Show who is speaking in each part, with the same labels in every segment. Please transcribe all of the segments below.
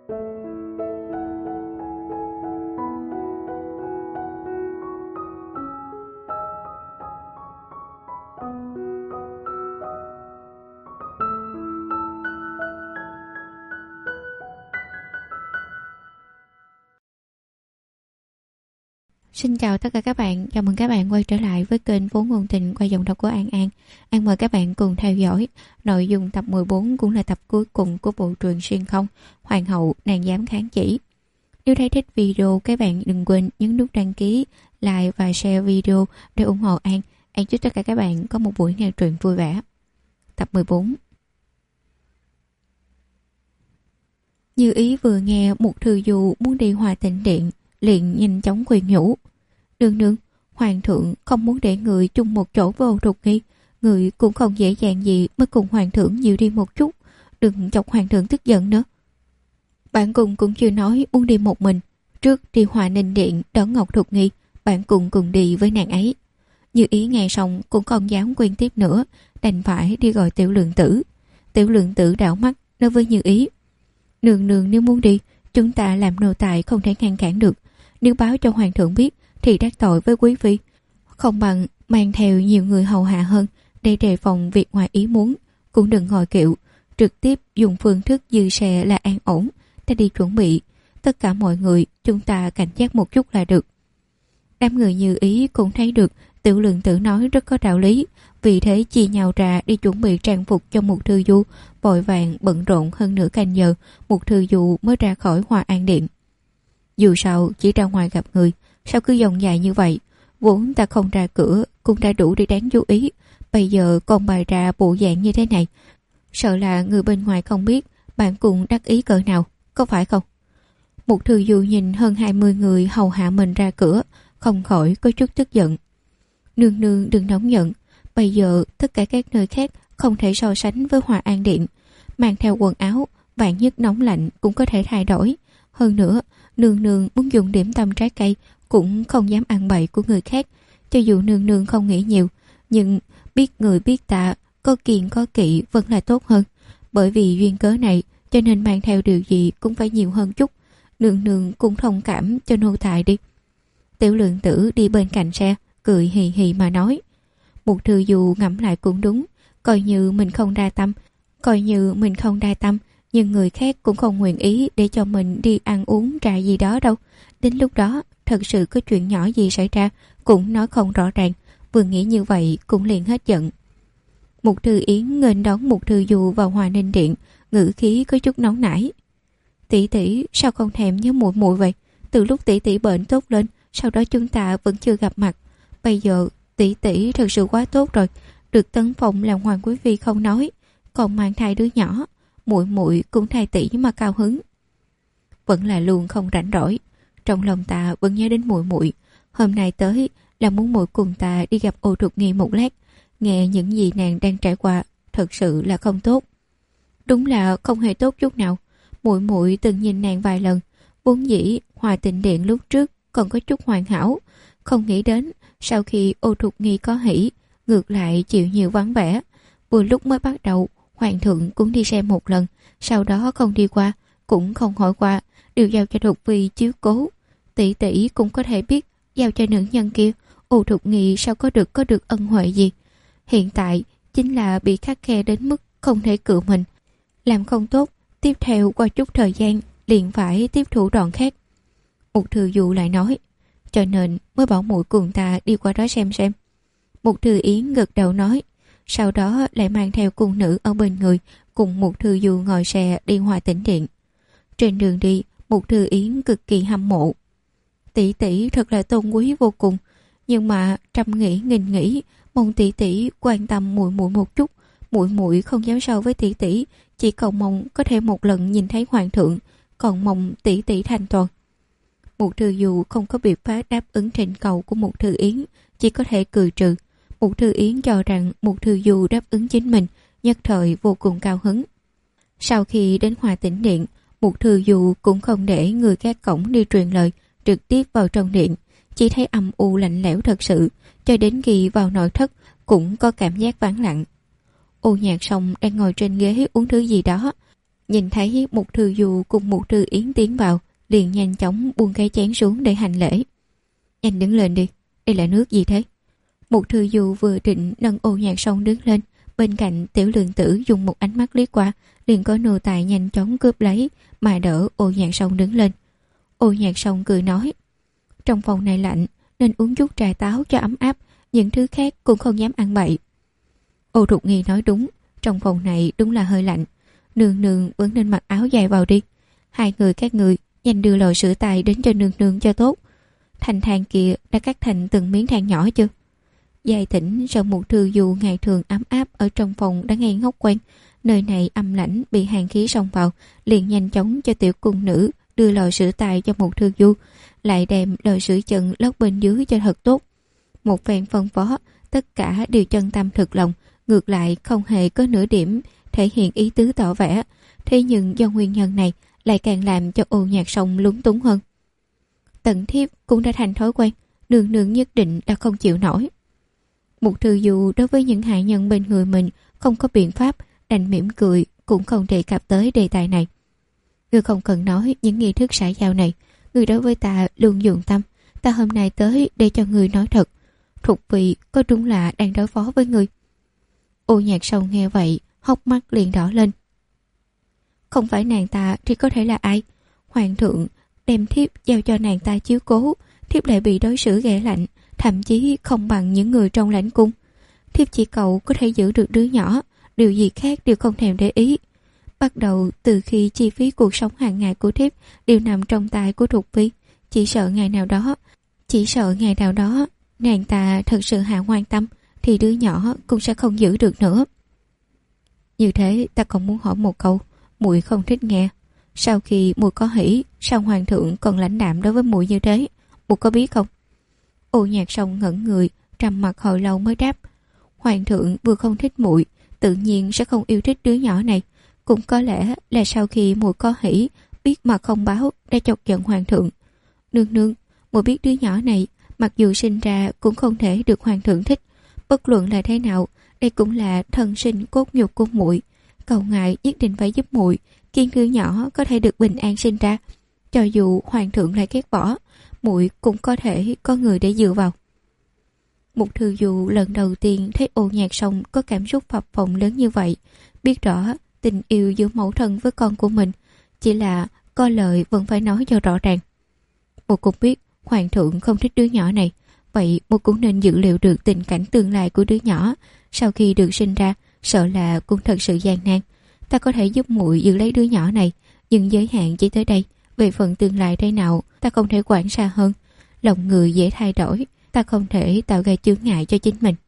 Speaker 1: Xin chào tất cả các bạn, chào mừng các bạn quay trở lại với kênh Phố Ngôn Tình qua giọng đọc của An An. An mời các bạn cùng theo dõi nội dung tập 14 cũng là tập cuối cùng của bộ truyện xuyên không Hoàng hậu nàng dám kháng chỉ. Nếu thấy thích video, các bạn đừng quên nhấn nút đăng ký, like và share video để ủng hộ An. An chúc tất cả các bạn có một buổi nghe truyện vui vẻ. Tập 14. Như ý vừa nghe một thư du muốn đi Hòa Tịnh Điện, liền nhanh chóng khuyên nhủ. Nương nương, hoàng thượng không muốn để người chung một chỗ với Âu Thục Nghi, người cũng không dễ dàng gì mới cùng hoàng thượng nhiều đi một chút, đừng chọc hoàng thượng tức giận nữa. Bạn cùng cũng chưa nói muốn đi một mình, trước đi Hòa Ninh Điện đón Ngọc Thục Nghi, bạn cùng đi với nàng ấy. Như ý nghe xong cũng không dám quên tiếp nữa, đành phải đi gọi Tiểu Lượng Tử. Tiểu Lượng Tử đảo mắt nói với Như ý, nương nương nếu muốn đi, chúng ta làm nô tài không thể ngăn cản được. Nếu báo cho hoàng thượng biết thì đắc tội với quý phi, không bằng mang theo nhiều người hầu hạ hơn để đề phòng việc ngoài ý muốn. Cũng đừng ngồi kiệu, trực tiếp dùng phương thức dư xe là an ổn. Ta đi chuẩn bị, tất cả mọi người chúng ta cảnh giác một chút là được. Đám người Như ý cũng thấy được Tiểu Lượng Tử nói rất có đạo lý, vì thế chia nhau ra đi chuẩn bị trang phục cho một thư du. Vội vàng bận rộn hơn nửa canh giờ, một thư du mới ra khỏi Hòa An Điện. Dù sao chỉ ra ngoài gặp người, sao cứ dòng dài như vậy? Vốn ta không ra cửa cũng đã đủ để đáng chú ý, bây giờ còn bày ra bộ dạng như thế này, sợ là người bên ngoài không biết bạn cùng đắc ý cỡ nào, có phải không? Một thư du nhìn hơn 20 người hầu hạ mình ra cửa, không khỏi có chút tức giận. Nương nương đừng nóng giận, bây giờ tất cả các nơi khác không thể so sánh với Hòa An Điện. Mang theo quần áo, vạn nhất nóng lạnh cũng có thể thay đổi. Hơn nữa, nương nương muốn dùng điểm tâm trái cây cũng không dám ăn bậy của người khác. Cho dù nương nương không nghĩ nhiều, nhưng biết người biết tạ, có kiêng có kỵ vẫn là tốt hơn. Bởi vì duyên cớ này cho nên mang theo điều gì cũng phải nhiều hơn chút. Nương nương cũng thông cảm cho nô tài đi. Tiểu Lượng Tử đi bên cạnh xe, cười hì hì mà nói. Một thư du ngẫm lại cũng đúng, coi như mình không đa tâm, nhưng người khác cũng không nguyện ý để cho mình đi ăn uống trà gì đó đâu. Đến lúc đó thật sự có chuyện nhỏ gì xảy ra cũng nói không rõ ràng. Vừa nghĩ như vậy cũng liền hết giận. Mục Thư Yến nghênh đón Mục Thư Du vào Hòa Ninh Điện, ngữ khí có chút nóng nảy. Tỷ tỷ sao không thèm nhớ muội muội vậy? Từ lúc tỷ tỷ bệnh tốt lên, sau đó chúng ta vẫn chưa gặp mặt. Bây giờ tỷ tỷ thật sự quá tốt rồi, được tấn phong làm hoàng quý phi không nói, còn mang thai đứa nhỏ, muội muội cũng thay tỷ mà cao hứng. Vẫn là luôn không rảnh rỗi, trong lòng ta vẫn nhớ đến muội muội. Hôm nay tới là muốn muội cùng ta đi gặp Ô Thục Nghi một lát, nghe những gì nàng đang trải qua, thật sự là không tốt. Đúng là không hề tốt chút nào. Muội muội từng nhìn nàng vài lần, vốn dĩ Hòa Tịnh Điện lúc trước còn có chút hoàn hảo, không nghĩ đến sau khi Ô Thục Nghi có hỷ, ngược lại chịu nhiều vắng vẻ. Vừa lúc mới bắt đầu, hoàng thượng cũng đi xem một lần, sau đó không đi qua, cũng không hỏi qua, đều giao cho Thục Phi chiếu cố. Tỷ tỷ cũng có thể biết, giao cho nữ nhân kia, Ô Thục Nghi sao có được ân huệ gì. Hiện tại chính là bị khắt khe đến mức không thể cự mình, làm không tốt, tiếp theo qua chút thời gian liền phải tiếp thủ đoạn khác. Một thư du lại nói, cho nên mới bảo muội cùng ta đi qua đó xem. Một Thư Yến gật đầu nói, sau đó lại mang theo cung nữ ở bên người, cùng một thư du ngồi xe đi Hòa Tĩnh Điện. Trên đường đi, một Thư Yến cực kỳ hâm mộ. Tỷ tỷ thật là tôn quý vô cùng, nhưng mà trăm nghĩ nghìn nghĩ, mong tỷ tỷ quan tâm muội muội một chút. Muội muội không dám so với tỷ tỷ, chỉ cầu mong có thể một lần nhìn thấy hoàng thượng, còn mong tỷ tỷ thành toàn. Một Thư du không có biện pháp đáp ứng thỉnh cầu của một Thư Yến, chỉ có thể cười trừ. Một Thư Yến cho rằng một Thư du đáp ứng chính mình, nhất thời vô cùng cao hứng. Sau khi đến Hòa Tĩnh Điện, một Thư du cũng không để người gác cổng đi truyền lời, trực tiếp vào trong điện, chỉ thấy âm u lạnh lẽo thật sự, cho đến khi vào nội thất cũng có cảm giác vắng lặng. Ô Nhạc Song đang ngồi trên ghế uống thứ gì đó, Nhìn thấy Mục Thư Du cùng Mục Thư Yến tiến vào, liền nhanh chóng buông cái chén xuống để hành lễ. Nhanh đứng lên đi, đây là nước gì thế? Mục Thư Du vừa định nâng Ô Nhạc Sông đứng lên, bên cạnh Tiểu Lượng Tử dùng một ánh mắt liếc qua, liền có nô tài nhanh chóng cướp lấy mà đỡ Ô Nhạc Sông đứng lên. Ô Nhạc Sông cười nói, trong phòng này lạnh nên uống chút trà táo cho ấm áp, những thứ khác cũng không dám ăn bậy. Ô Thục Nghi nói đúng, trong phòng này đúng là hơi lạnh, nương nương vẫn nên mặc áo dài vào đi. Hai người các người nhanh đưa lò sữa tài đến cho nương nương cho tốt. Thành than kia đã cắt thành từng miếng than nhỏ chưa? Dài Thỉnh sau Mục Thư Du ngày thường ấm áp ở trong phòng đã ngay ngốc quen, nơi này âm lãnh bị hàn khí xông vào, liền nhanh chóng cho tiểu cung nữ đưa lò sữa tài cho Mục Thư Du, lại đem lò sữa chân lót bên dưới cho thật tốt. Một phen phân phó, tất cả đều chân tâm thực lòng, ngược lại không hề có nửa điểm thể hiện ý tứ tỏ vẻ. Thế nhưng do nguyên nhân này lại càng làm cho Ô Nhạc Sông lúng túng hơn. Tần thiếp cũng đã thành thói quen, nương nương nhất định đã không chịu nổi. Mục Thư Du đối với những hạ nhân bên người mình không có biện pháp, đành mỉm cười, cũng không đề cập tới đề tài này. Ngươi không cần nói những nghi thức xã giao này, ngươi đối với ta luôn dụng tâm, ta hôm nay tới để cho ngươi nói thật. Thục vị có đúng là đang đối phó với ngươi? Ô Nhạc Sông nghe vậy, hốc mắt liền đỏ lên. Không phải nàng ta thì có thể là ai? Hoàng thượng đem thiếp giao cho nàng ta chiếu cố, thiếp lại bị đối xử ghẻ lạnh, thậm chí không bằng những người trong lãnh cung. Thiếp chỉ cầu có thể giữ được đứa nhỏ, điều gì khác đều không thèm để ý. Bắt đầu từ khi chi phí cuộc sống hàng ngày của thiếp đều nằm trong tay của Thục Phi, chỉ sợ ngày nào đó nàng ta thật sự hạ quan tâm thì đứa nhỏ cũng sẽ không giữ được nữa. Như thế ta còn muốn hỏi một câu, muội không thích nghe. Sau khi muội có hỷ, sao hoàng thượng còn lãnh đạm đối với muội như thế, muội có biết không? Ô Nhạc Sông ngẩn người, trầm mặc hồi lâu mới đáp. Hoàng thượng vừa không thích muội, tự nhiên sẽ không yêu thích đứa nhỏ này. Cũng có lẽ là sau khi muội có hỷ, biết mà không báo, đã chọc giận hoàng thượng. Nương nương, muội biết đứa nhỏ này mặc dù sinh ra cũng không thể được hoàng thượng thích. Bất luận là thế nào, đây cũng là thân sinh cốt nhục của muội. Cầu ngài nhất định phải giúp muội, khiến đứa nhỏ có thể được bình an sinh ra. Cho dù hoàng thượng lại ghét bỏ, muội cũng có thể có người để dựa vào. Mục Thư Du lần đầu tiên thấy Ô Nhạc Sông có cảm xúc phập phồng lớn như vậy, biết rõ tình yêu giữa mẫu thân với con của mình, chỉ là có lời vẫn phải nói cho rõ ràng. Muội cũng biết hoàng thượng không thích đứa nhỏ này, vậy muội cũng nên dự liệu được tình cảnh tương lai của đứa nhỏ sau khi được sinh ra, sợ là cũng thật sự gian nan. Ta có thể giúp muội giữ lấy đứa nhỏ này, nhưng giới hạn chỉ tới đây. Về phần tương lai thế nào, ta không thể quản xa hơn. Lòng người dễ thay đổi, ta không thể tạo gây chướng ngại cho chính mình.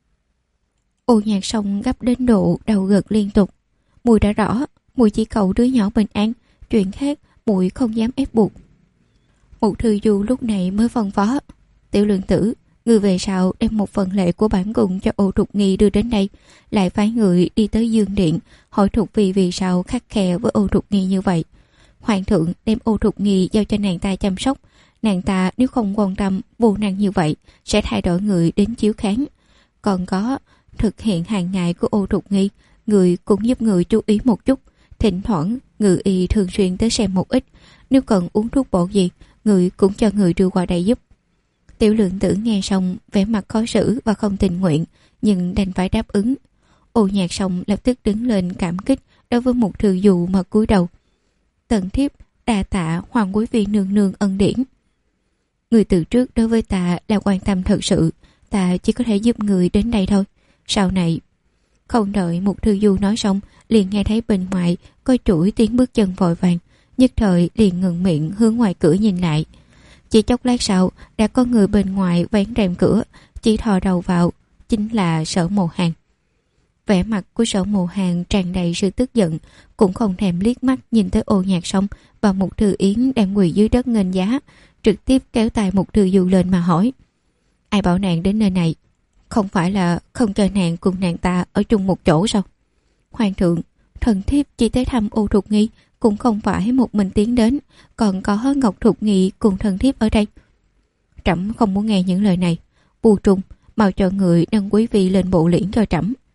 Speaker 1: Ô Nhạc Sông gấp đến độ đầu gật liên tục. Muội đã rõ, muội chỉ cầu đứa nhỏ bình an, chuyện khác muội không dám ép buộc. Mục Thư Du lúc này mới phân phó. Tiểu Lượng Tử, người về sau đem một phần lệ của bản cung cho Ô Thục Nghi đưa đến đây, lại phái người đi tới Dương Điện hỏi Thục Phi vì sao khắt khe với Ô Thục Nghi như vậy. Hoàng thượng đem Ô Thục Nghi giao cho nàng ta chăm sóc, nàng ta nếu không quan tâm vô năng như vậy sẽ thay đổi người đến chiếu kháng. Còn có thực hiện hàng ngày của Ô Thục Nghi, người cũng giúp người chú ý một chút, thỉnh thoảng ngự y thường xuyên tới xem một ít, nếu cần uống thuốc bổ gì người cũng cho người đưa qua đây giúp. Tiểu Lượng Tử nghe xong vẻ mặt khó xử và không tình nguyện, nhưng đành phải đáp ứng. Ô Nhạc Sông lập tức đứng lên cảm kích đối với Mục Thư Du mà cúi đầu. Tần thiếp đa tạ hoàng quý phi nương nương ân điển. Người từ trước đối với ta là quan tâm thật sự, ta chỉ có thể giúp người đến đây thôi. Sau này, không đợi Mục Thư Du nói xong, liền nghe thấy bên ngoài có chuỗi tiếng bước chân vội vàng, nhất thời liền ngừng miệng hướng ngoài cửa nhìn lại. Chỉ chốc lát sau đã có người bên ngoài vén rèm cửa, chỉ thò đầu vào, chính là Sở Mộ Hàn. Vẻ mặt của Sở Mộ Hàn tràn đầy sự tức giận, cũng không thèm liếc mắt nhìn tới Ô Nhạc Sông và Mục Thư Yến đang quỳ dưới đất nghênh giá, trực tiếp kéo tay Mục Thư Du lên mà hỏi: ai bảo nàng đến nơi này? Không phải là không cho nàng cùng nàng ta ở chung một chỗ sao? Hoàng thượng, thần thiếp chỉ tới thăm Ô Thục Nghi, cũng không phải một mình tiến đến, còn có Ngọc Thục Nghi cùng thần thiếp ở đây. Trẫm không muốn nghe những lời này. Bù Trung, mau cho người nâng quý vị lên bộ liễn cho trẫm.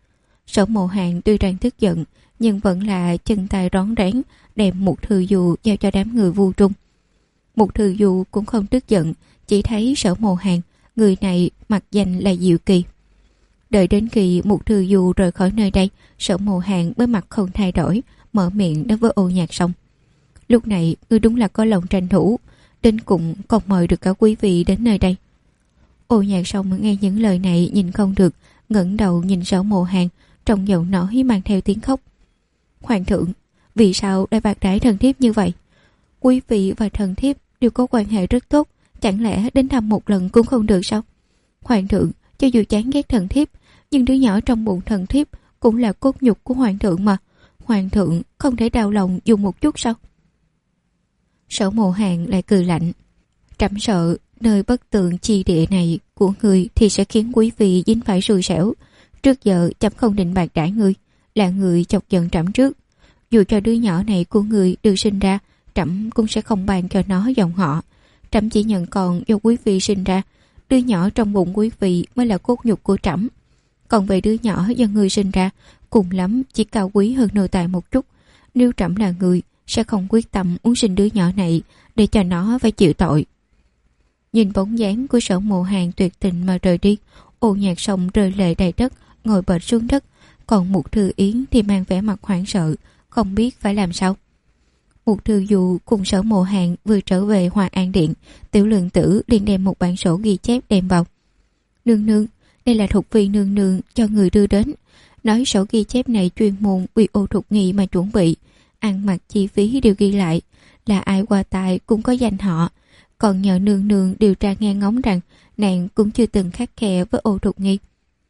Speaker 1: Sở Mộ Hàng tuy rằng tức giận, nhưng vẫn là chân tay rón rén đem một thư dù giao cho đám người Vu Trung. Một thư dù cũng không tức giận, chỉ thấy Sở Mộ Hàng, người này mặc danh là Diệu Kỳ. Đợi đến khi một thư dù rời khỏi nơi đây, Sở Mộ Hàng mới mặt không thay đổi, mở miệng nói với Ô Nhạc Sông. Lúc này ngươi đúng là có lòng tranh thủ, đến cùng còn mời được cả quý vị đến nơi đây. Ô Nhạc Sông nghe những lời này nhìn không được, ngẩng đầu nhìn Sở Mộ Hàng, trong giọng nói mang theo tiếng khóc. Hoàng thượng, vì sao lại bạc đãi thần thiếp như vậy? Quý vị và thần thiếp đều có quan hệ rất tốt, chẳng lẽ đến thăm một lần cũng không được sao? Hoàng thượng, cho dù chán ghét thần thiếp, nhưng đứa nhỏ trong bụng thần thiếp cũng là cốt nhục của hoàng thượng mà. Hoàng thượng không thể đau lòng dùng một chút sao? Sở Mộ Hàng lại cười lạnh. Trẫm sợ nơi bất tường chi địa này của người thì sẽ khiến quý vị dính phải xui xẻo. Trước giờ trẫm không định bạc đãi ngươi, là người chọc giận trẫm trước. Dù cho đứa nhỏ này của người được sinh ra, trẫm cũng sẽ không ban cho nó dòng họ. Trẫm chỉ nhận con do quý vị sinh ra, đứa nhỏ trong bụng quý vị mới là cốt nhục của trẫm. Còn về đứa nhỏ do người sinh ra, cùng lắm chỉ cao quý hơn nô tài một chút. Nếu trẫm là người, sẽ không quyết tâm uống sinh đứa nhỏ này để cho nó phải chịu tội. Nhìn bóng dáng của Sở Mộ Hàng tuyệt tình mà rời đi, Ô Nhạc Sông rơi lệ đầy đất, ngồi bệt xuống đất. Còn Mục Thư Yến thì mang vẻ mặt hoảng sợ, không biết phải làm sao. Mục Thư Du cùng Sở Mộ Hàng vừa trở về Hòa An Điện, Tiểu Lượng Tử liền đem một bản sổ ghi chép đem vào. Nương nương, đây là Thục Phi nương nương cho người đưa đến. Nói sổ ghi chép này chuyên môn vì Ô Thục Nghi mà chuẩn bị, ăn mặc chi phí đều ghi lại, là ai qua tài cũng có danh họ. Còn nhờ nương nương điều tra nghe ngóng rằng nàng cũng chưa từng khắt khe với Ô Thục Nghi.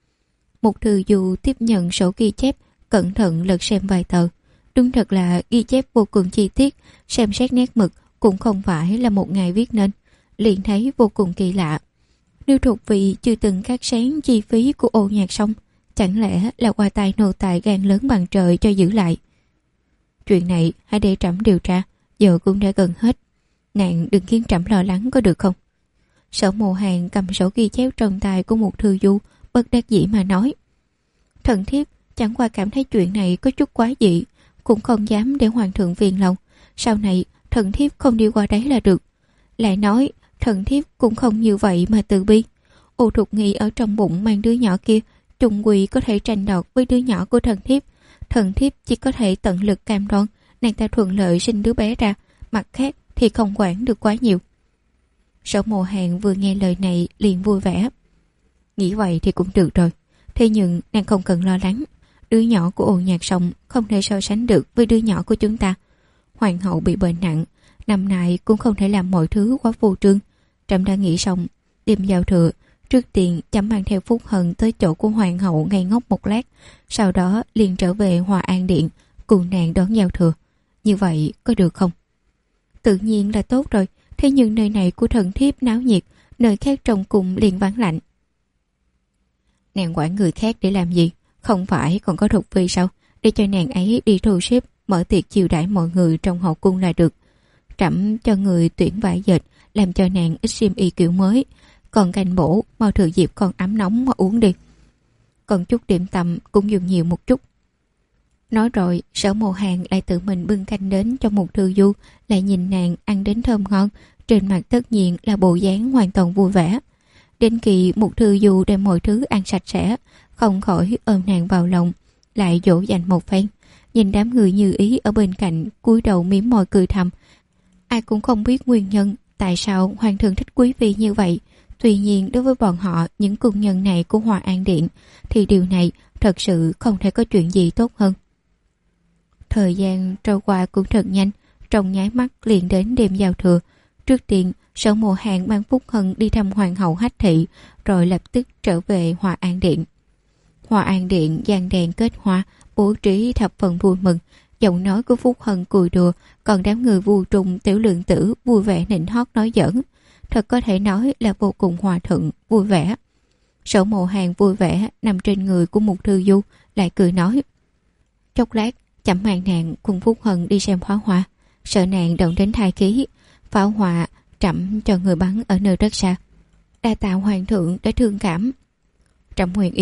Speaker 1: Mục Thư Du tiếp nhận sổ ghi chép, cẩn thận lật xem vài tờ. Đúng thật là ghi chép vô cùng chi tiết, xem xét nét mực cũng không phải là một ngày viết nên, liền thấy vô cùng kỳ lạ. Nếu Thục Vị chưa từng cắt sáng chi phí của Ô Nhạc Sông, chẳng lẽ là qua tay nô tài gan lớn bằng trời cho giữ lại? Chuyện này hãy để trẫm điều tra, giờ cũng đã gần hết. Nàng đừng khiến trẫm lo lắng có được không? Sở Mộ Hàng cầm sổ ghi chép trong tay của một thư du, bất đắc dĩ mà nói. Thần thiếp chẳng qua cảm thấy chuyện này có chút quá dị, cũng không dám để hoàng thượng phiền lòng. Sau này thần thiếp không đi qua đấy là được. Lại nói thần thiếp cũng không như vậy mà từ bi. Ô Thục Nghi ở trong bụng mang đứa nhỏ kia, trùng quỷ có thể tranh đoạt với đứa nhỏ của thần thiếp. Thần thiếp chỉ có thể tận lực cam đoan nàng ta thuận lợi sinh đứa bé ra, mặt khác thì không quản được quá nhiều. Sở Mộ Hàng vừa nghe lời này liền vui vẻ. Nghĩ vậy thì cũng được rồi. Thế nhưng nàng không cần lo lắng, đứa nhỏ của Ô Nhạc Sông không thể so sánh được với đứa nhỏ của chúng ta. Hoàng hậu bị bệnh nặng, năm nay cũng không thể làm mọi thứ quá vô trương. Trẫm đã nghĩ xong, đêm giao thừa trước tiên chấm mang theo Phúc Hân tới chỗ của hoàng hậu ngây ngốc một lát, sau đó liền trở về Hòa An Điện cùng nàng đón giao thừa. Như vậy có được không? Tự nhiên là tốt rồi. Thế nhưng nơi này của thần thiếp náo nhiệt, nơi khác trong cung liền vắng lạnh. Nàng quản người khác để làm gì? Không phải còn có Thục Phi sao? Để cho nàng ấy đi thu xếp mở tiệc chiêu đãi mọi người trong hậu cung là được. Trẫm cho người tuyển vải dệt, làm cho nàng ít xiêm y kiểu mới. Còn canh bổ, mau thừa dịp còn ấm nóng mà uống đi. Còn chút điểm tâm cũng dùng nhiều một chút. Nói rồi, Sở Mộ Hàng lại tự mình bưng canh đến cho một thư du, lại nhìn nàng ăn đến thơm ngon, trên mặt tất nhiên là bộ dáng hoàn toàn vui vẻ. Đến khi một thư du đem mọi thứ ăn sạch sẽ, không khỏi ôm nàng vào lòng, lại dỗ dành một phen. Nhìn đám người Như Ý ở bên cạnh cúi đầu mím môi cười thầm. Ai cũng không biết nguyên nhân tại sao hoàng thượng thích quý phi như vậy. Tuy nhiên đối với bọn họ, những cung nhân này của Hòa An Điện, thì điều này thật sự không thể có chuyện gì tốt hơn. Thời gian trôi qua cũng thật nhanh, trong nháy mắt liền đến đêm giao thừa. Trước tiên, Sở Mộ Hàng mang Phúc Hân đi thăm hoàng hậu Hách Thị, rồi lập tức trở về Hòa An Điện. Hòa An Điện dàn đèn kết hoa, bố trí thập phần vui mừng. Giọng nói của Phúc Hân cười đùa, còn đám người Vu Trung, Tiểu Lượng Tử vui vẻ nịnh hót nói giỡn. Thật có thể nói là vô cùng hòa thuận, vui vẻ. Sở Mộ Hàng vui vẻ nằm trên người của một thư du, lại cười nói. Chốc lát, chậm mang nàng cùng Phúc Hân đi xem pháo hoa, sợ nàng động đến thai khí. Pháo hoa trẫm cho người bắn ở nơi rất xa. Đa tạ hoàng thượng đã thương cảm. Trẫm nguyện ý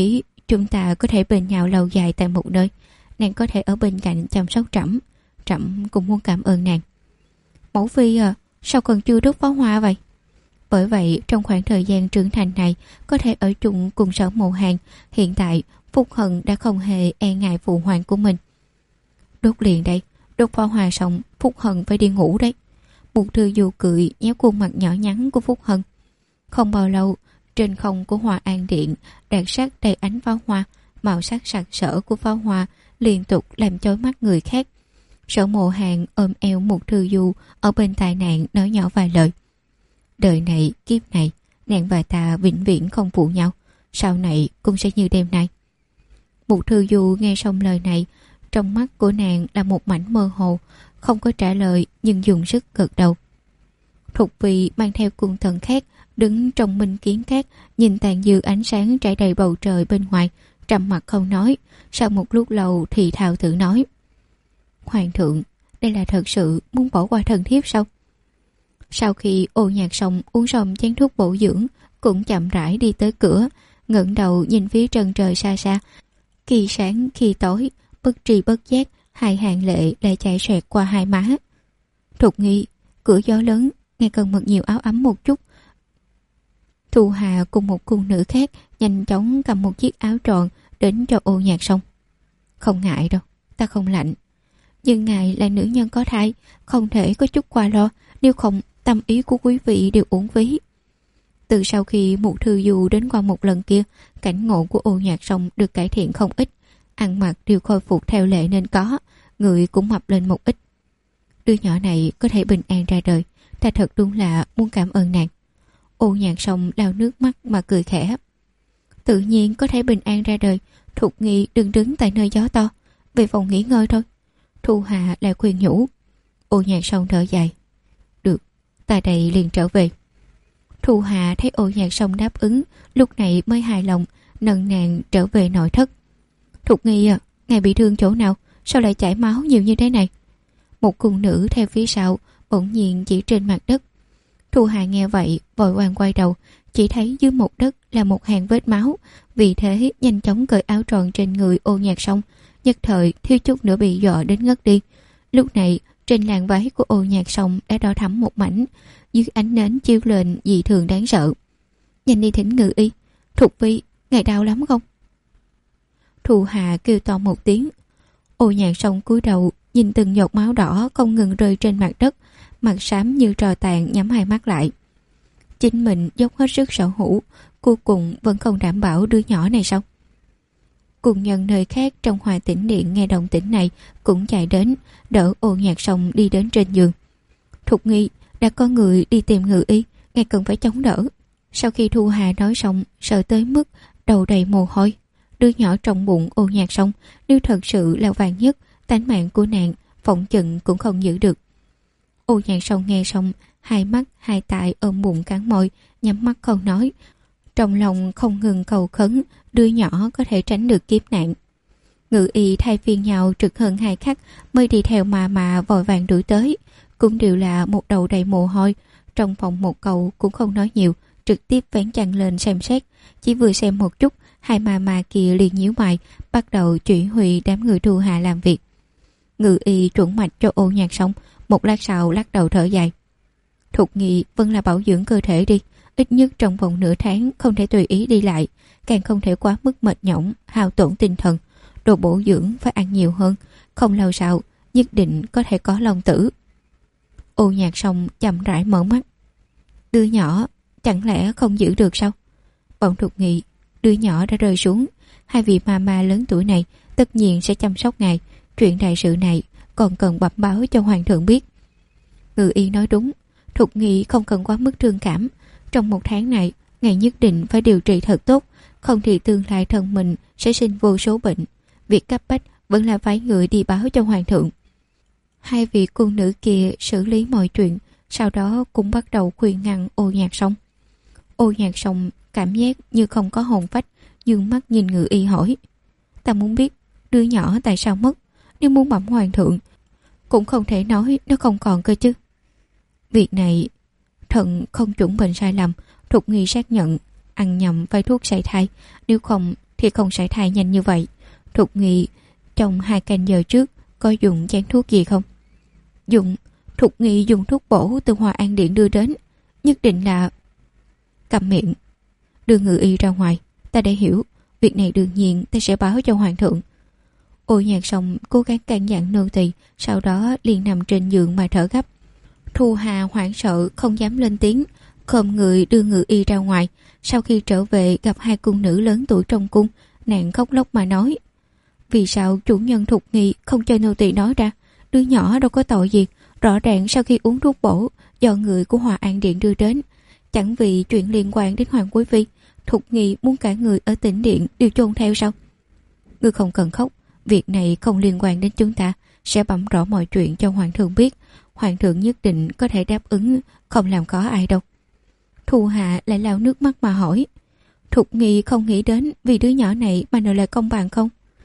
Speaker 1: chúng ta có thể bên nhau lâu dài tại một nơi. Nàng có thể ở bên cạnh chăm sóc Trẫm. Trẫm cũng muốn cảm ơn nàng. Mẫu phi à, sao còn chưa đốt pháo hoa vậy? Bởi vậy trong khoảng thời gian trưởng thành này có thể ở chung cùng Sở Mộ Hàn, hiện tại Phúc Hân đã không hề e ngại phụ hoàng của mình. Đốt liền đây, đốt pháo hoa xong Phúc Hân phải đi ngủ đấy. Một Thư Du cười nhéo khuôn mặt nhỏ nhắn của Phúc Hân. Không bao lâu, trên không của Hòa An Điện đạt sắc đầy ánh pháo hoa, màu sắc sặc sỡ của pháo hoa liên tục làm chói mắt người khác. Sở Mộ Hàn ôm eo Một Thư Du ở bên tai nàng nói nhỏ vài lời. Đời này, kiếp này, nàng và ta vĩnh viễn không phụ nhau, sau này cũng sẽ như đêm nay. Một Thư Du nghe xong lời này, trong mắt của nàng là một mảnh mơ hồ, không có trả lời nhưng dùng sức gật đầu. Thục Phi mang theo cung thần khác đứng trong minh kiến cát, nhìn tàn dư ánh sáng trải đầy bầu trời bên ngoài, trầm mặc không nói. Sau một lúc lâu thì thào tự nói: Hoàng thượng, đây là thật sự muốn bỏ qua thần thiếp sao? Sau khi Ô Nhạc xong uống xong chén thuốc bổ dưỡng, cũng chậm rãi đi tới cửa, ngẩng đầu nhìn phía trần trời xa xa. Khi sáng khi tối, bất tri bất giác, hai hàng lệ lại chảy xoẹt qua hai má. Thục Nghi, cửa gió lớn, nghe cần mặc nhiều áo ấm một chút. Thu Hà cùng một cung nữ khác nhanh chóng cầm một chiếc áo tròn đến cho Ô Nhạc xong. Không ngại đâu, ta không lạnh. Nhưng ngài là nữ nhân có thai, không thể có chút qua lo, nếu không tâm ý của quý vị đều uổng phí. Từ sau khi Một Thư Du đến qua một lần kia, cảnh ngộ của Ô Nhạc xong được cải thiện không ít, ăn mặc đều khôi phục theo lệ nên có, người cũng mập lên một ít. Đứa nhỏ này có thể bình an ra đời, ta thật đúng là muốn cảm ơn nàng. Ô Nhạc xong lau nước mắt mà cười khẽ. Tự nhiên có thể bình an ra đời, Thục Nghi đừng đứng tại nơi gió to, về phòng nghỉ ngơi thôi. Thu Hà lại khuyên nhủ. Ô Nhạc xong thở dài. Được, ta đây liền trở về. Thu Hà thấy Ô Nhạc xong đáp ứng, lúc này mới hài lòng, nâng nàng trở về nội thất. Thục Nghi à, ngài bị thương chỗ nào, sao lại chảy máu nhiều như thế này? Một cung nữ theo phía sau bỗng nhiên chỉ trên mặt đất. Thu Hà nghe vậy vội vàng quay đầu, chỉ thấy dưới một đất là một hàng vết máu, vì thế nhanh chóng cởi áo tròn trên người Ô Nhạc xong, nhất thời thiếu chút nữa bị dọa đến ngất đi. Lúc này trên làn váy của Ô Nhạc xong đã đỏ thẫm một mảnh, dưới ánh nến chiếu lên dị thường đáng sợ. Nhanh đi thỉnh ngự y. Thục Phi, ngài đau lắm không? Thu Hà kêu to một tiếng. Ô Nhạc xong cúi đầu nhìn từng giọt máu đỏ không ngừng rơi trên mặt đất, mặt xám như tro tàn, nhắm hai mắt lại. Chính mình dốc hết sức sở hữu, cuối cùng vẫn không đảm bảo đứa nhỏ này sao? Cùng nhân nơi khác trong Hòa Tĩnh Điện nghe động tĩnh này cũng chạy đến, đỡ Ô Nhạc xong đi đến trên giường. Thục Nghi, đã có người đi tìm ngự y, ngài cần phải chống đỡ. Sau khi Thu Hà nói xong, sợ tới mức đầu đầy mồ hôi. Đứa nhỏ trong bụng Ô Nhạc xong, nếu thật sự là vàng nhất, tánh mạng của nàng phỏng chừng cũng không giữ được. Ô Nhạc xong nghe xong, hai mắt hai tại ôm bụng cắn môi, nhắm mắt không nói, trong lòng không ngừng cầu khấn đứa nhỏ có thể tránh được kiếp nạn. Ngự y thay phiên nhau trực hơn 2 khắc mới đi theo mà vội vàng đuổi tới, cũng đều là một đầu đầy mồ hôi. Trong phòng một câu cũng không nói nhiều, trực tiếp vén chăn lên xem xét. Chỉ vừa xem một chút, hai mà kia liền nhíu mày, bắt đầu chỉ huy đám người Thu Hà làm việc. Ngự y chuẩn mạch cho Ô Nhạc xong, một lát sau lắc đầu thở dài. Thục Nghi vẫn là bảo dưỡng cơ thể đi, ít nhất trong vòng nửa tháng không thể tùy ý đi lại, càng không thể quá mức mệt nhõng, hao tổn tinh thần. Đồ bổ dưỡng phải ăn nhiều hơn, không lâu sau nhất định có thể có long tử. Ô Nhạc xong chậm rãi mở mắt. Đứa nhỏ chẳng lẽ không giữ được sao? Bọn Thục Nghi, đứa nhỏ đã rơi xuống, hai vị mama lớn tuổi này tất nhiên sẽ chăm sóc ngài, chuyện đại sự này còn cần bẩm báo cho hoàng thượng biết. Ngự y nói đúng, Thục Nghi không cần quá mức thương cảm. Trong 1 tháng này, ngài nhất định phải điều trị thật tốt, không thì tương lai thân mình sẽ sinh vô số bệnh. Việc cấp bách vẫn là phái người đi báo cho hoàng thượng. Hai vị cung nữ kia xử lý mọi chuyện, sau đó cũng bắt đầu khuyên ngăn Ô Nhạc xong. Ô Nhạc xong cảm giác như không có hồn phách, dương mắt nhìn ngự y hỏi. Ta muốn biết đứa nhỏ tại sao mất, nếu muốn bẩm hoàng thượng cũng không thể nói nó không còn cơ chứ. Việc này thận không chuẩn bệnh sai lầm, Thục Nghi xác nhận ăn nhầm vài thuốc sảy thai, nếu không thì không sảy thai nhanh như vậy. Thục Nghi trong 2 canh giờ trước có dùng chén thuốc gì không? Thục Nghi dùng thuốc bổ từ Hòa An Điện đưa đến. Nhất định là... Cầm miệng. Đưa ngự y ra ngoài. Ta đã hiểu. Việc này đương nhiên ta sẽ báo cho hoàng thượng. Ô Nhạc Song cố gắng can dặn nô tỳ, sau đó liền nằm trên giường mà thở gấp. Thu Hà hoảng sợ không dám lên tiếng, khom người đưa ngự y ra ngoài. Sau khi trở về gặp 2 cung nữ lớn tuổi trong cung, nàng khóc lóc mà nói: vì sao chủ nhân Thục Nghi không cho nô tỳ nói ra? Đứa nhỏ đâu có tội gì, rõ ràng sau khi uống thuốc bổ do người của Hòa An Điện đưa đến, chẳng vì chuyện liên quan đến Hoàng Quý Phi, Thục Nghi muốn cả người ở Tĩnh Điện đều chôn theo sao? Ngươi không cần khóc, việc này không liên quan đến chúng ta, sẽ bẩm rõ mọi chuyện cho hoàng thượng biết. Hoàng thượng nhất định có thể đáp ứng, không làm khó ai đâu. Thu Hạ lại lau nước mắt mà hỏi: Thục Nghi không nghĩ đến vì đứa nhỏ này mà nợ lại công bằng không?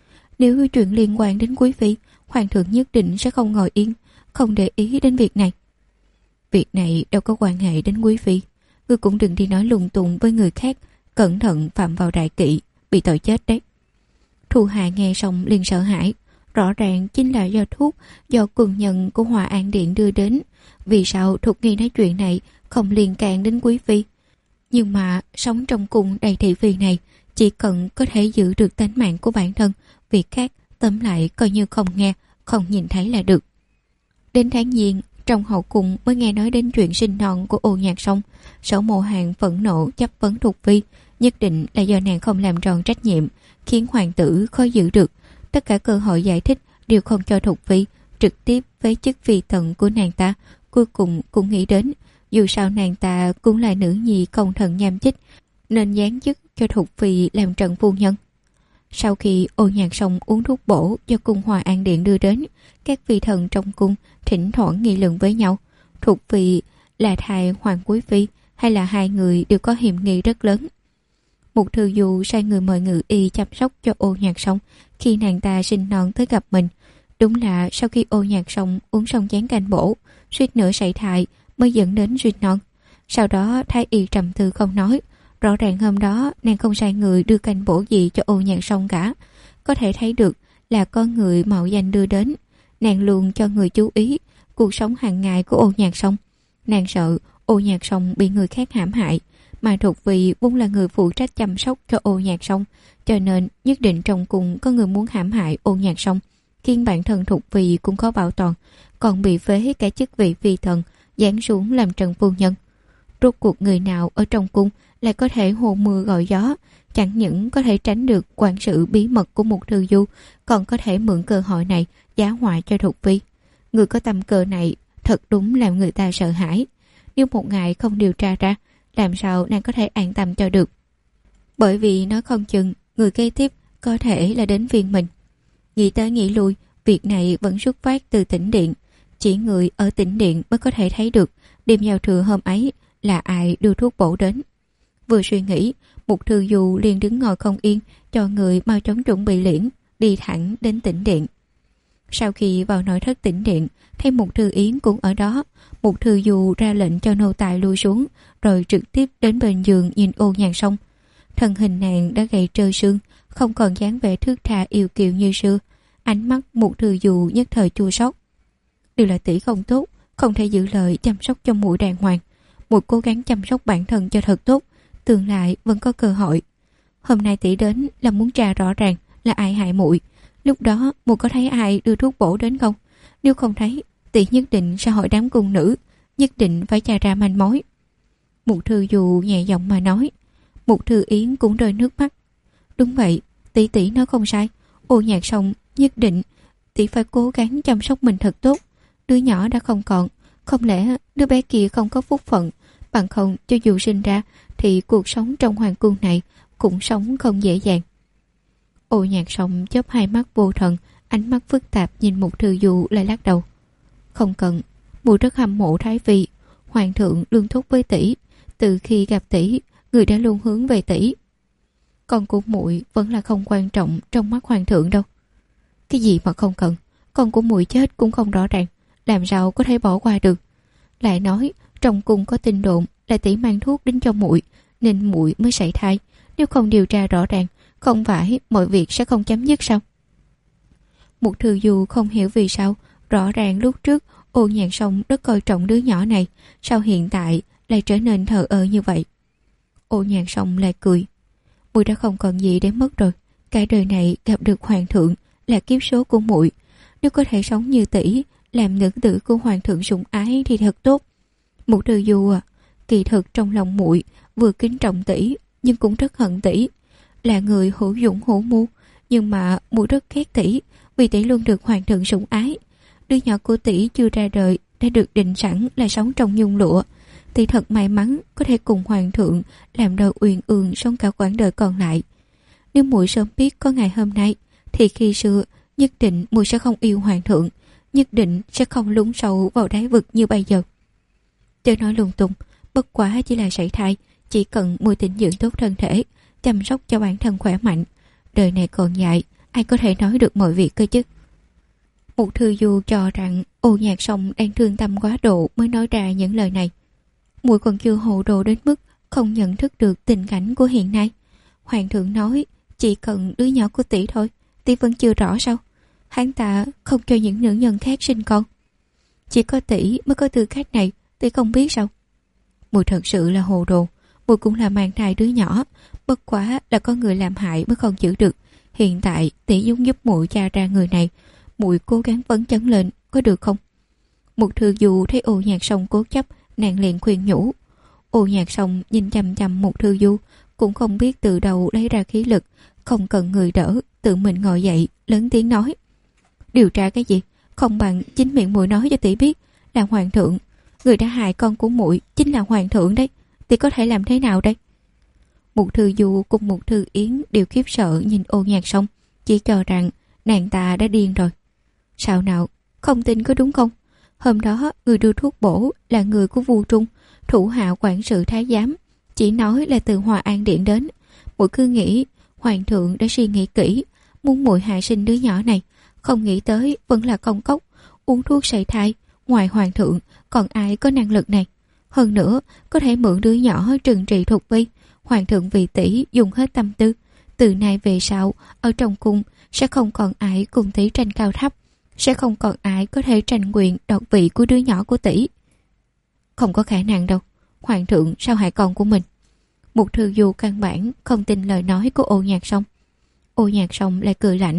Speaker 1: Nếu chuyện liên quan đến quý phi, hoàng thượng nhất định sẽ không ngồi yên, không để ý đến việc này. Việc này đâu có quan hệ đến quý phi, ngươi cũng đừng đi nói lung tung với người khác, cẩn thận phạm vào đại kỵ, bị tội chết đấy. Thu Hà nghe xong liền sợ hãi, rõ ràng chính là do thuốc do quân nhân của Hòa An Điện đưa đến. Vì sao Thục Nghi nói chuyện này không liên can đến quý phi? Nhưng mà sống trong cung đầy thị phi này, chỉ cần có thể giữ được tính mạng của bản thân, việc khác tóm lại coi như không nghe, không nhìn thấy là được. Đến tháng Giêng, trong hậu cung mới nghe nói đến chuyện sinh non của Ô Nhạc Song. Sở Mộ Hàn phẫn nộ chất vấn Thục Phi, nhất định là do nàng không làm tròn trách nhiệm, khiến hoàng tử khó giữ được. Tất cả cơ hội giải thích đều không cho Thục Phi, trực tiếp với chức phi tần của nàng ta. Cuối cùng cũng nghĩ đến, dù sao nàng ta cũng là nữ nhi công thần nham chích, nên giáng chức cho Thục Phi làm trần phu nhân. Sau khi Ô Nhạc Song uống thuốc bổ do cung Hòa An Điện đưa đến, các phi thần trong cung thỉnh thoảng nghị luận với nhau, Thục Phi là thai Hoàng Quý Phi hay là hai người đều có hiểm nghi rất lớn. Một thư du sai người mời ngự y chăm sóc cho Ô Nhạc Song khi nàng ta sinh non tới gặp mình. Đúng là sau khi Ô Nhạc Song uống xong chén canh bổ, suýt nữa sảy thai mới dẫn đến sinh non. Sau đó thái y trầm tư không nói, rõ ràng hôm đó nàng không sai người đưa canh bổ gì cho Ô Nhạc Song cả. Có thể thấy được là có người mạo danh đưa đến. Nàng luôn cho người chú ý cuộc sống hàng ngày của Ô Nhạc Song. Nàng sợ Ô Nhạc Song bị người khác hãm hại, mà Thục Phi vốn là người phụ trách chăm sóc cho Ô Nhạc Song, cho nên nhất định trong cung có người muốn hãm hại Ô Nhạc Song, khiến bản thân Thục Phi cũng khó bảo toàn, còn bị phế cả chức vị phi thần, giáng xuống làm trần phu nhân. Rốt cuộc người nào ở trong cung lại có thể hồ mưa gọi gió, chẳng những có thể tránh được quản sự bí mật của một thư du, còn có thể mượn cơ hội này giá họa cho Thục Phi. Người có tầm cờ này thật đúng làm người ta sợ hãi. Nếu một ngày không điều tra ra, làm sao nàng có thể an tâm cho được? Bởi vì nó không chừng người kế tiếp có thể là đến viên mình. Nghĩ tới nghĩ lui, việc này vẫn xuất phát từ Tĩnh Điện. Chỉ người ở Tĩnh Điện mới có thể thấy được đêm giao thừa hôm ấy là ai đưa thuốc bổ đến. Vừa suy nghĩ, một thư du liền đứng ngồi không yên, cho người mau chóng chuẩn bị liễn, đi thẳng đến Tĩnh Điện. Sau khi vào nội thất Tĩnh Điện, thấy một thư yến cũng ở đó, một thư du ra lệnh cho nô tài lui xuống, rồi trực tiếp đến bên giường nhìn Ô Nhạc Song. Thân hình nàng đã gầy trơ xương, không còn dáng vẻ thướt tha yêu kiều như xưa. Ánh mắt một thư du nhất thời chua xót. Đều là tỷ không tốt, không thể giữ lời chăm sóc cho muội đàng hoàng. Muội cố gắng chăm sóc bản thân cho thật tốt, tương lai vẫn có cơ hội. Hôm nay tỷ đến là muốn tra rõ ràng là ai hại muội. Lúc đó muội có thấy ai đưa thuốc bổ đến không? Nếu không thấy, tỷ nhất định sẽ hỏi đám cung nữ, nhất định phải tra ra manh mối. Một thư du nhẹ giọng mà nói. Một thư yến cũng rơi nước mắt. Đúng vậy, tỷ tỷ nói không sai. Ô Nhạc Song nhất định tỷ phải cố gắng chăm sóc mình thật tốt. Đứa nhỏ đã không còn, không lẽ đứa bé kia không có phúc phận, bằng không cho dù sinh ra thì cuộc sống trong hoàng cung này cũng sống không dễ dàng. Ô Nhạc Song chớp hai mắt vô thần, ánh mắt phức tạp nhìn một thư du lại lắc đầu. Không cần, muội rất hâm mộ Thái Phi, hoàng thượng luôn tốt với tỷ, từ khi gặp tỷ, người đã luôn hướng về tỷ. Con của muội vẫn là không quan trọng trong mắt hoàng thượng đâu. Cái gì mà không cần, con của muội chết cũng không rõ ràng, làm sao có thể bỏ qua được. Lại nói trong cung có tin đồn là tỷ mang thuốc đến cho muội, nên muội mới sảy thai. Nếu không điều tra rõ ràng, Không phải mọi việc sẽ không chấm dứt sao? Một Thư Du không hiểu vì sao, rõ ràng lúc trước Ô Nhạc Sông rất coi trọng đứa nhỏ này, sao hiện tại lại trở nên thờ ơ như vậy? Ô Nhạc Sông lại cười. Muội đã không còn gì để mất rồi, cả đời này gặp được hoàng thượng là kiếp số của muội. Nếu có thể sống như tỷ, làm nữ tử của hoàng thượng sủng ái thì thật tốt. Một Thư Du à, kỳ thực trong lòng muội vừa kính trọng tỷ nhưng cũng rất hận tỷ. Là người hữu dụng hữu mưu, nhưng mà muội rất ghét tỷ, vì tỷ luôn được hoàng thượng sủng ái. Đứa nhỏ của tỷ chưa ra đời đã được định sẵn là sống trong nhung lụa. Tỷ thật may mắn có thể cùng hoàng thượng làm đời uyên ương sống cả quãng đời còn lại. Nếu muội sớm biết có ngày hôm nay thì khi xưa nhất định muội sẽ không yêu hoàng thượng, nhất định sẽ không lún sâu vào đáy vực như bây giờ. Chớ nói lung tung, bất quá chỉ là sảy thai, chỉ cần muội tĩnh dưỡng tốt thân thể, chăm sóc cho bản thân khỏe mạnh, đời này còn dài, ai có thể nói được mọi việc cơ chứ? Một Thư Du cho rằng Ô Nhạc Sông đang thương tâm quá độ mới nói ra những lời này. Muội còn chưa hồ đồ đến mức không nhận thức được tình cảnh của hiện nay. Hoàng thượng nói chỉ cần đứa nhỏ của tỷ thôi, tỷ vẫn chưa rõ sao? Hắn ta không cho những nữ nhân khác sinh con. Chỉ có tỷ mới có tư cách này, tỷ không biết sao? Muội thật sự là hồ đồ. Muội cũng là mang thai đứa nhỏ, bất quá là có người làm hại mới không giữ được. Hiện tại tỷ dung giúp muội tra ra người này, muội cố gắng vấn chấn lên, có được không? Một Thư Du thấy Ô Nhạc Sông cố chấp, nàng liền khuyên nhủ. Ô Nhạc Sông nhìn chằm chằm Một Thư Du, cũng không biết từ đầu lấy ra khí lực, không cần người đỡ, tự mình ngồi dậy, lớn tiếng nói. Điều tra cái gì? Không bằng chính miệng muội nói cho tỷ biết, là hoàng thượng, người đã hại con của muội chính là hoàng thượng đấy. Tỷ có thể làm thế nào đây? Một Thư Du cùng Một Thư Yến đều khiếp sợ nhìn Ô Nhạc Sông, chỉ cho rằng nàng ta đã điên rồi. Sao nào, không tin có đúng không? Hôm đó người đưa thuốc bổ là người của Vu Trung, thủ hạ quản sự thái giám, chỉ nói là từ Hòa An Điện đến. Muội cứ nghĩ hoàng thượng đã suy nghĩ kỹ, muốn muội hại sinh đứa nhỏ này, không nghĩ tới vẫn là công cốc, uống thuốc sảy thai. Ngoài hoàng thượng còn ai có năng lực này? Hơn nữa có thể mượn đứa nhỏ trừng trị Thục Vi. Hoàng thượng vì tỷ dùng hết tâm tư, từ nay về sau ở trong cung sẽ không còn ai cùng tỷ tranh cao thấp, sẽ không còn ai có thể tranh quyền đoạt vị của đứa nhỏ của tỷ. Không có khả năng đâu, hoàng thượng sao hại con của mình? Một Thư Du căn bản không tin lời nói của Ô Nhạc Sông. Ô Nhạc Sông lại cười lạnh.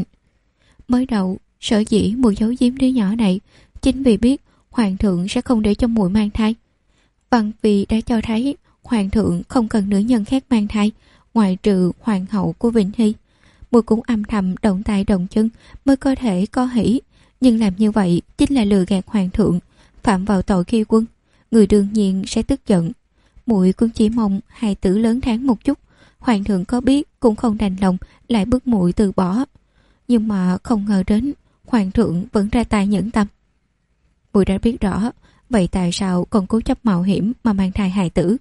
Speaker 1: Mới đầu sở dĩ muội giấu giếm đứa nhỏ này chính vì biết hoàng thượng sẽ không để cho muội mang thai. Văn vì đã cho thấy hoàng thượng không cần nữ nhân khác mang thai, ngoại trừ hoàng hậu của Vĩnh Hy. Muội cũng âm thầm động tay động chân mới có thể có hỷ, nhưng làm như vậy chính là lừa gạt hoàng thượng, phạm vào tội khi quân, người đương nhiên sẽ tức giận. Muội cũng chỉ mong hài tử lớn tháng một chút, hoàng thượng có biết cũng không đành lòng lại bức muội từ bỏ. Nhưng mà không ngờ đến hoàng thượng vẫn ra tay nhẫn tâm. Muội đã biết rõ, vậy tại sao còn cố chấp mạo hiểm mà mang thai hài tử?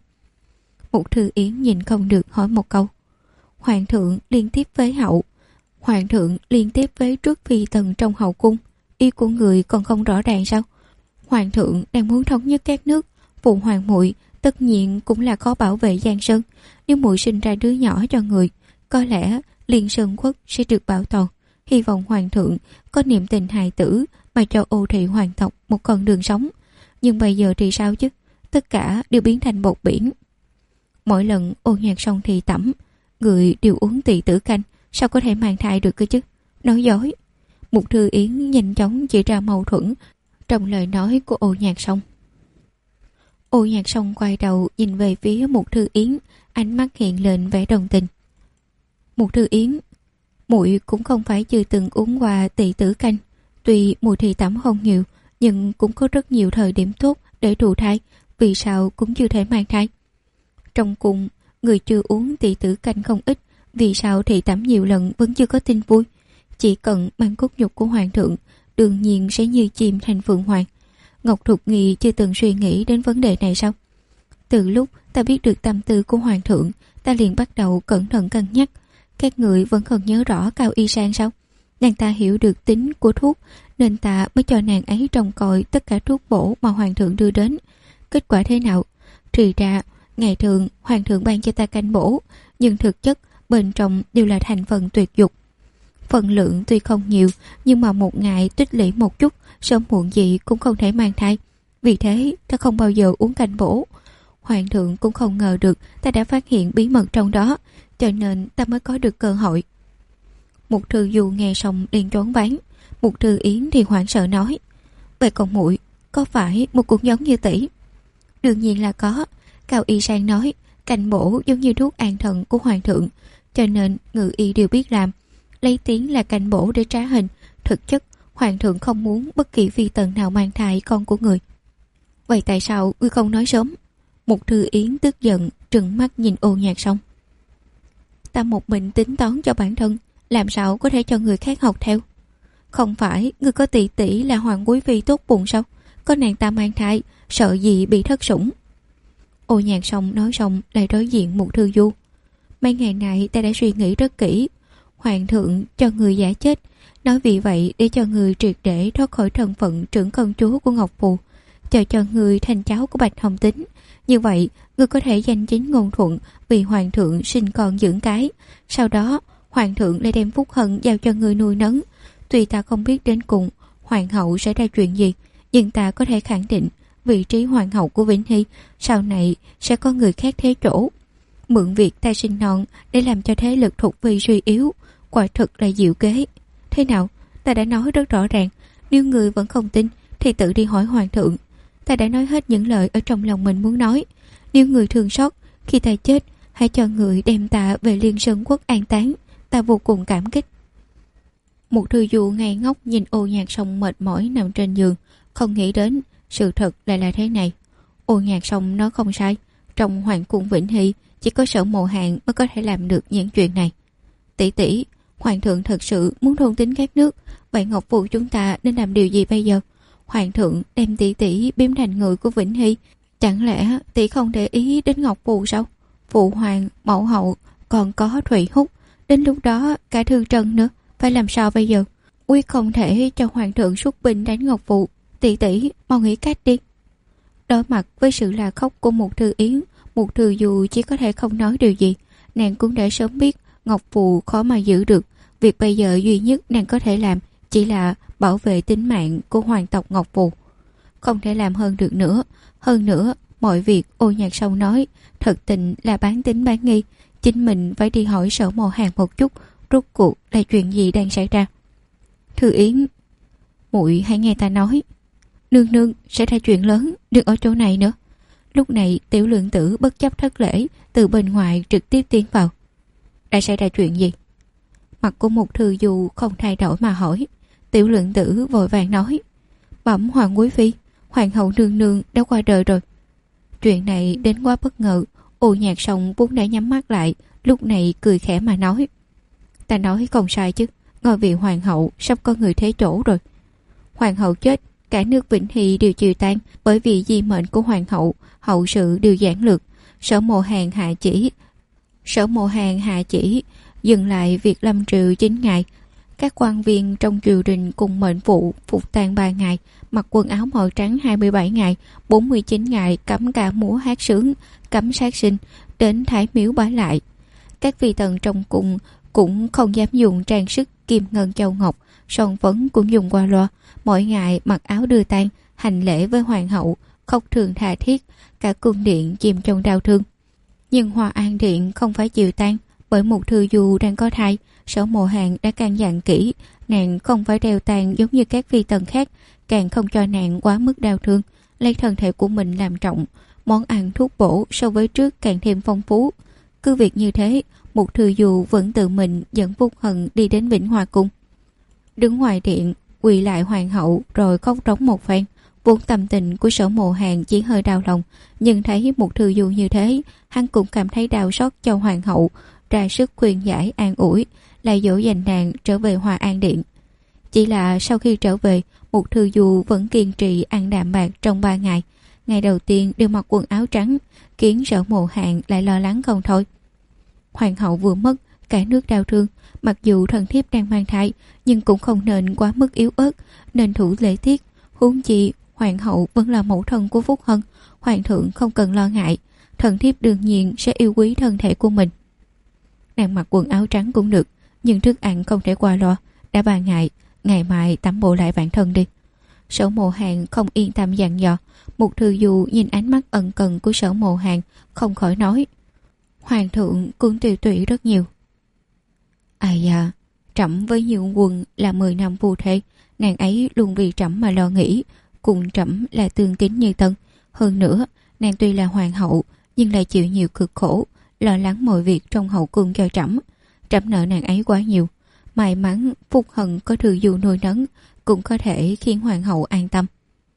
Speaker 1: Một Thư Yến nhìn không được hỏi một câu. Hoàng thượng liên tiếp với hậu, hoàng thượng liên tiếp với trước phi tần trong hậu cung, ý của người còn không rõ ràng sao? Hoàng thượng đang muốn thống nhất các nước, phụ hoàng muội tất nhiên cũng là khó bảo vệ Giang Sơn. Nếu muội sinh ra đứa nhỏ cho người, có lẽ Liên Sơn Quốc sẽ được bảo toàn. Hy vọng hoàng thượng có niềm tình hài tử mà cho Ô thị hoàng tộc một con đường sống. Nhưng bây giờ thì sao chứ? Tất cả đều biến thành bột biển. Mỗi lần Ô Nhạc Sông thì tẩm, người đều uống tỳ tử canh, sao có thể mang thai được cơ chứ? Nói dối. Một Thư Yến nhanh chóng chỉ ra mâu thuẫn trong lời nói của Ô Nhạc Sông. Ô Nhạc Sông quay đầu nhìn về phía Một Thư Yến, ánh mắt hiện lên vẻ đồng tình. Một Thư Yến, muội cũng không phải chưa từng uống qua tỳ tử canh, tuy mùi thì tẩm không nhiều, nhưng cũng có rất nhiều thời điểm tốt để thụ thai, vì sao cũng chưa thể mang thai. Trong cung, người chưa uống tỳ tử canh không ít, vì sao thị tẩm nhiều lần vẫn chưa có tin vui. Chỉ cần mang cốt nhục của hoàng thượng, đương nhiên sẽ như chim thành phượng hoàng. Ngọc Thục Nghi chưa từng suy nghĩ đến vấn đề này sao? Từ lúc ta biết được tâm tư của hoàng thượng, ta liền bắt đầu cẩn thận cân nhắc. Các người vẫn còn nhớ rõ Cao Y Sang sao? Nàng ta hiểu được tính của thuốc, nên ta mới cho nàng ấy trông coi tất cả thuốc bổ mà hoàng thượng đưa đến. Kết quả thế nào? Thì ra ngày thường hoàng thượng ban cho ta canh bổ, nhưng thực chất bên trong đều là thành phần tuyệt dục. Phần lượng tuy không nhiều, nhưng mà một ngày tích lũy một chút, sớm muộn gì cũng không thể mang thai. Vì thế ta không bao giờ uống canh bổ. Hoàng thượng cũng không ngờ được ta đã phát hiện bí mật trong đó, cho nên ta mới có được cơ hội. Mục Thư Du nghe xong liền choáng váng. Mục Thư Yến thì hoảng sợ nói: vậy còn muội có phải một cũng giống như tỷ? Đương nhiên là có. Cao Y Sang nói canh bổ giống như thuốc an thần của hoàng thượng, cho nên ngự y đều biết làm, lấy tiếng là canh bổ để trá hình. Thực chất hoàng thượng không muốn bất kỳ phi tần nào mang thai con của người. Vậy tại sao ngươi không nói sớm? Mục Thư Yến tức giận trừng mắt nhìn Ô Nhạc Song. Ta một mình tính toán cho bản thân, làm sao có thể cho người khác học theo? Không phải ngươi có tỷ tỷ là hoàng quý phi tốt bụng sao? Có nàng ta mang thai, sợ gì bị thất sủng? Ô Nhạc Song nói xong lại đối diện Mục Thư Du. Mấy ngày nay ta đã suy nghĩ rất kỹ. Hoàng thượng cho người giả chết, nói vì vậy để cho người triệt để thoát khỏi thân phận trưởng công chúa của Ngọc Phù, cho người thành cháu của Bạch Hồng Tính. Như vậy người có thể danh chính ngôn thuận vì hoàng thượng sinh con dưỡng cái. Sau đó hoàng thượng lại đem phúc hận giao cho người nuôi nấng. Tuy ta không biết đến cùng hoàng hậu sẽ ra chuyện gì, nhưng ta có thể khẳng định vị trí hoàng hậu của Vĩnh Hy sau này sẽ có người khác thế chỗ. Mượn việc ta sinh non để làm cho thế lực Thục Phi suy yếu, quả thực là diệu kế. Thế nào, ta đã nói rất rõ ràng, nếu người vẫn không tin thì tự đi hỏi hoàng thượng. Ta đã nói hết những lời ở trong lòng mình muốn nói. Nếu người thương xót, khi ta chết hãy cho người đem ta về Liên Sơn Quốc an táng. Ta vô cùng cảm kích. Một Thư Du ngây ngốc nhìn Ô Nhạc Song mệt mỏi nằm trên giường, không nghĩ đến sự thật lại là thế này. Ô Nhạc Song nói không sai, trong hoàng cung Vĩnh Hy chỉ có Sở Mộ Hàn mới có thể làm được những chuyện này. Tỷ tỷ, hoàng thượng thật sự muốn thôn tính các nước, vậy Ngọc Phù chúng ta nên làm điều gì bây giờ? Hoàng thượng đem tỷ tỷ biếm thành người của Vĩnh Hy, chẳng lẽ tỷ không để ý đến Ngọc Phù sao? Phụ hoàng, mẫu hậu, còn có Thủy Húc, đến lúc đó cả Thư Trân nữa, phải làm sao bây giờ? Quyết không thể cho hoàng thượng xuất binh đánh Ngọc Phù. Tỷ tỷ mau nghĩ cách đi. Đối mặt với sự là khóc của Mục Thư Yến, Mục Thư Du chỉ có thể không nói điều gì. Nàng cũng đã sớm biết Ngọc Phù khó mà giữ được. Việc bây giờ duy nhất nàng có thể làm chỉ là bảo vệ tính mạng của hoàng tộc Ngọc Phù. Không thể làm hơn được nữa. Hơn nữa, mọi việc Ô Nhạc Song nói thật tình là bán tính bán nghi. Chính mình phải đi hỏi Sở Mộ Hàn một chút, rốt cuộc là chuyện gì đang xảy ra. Thư Yến, muội hãy nghe ta nói. Nương nương sẽ ra chuyện lớn, đừng ở chỗ này nữa. Lúc này Tiểu Lượng Tử bất chấp thất lễ từ bên ngoài trực tiếp tiến vào. Đã xảy ra chuyện gì? Mặt của Mục Thư Du không thay đổi mà hỏi. Tiểu Lượng Tử vội vàng nói: bẩm hoàng quý phi, hoàng hậu nương nương đã qua đời rồi. Chuyện này đến quá bất ngờ. Ô Nhạc Song vốn đã nhắm mắt lại, lúc này cười khẽ mà nói: ta nói không sai chứ, ngôi vị hoàng hậu sắp có người thế chỗ rồi. Hoàng hậu chết, cả nước Vĩnh Hy đều chịu tan, bởi vì di mệnh của hoàng hậu, hậu sự đều giản lược. Sở Mộ Hàn hạ chỉ dừng lại việc lâm triều 9 ngày. Các quan viên trong triều đình cùng mệnh phụ phục tang 3 ngày, mặc quần áo màu trắng 27 ngày, 49 ngày cấm cả múa hát sướng, cấm sát sinh, đến Thái Miếu bái lại. Các phi tần trong cung cũng không dám dùng trang sức kim ngân châu ngọc, son phấn cũng dùng qua loa. Mỗi ngày mặc áo đưa tang, hành lễ với hoàng hậu, khóc thường tha thiết, cả cung điện chìm trong đau thương. Nhưng Hoa An Điện không phải chịu tang, bởi Mục Thư Du đang có thai. Sở Mộ Hàn đã căn dặn kỹ, nàng không phải đeo tang giống như các phi tần khác, càng không cho nàng quá mức đau thương, lấy thân thể của mình làm trọng, món ăn thuốc bổ so với trước càng thêm phong phú. Cứ việc như thế, Mục Thư Du vẫn tự mình dẫn Phúc Hận đi đến Vĩnh Hòa Cung. Đứng ngoài điện, quỳ lại hoàng hậu rồi khóc rống một phen. Vốn tâm tình của Sở Mộ Hàn chỉ hơi đau lòng, nhưng thấy Mục Thư Du như thế, hắn cũng cảm thấy đau xót cho hoàng hậu, ra sức khuyên giải an ủi, lại dỗ dành nàng trở về Hòa An Điện. Chỉ là sau khi trở về, Mục Thư Du vẫn kiên trì ăn đạm bạc trong 3 ngày. Ngày đầu tiên đều mặc quần áo trắng, khiến Sở Mộ Hàn lại lo lắng không thôi. Hoàng hậu vừa mất, cả nước đau thương. Mặc dù thần thiếp đang mang thai, nhưng cũng không nên quá mức yếu ớt, nên thủ lễ tiết. Huống chi hoàng hậu vẫn là mẫu thân của Phúc Hân, hoàng thượng không cần lo ngại. Thần thiếp đương nhiên sẽ yêu quý thân thể của mình. Nàng mặc quần áo trắng cũng được, nhưng thức ăn không thể qua lo. Đã 3 ngày, ngày mai tắm bổ lại bản thân đi. Sở Mộ Hàn không yên tâm dặn dò. Mục Thư Du nhìn ánh mắt ân cần của Sở Mộ Hàn, không khỏi nói: Hoàng thượng cũng tiều tụy rất nhiều. Ai da, trẫm với Nhượng Quân là 10 năm phu thê, nàng ấy luôn vì trẫm mà lo nghĩ, cùng trẫm là tương kính như tân. Hơn nữa, nàng tuy là hoàng hậu nhưng lại chịu nhiều cực khổ, lo lắng mọi việc trong hậu cung cho trẫm. Trẫm nợ nàng ấy quá nhiều. May mắn Phúc Hận có Thư Du nuôi nấng, cũng có thể khiến hoàng hậu an tâm.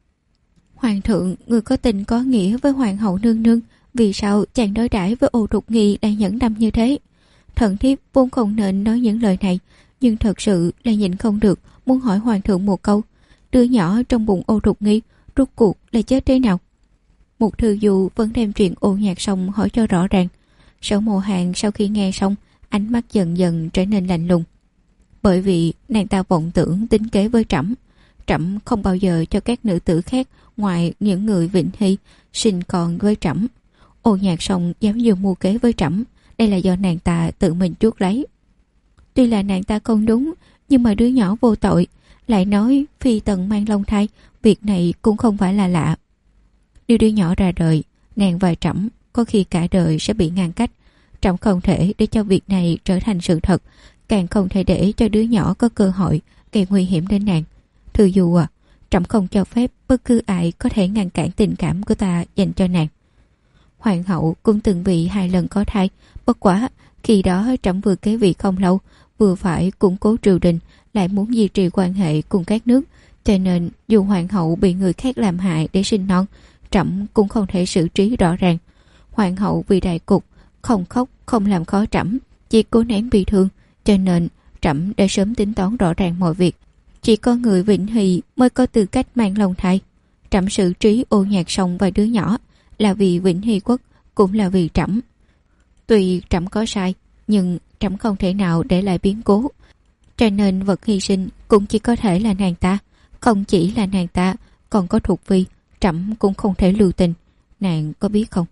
Speaker 1: Hoàng thượng, người có tình có nghĩa với hoàng hậu nương nương, vì sao chàng đối đãi với Ô Thục Nghi đang nhẫn tâm như thế? Thần thiếp vốn không nên nói những lời này, nhưng thật sự là nhịn không được, muốn hỏi hoàng thượng một câu. Đứa nhỏ trong bụng Ô Thục Nghi rốt cuộc là chết thế nào? Mục Thư Du vẫn đem chuyện Ô Nhạc Song hỏi cho rõ ràng. Sở Mộ Hàn sau khi nghe xong, ánh mắt dần dần trở nên lạnh lùng. Bởi vì nàng ta vọng tưởng tính kế với trẫm. Trẫm không bao giờ cho các nữ tử khác ngoài những người Vĩnh Hy sinh con với trẫm. Ô Nhạc Song dám dùng mưu kế với trẫm, đây là do nàng ta tự mình chuốc lấy. Tuy là nàng ta không đúng, nhưng mà đứa nhỏ vô tội, lại nói phi tần mang long thai, việc này cũng không phải là lạ. Nếu đứa nhỏ ra đời, nàng và trẫm có khi cả đời sẽ bị ngăn cách. Trẫm không thể để cho việc này trở thành sự thật, càng không thể để cho đứa nhỏ có cơ hội gây nguy hiểm đến nàng. Thư Du à, trẫm không cho phép bất cứ ai có thể ngăn cản tình cảm của ta dành cho nàng. Hoàng hậu cũng từng bị 2 lần có thai, bất quá khi đó trẫm vừa kế vị không lâu, vừa phải củng cố triều đình, lại muốn duy trì quan hệ cùng các nước, cho nên dù hoàng hậu bị người khác làm hại để sinh non, trẫm cũng không thể xử trí rõ ràng. Hoàng hậu vì đại cục không khóc không làm khó trẫm, chỉ cố nén bị thương, cho nên trẫm đã sớm tính toán rõ ràng mọi việc. Chỉ có người Vĩnh Hy mới có tư cách mang long thai. Trẫm xử trí Ô Nhạc Song và đứa nhỏ là vì Vĩnh Hy quốc, cũng là vì trẫm. Tuy trẫm có sai, nhưng trẫm không thể nào để lại biến cố, cho nên vật hy sinh cũng chỉ có thể là nàng ta. Không chỉ là nàng ta, còn có Thục Vi, trẫm cũng không thể lưu tình. Nàng có biết không?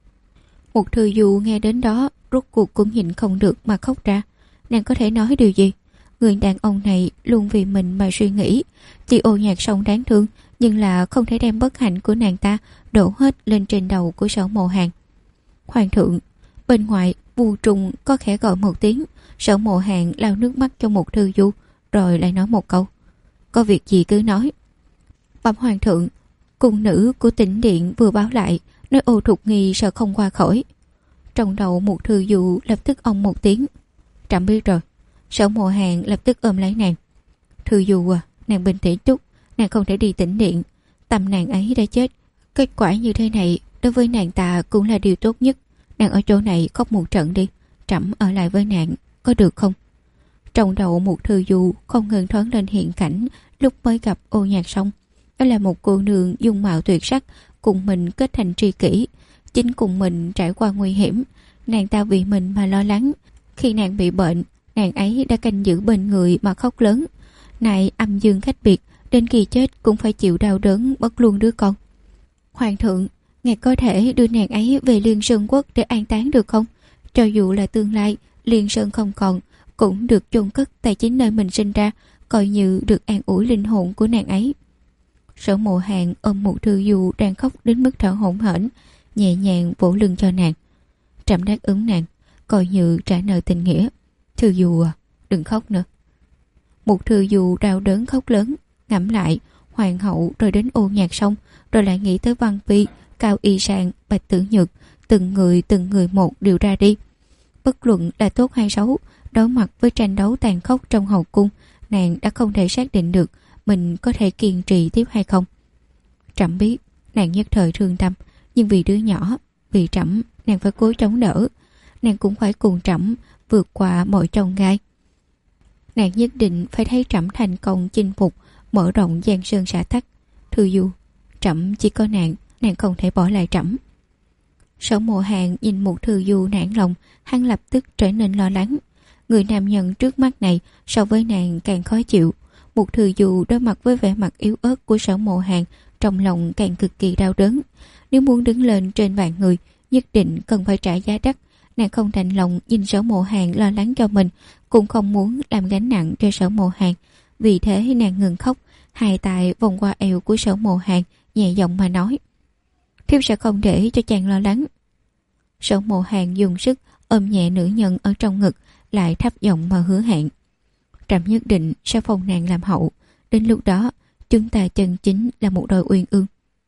Speaker 1: Một Thư Du nghe đến đó, rốt cuộc cũng nhịn không được mà khóc ra. Nàng có thể nói điều gì? Người đàn ông này luôn vì mình mà suy nghĩ. Tuy Ô Nhạc Song đáng thương, nhưng là không thể đem bất hạnh của nàng ta đổ hết lên trên đầu của Sở Mộ Hàn. Hoàng thượng, bên ngoài Vu Trùng có khẽ gọi một tiếng. Sở Mộ Hàn lau nước mắt cho một Thư Du, rồi lại nói một câu: có việc gì cứ nói. Bẩm hoàng thượng, cung nữ của Tĩnh Điện vừa báo lại, nói Ô Thục Nghi sợ không qua khỏi. Trong đầu một Thư Du lập tức ông một tiếng: trẫm biết rồi. Sở Mộ Hàn lập tức ôm lấy nàng: Thư Du à, nàng bình tĩnh chút, nàng không thể đi Tĩnh Điện. Tâm nàng ấy đã chết, kết quả như thế này đối với nàng ta cũng là điều tốt nhất. Nàng ở chỗ này khóc một trận đi, trẫm ở lại với nàng, có được không? Trong đầu một Thư Du không ngừng thoáng lên hiện cảnh lúc mới gặp Ô Nhạc Song. Đó là một cô nương dung mạo tuyệt sắc, cùng mình kết thành tri kỷ, chính cùng mình trải qua nguy hiểm. Nàng ta vì mình mà lo lắng. Khi nàng bị bệnh, nàng ấy đã canh giữ bên người mà khóc lớn. Này âm dương cách biệt, đến khi chết cũng phải chịu đau đớn mất luôn đứa con. Hoàng thượng, ngài có thể đưa nàng ấy về Liên Sơn Quốc để an táng được không? Cho dù là tương lai Liên Sơn không còn, cũng được chôn cất tại chính nơi mình sinh ra, coi như được an ủi linh hồn của nàng ấy. Sở Mộ Hàn ôm một Thư Du đang khóc đến mức thở hổn hển, nhẹ nhàng vỗ lưng cho nàng. Trẫm đáp ứng nàng, coi như trả nợ tình nghĩa. Thư Du à, đừng khóc nữa. Một Thư Du đau đớn khóc lớn, ngẫm lại hoàng hậu, rồi đến Ô Nhạc Song, rồi lại nghĩ tới Văn Phi, Cao Y Sang, Bạch Tử Nhược, từng người một đều ra đi. Bất luận là tốt hay xấu, đối mặt với tranh đấu tàn khốc trong hậu cung, nàng đã không thể xác định được mình có thể kiên trì tiếp hay không. Trẫm biết nàng nhất thời thương tâm, nhưng vì đứa nhỏ, vì trẫm, nàng phải cố chống đỡ. Nàng cũng phải cùng trẫm vượt qua mọi chông gai. Nàng nhất định phải thấy trẫm thành công chinh phục, mở rộng giang sơn xã tắc. Thư Du, trẫm chỉ có nàng không thể bỏ lại trẫm. Sở Mộ Hàn nhìn một Thư Du nản lòng, hắn lập tức trở nên lo lắng. Người nam nhân trước mắt này so với nàng càng khó chịu. Một Thư Du đối mặt với vẻ mặt yếu ớt của Sở Mộ Hàn, trong lòng càng cực kỳ đau đớn. Nếu muốn đứng lên trên vạn người, nhất định cần phải trả giá đắt, Nàng không đành lòng nhìn Sở Mộ Hàn lo lắng cho mình, cũng không muốn làm gánh nặng cho Sở Mộ Hàn. Vì thế nàng ngừng khóc, hai tay vòng qua eo của Sở Mộ Hàn, nhẹ giọng mà nói: "Thiếp sẽ không để cho chàng lo lắng." Sở Mộ Hàn dùng sức ôm nhẹ nữ nhân ở trong ngực, lại thấp giọng mà hứa hẹn: "Trẫm nhất định sẽ phong nàng làm hậu. Đến lúc đó chúng ta chân chính là một đôi uyên ương."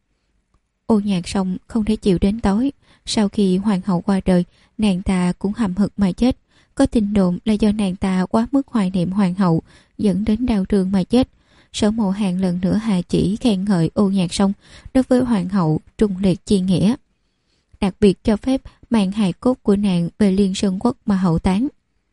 Speaker 1: Ô Nhạc Song không thể chịu đến tối. Sau khi hoàng hậu qua đời, nàng ta cũng hậm hực mà chết. Có tin đồn là do nàng ta quá mức hoài niệm hoàng hậu, dẫn đến đau thương mà chết. Sở Mộ Hàn lần nữa hạ chỉ khen ngợi Ô Nhạc Song đối với hoàng hậu trung liệt chi nghĩa, đặc biệt cho phép mang hài cốt của nàng về Liên Sơn Quốc mà hậu táng.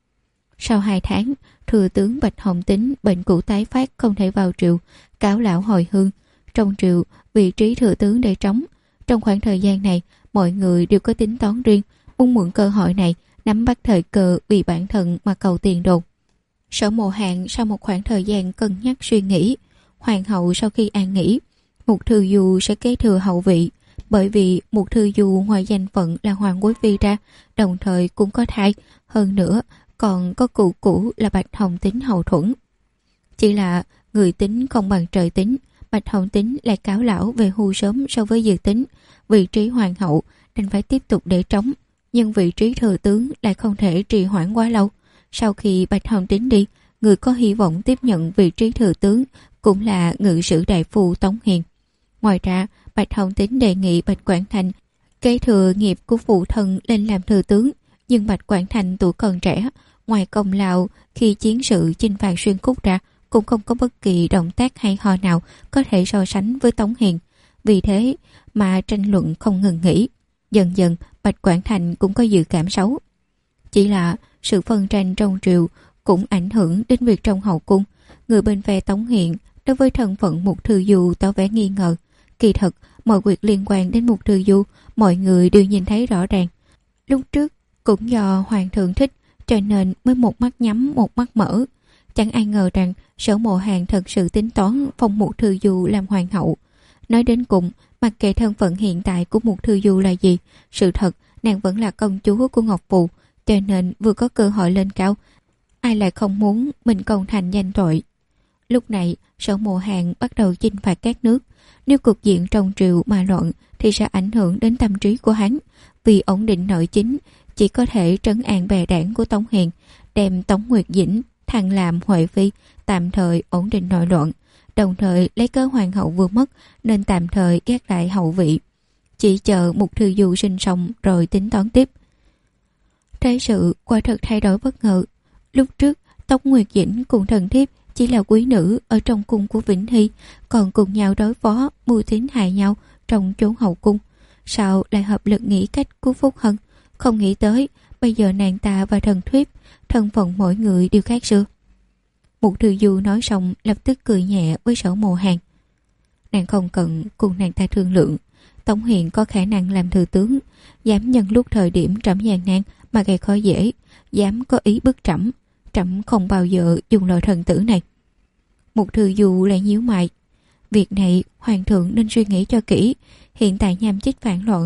Speaker 1: Sau 2 tháng, thừa tướng Bạch Hồng Tín bệnh cũ tái phát, không thể vào triều, cáo lão hồi hương. Trong triều, vị trí thừa tướng để trống. Trong khoảng thời gian này, mọi người đều có tính toán riêng, muốn mượn cơ hội này nắm bắt thời cơ vì bản thân mà cầu tiền đồn. Sở Mộ Hàn sau một khoảng thời gian cân nhắc suy nghĩ, hoàng hậu sau khi an nghỉ, Mục Thư Du sẽ kế thừa hậu vị. Bởi vì Mục Thư Du ngoài danh phận là hoàng quý phi ra, đồng thời cũng có thai, hơn nữa còn có cụ cũ là Bạch Hồng Tín hậu thuẫn. Chỉ là người tính không bằng trời tính, Bạch Hồng Tín lại cáo lão về hưu sớm so với dự tính. Vị trí hoàng hậu đành phải tiếp tục để trống, nhưng vị trí thừa tướng lại không thể trì hoãn quá lâu. Sau khi Bạch Hồng Tín đi, người có hy vọng tiếp nhận vị trí thừa tướng cũng là ngự sử đại phu Tống Hiền. Ngoài ra, Bạch Hồng Tín đề nghị Bạch Quảng Thành kế thừa nghiệp của phụ thân lên làm thừa tướng, nhưng Bạch Quảng Thành tuổi còn trẻ, ngoài công lao khi chiến sự chinh phạt xuyên khúc ra, cũng không có bất kỳ động tác hay ho nào có thể so sánh với Tống Hiền. Vì thế mà tranh luận không ngừng nghỉ. Dần dần Bạch Quảng Thành cũng có dự cảm xấu. Chỉ là sự phân tranh trong triều cũng ảnh hưởng đến việc trong hậu cung. Người bên phe Tống Hiền đối với thân phận Mục Thư Du tỏ vẻ nghi ngờ. Kỳ thật mọi việc liên quan đến Mục Thư Du mọi người đều nhìn thấy rõ ràng. Lúc trước cũng do hoàng thượng thích, cho nên mới một mắt nhắm một mắt mở. Chẳng ai ngờ rằng Sở Mộ Hàn thật sự tính toán phong Mục Thư Du làm hoàng hậu. Nói đến cùng, mặc kệ thân phận hiện tại của Mục Thư Du là gì, sự thật nàng vẫn là công chúa của Ngọc Phù, cho nên vừa có cơ hội lên cao, ai lại không muốn mình công thành danh tội. Lúc này Sở Mộ Hàn bắt đầu chinh phạt các nước. Nếu cục diện trong triều mà loạn thì sẽ ảnh hưởng đến tâm trí của hắn. Vì ổn định nội chính, chỉ có thể trấn an bè đảng của Tống Hiền, đem Tống Nguyệt Dĩnh thăng làm Huệ Phi, tạm thời ổn định nội loạn. Đồng thời lấy cớ hoàng hậu vừa mất nên tạm thời gác lại hậu vị, chỉ chờ Mục Thư Du sinh xong rồi tính toán tiếp. Thế sự quả thật thay đổi bất ngờ. Lúc trước Tống Nguyệt Dĩnh cùng thần thiếp chỉ là quý nữ ở trong cung của Vĩnh Hy, còn cùng nhau đối phó mưu tính hại nhau trong chốn hậu cung. Sao lại hợp lực nghĩ cách cứu Phúc Hân? Không nghĩ tới bây giờ nàng ta và thần thiếp thân phận mỗi người đều khác xưa. Mục Thư Du nói xong lập tức cười nhẹ với Sở Mộ Hàn. Nàng không cần cùng nàng ta thương lượng. Tống Hiền có khả năng làm thừa tướng, dám nhân lúc thời điểm trẫm gian nan mà gây khó dễ, dám có ý bức trẫm. Trẫm không bao giờ dùng loại thần tử này. Mục Thư Du lại nhíu mày. Việc này hoàng thượng nên suy nghĩ cho kỹ. Hiện tại Nham Chích phản loạn,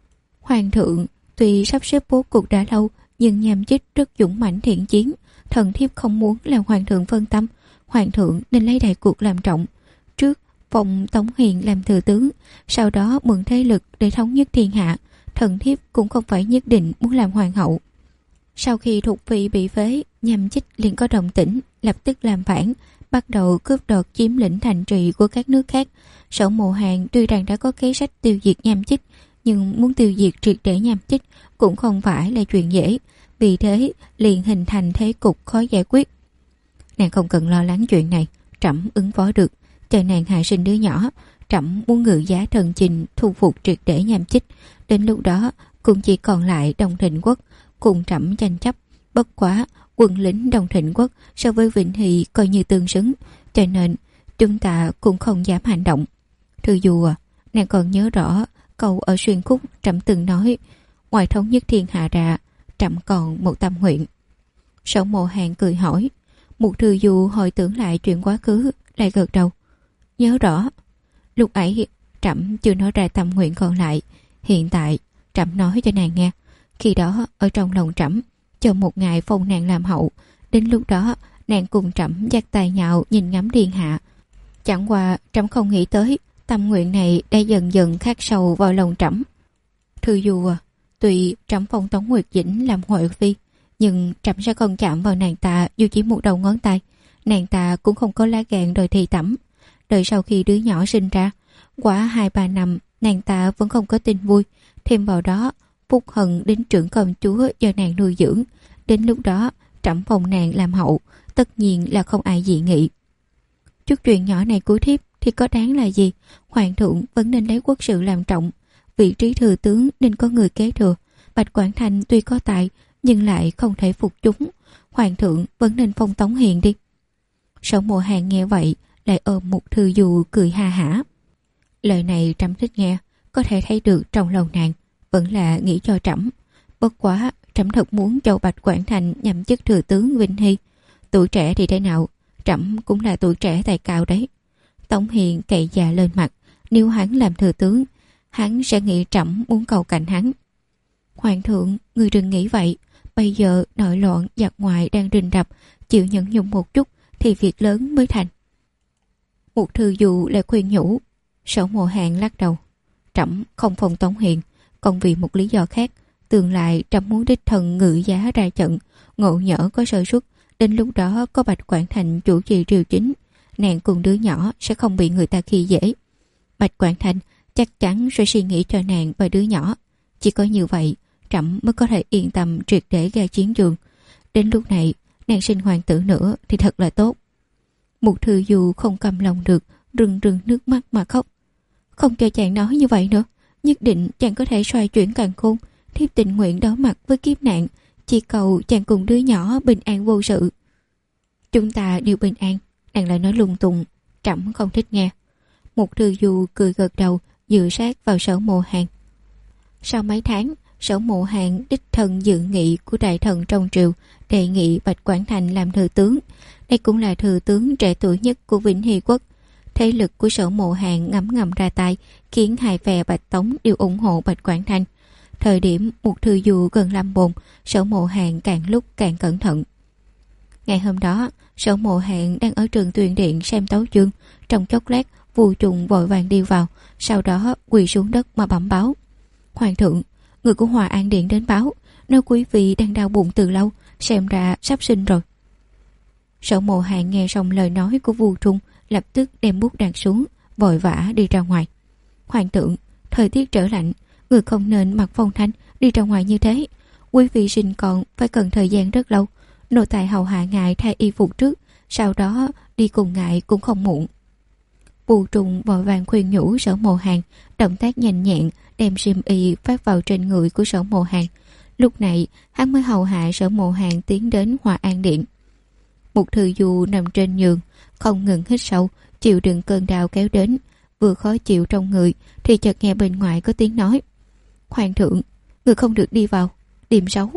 Speaker 1: hoàng thượng tuy sắp xếp bố cục đã lâu, nhưng Nham Chích rất dũng mãnh thiện chiến. Thần thiếp không muốn làm hoàng thượng phân tâm. Hoàng thượng nên lấy đại cuộc làm trọng, trước phong Tống Hiền làm thừa tướng, sau đó mượn thế lực để thống nhất thiên hạ. Thần thiếp cũng không phải nhất định muốn làm hoàng hậu. Sau khi Thục Phi bị phế, Nham Chích liền có động tĩnh, lập tức làm phản, bắt đầu cướp đoạt chiếm lĩnh thành trì của các nước khác. Sở Mộ Hàn tuy rằng đã có kế sách tiêu diệt Nham Chích, nhưng muốn tiêu diệt triệt để Nham Chích cũng không phải là chuyện dễ. Vì thế liền hình thành thế cục khó giải quyết. Nàng không cần lo lắng chuyện này, trẫm ứng phó được. Chờ nàng hạ sinh đứa nhỏ, trẫm muốn ngự giá thần trình thu phục triệt để Nham Chích. Đến lúc đó cũng chỉ còn lại Đồng Thịnh Quốc cùng trẫm tranh chấp. Bất quá quân lính Đồng Thịnh Quốc so với Vĩnh Hy coi như tương xứng, cho nên chúng ta cũng không dám hành động. Thư Du à, nàng còn nhớ rõ câu ở Xuyên Khúc trẫm từng nói, ngoài thống nhất thiên hạ ra, trẫm còn một tâm nguyện. Sở Mộ Hàn cười hỏi. Mục Thư Du hồi tưởng lại chuyện quá khứ, lại gật đầu. Nhớ rõ. Lúc ấy trẫm chưa nói ra tâm nguyện còn lại. Hiện tại trẫm nói cho nàng nghe. Khi đó ở trong lòng trẫm cho một ngày phong nàng làm hậu, đến lúc đó nàng cùng trẫm dắt tay nhạo nhìn ngắm thiên hạ. Chẳng qua trẫm không nghĩ tới tâm nguyện này đã dần dần khắc sâu vào lòng trẫm. Thư Du à, tuy trẫm phong Tống Nguyệt Dĩnh làm huệ phi, nhưng trẫm sẽ không chạm vào nàng ta dù chỉ một đầu ngón tay. Nàng ta cũng không có lá gan đòi thì tẩm. Đợi sau khi đứa nhỏ sinh ra, quá 2-3 năm nàng ta vẫn không có tin vui. Thêm vào đó phúc hận đến trưởng công chúa do nàng nuôi dưỡng. Đến lúc đó trẫm phong nàng làm hậu, tất nhiên là không ai dị nghị. Chút chuyện nhỏ này của thiếp thì có đáng là gì? Hoàng thượng vẫn nên lấy quốc sự làm trọng. Vị trí thừa tướng nên có người kế thừa. Bạch Quảng Thành tuy có tài nhưng lại không thể phục chúng. Hoàng thượng vẫn nên phong Tống Hiền đi. Sở Mộ Hàn nghe vậy lại ôm Mục Thư Du cười ha hả. Lời này trẫm thích nghe, có thể thấy được trong lòng nàng vẫn là nghĩ cho trẫm. Bất quá trẫm thật muốn cho Bạch Quảng Thành nhậm chức thừa tướng Vinh Hy. Tuổi trẻ thì thế nào, trẫm cũng là tuổi trẻ tài cao đấy. Tống Hiền cậy già lên mặt, nếu hắn làm thừa tướng, hắn sẽ nghĩ trẫm muốn cầu cạnh hắn. Hoàng thượng, người đừng nghĩ vậy. Bây giờ nội loạn giặc ngoại đang rình rập, chịu nhẫn nhục một chút thì việc lớn mới thành. Một Thư Du lại khuyên nhủ. Sở Mộ Hàn lắc đầu. Trẫm không phong Tống Hiền, còn vì một lý do khác. Tương lai trẫm muốn đích thân ngự giá ra trận, ngộ nhỡ có sơ suất, đến lúc đó có Bạch Quảng Thành chủ trì triều chính, nàng cùng đứa nhỏ sẽ không bị người ta khi dễ. Bạch Quảng Thành chắc chắn sẽ suy nghĩ cho nàng và đứa nhỏ. Chỉ có như vậy trẫm mới có thể yên tâm triệt để ra chiến trường. Đến lúc này nàng sinh hoàng tử nữa thì thật là tốt. Một Thư Du không cầm lòng được, rưng rưng nước mắt mà khóc. Không cho chàng nói như vậy nữa, nhất định chàng có thể xoay chuyển càn khôn. Thiếp tình nguyện đối mặt với kiếp nạn, chỉ cầu chàng cùng đứa nhỏ bình an vô sự. Chúng ta đều bình an. Nàng lại nói lung tung, trẫm không thích nghe. Một Thư Du cười gật đầu, dựa sát vào Sở Mộ Hàn. Sau mấy tháng, Sở Mộ Hàn đích thân dự nghị của đại thần trong triều, đề nghị Bạch Quảng Thành làm thừa tướng. Đây cũng là thừa tướng trẻ tuổi nhất của Vĩnh Hy quốc. Thế lực của Sở Mộ Hàn ngấm ngầm ra tay, khiến hai phe Bạch Tống đều ủng hộ Bạch Quảng Thành. Thời điểm một Thư Du gần lâm bồn, Sở Mộ Hàn càng lúc càng cẩn thận. Ngày hôm đó, Sở Mộ Hàn đang ở trường Tuyền Điện xem tấu chương. Trong chốc lát, Vu Trùng vội vàng đi vào, sau đó quỳ xuống đất mà bẩm báo. Hoàng thượng, người của Hòa An Điện đến báo, nói quý vị đang đau bụng từ lâu, xem ra sắp sinh rồi. Sở Mộ Hàn nghe xong lời nói của Vu Trùng, lập tức đem bút đặt xuống, vội vã đi ra ngoài. Hoàng thượng, thời tiết trở lạnh, người không nên mặc phong thanh đi ra ngoài như thế. Quý vị sinh con phải cần thời gian rất lâu. Nô tài hầu hạ ngài thay y phục trước, sau đó đi cùng ngài cũng không muộn. Vu Trùng vội vàng khuyên nhủ Sở Mộ Hàn, động tác nhanh nhẹn đem xiêm y phát vào trên người của Sở Mộ Hàn. Lúc này hắn mới hầu hạ Sở Mộ Hàn tiến đến Hòa An Điện. Một Thư Du nằm trên giường, không ngừng hít sâu, chịu đựng cơn đau kéo đến. Vừa khó chịu trong người thì chợt nghe bên ngoài có tiếng nói. Hoàng thượng, người không được đi vào, điểm xấu.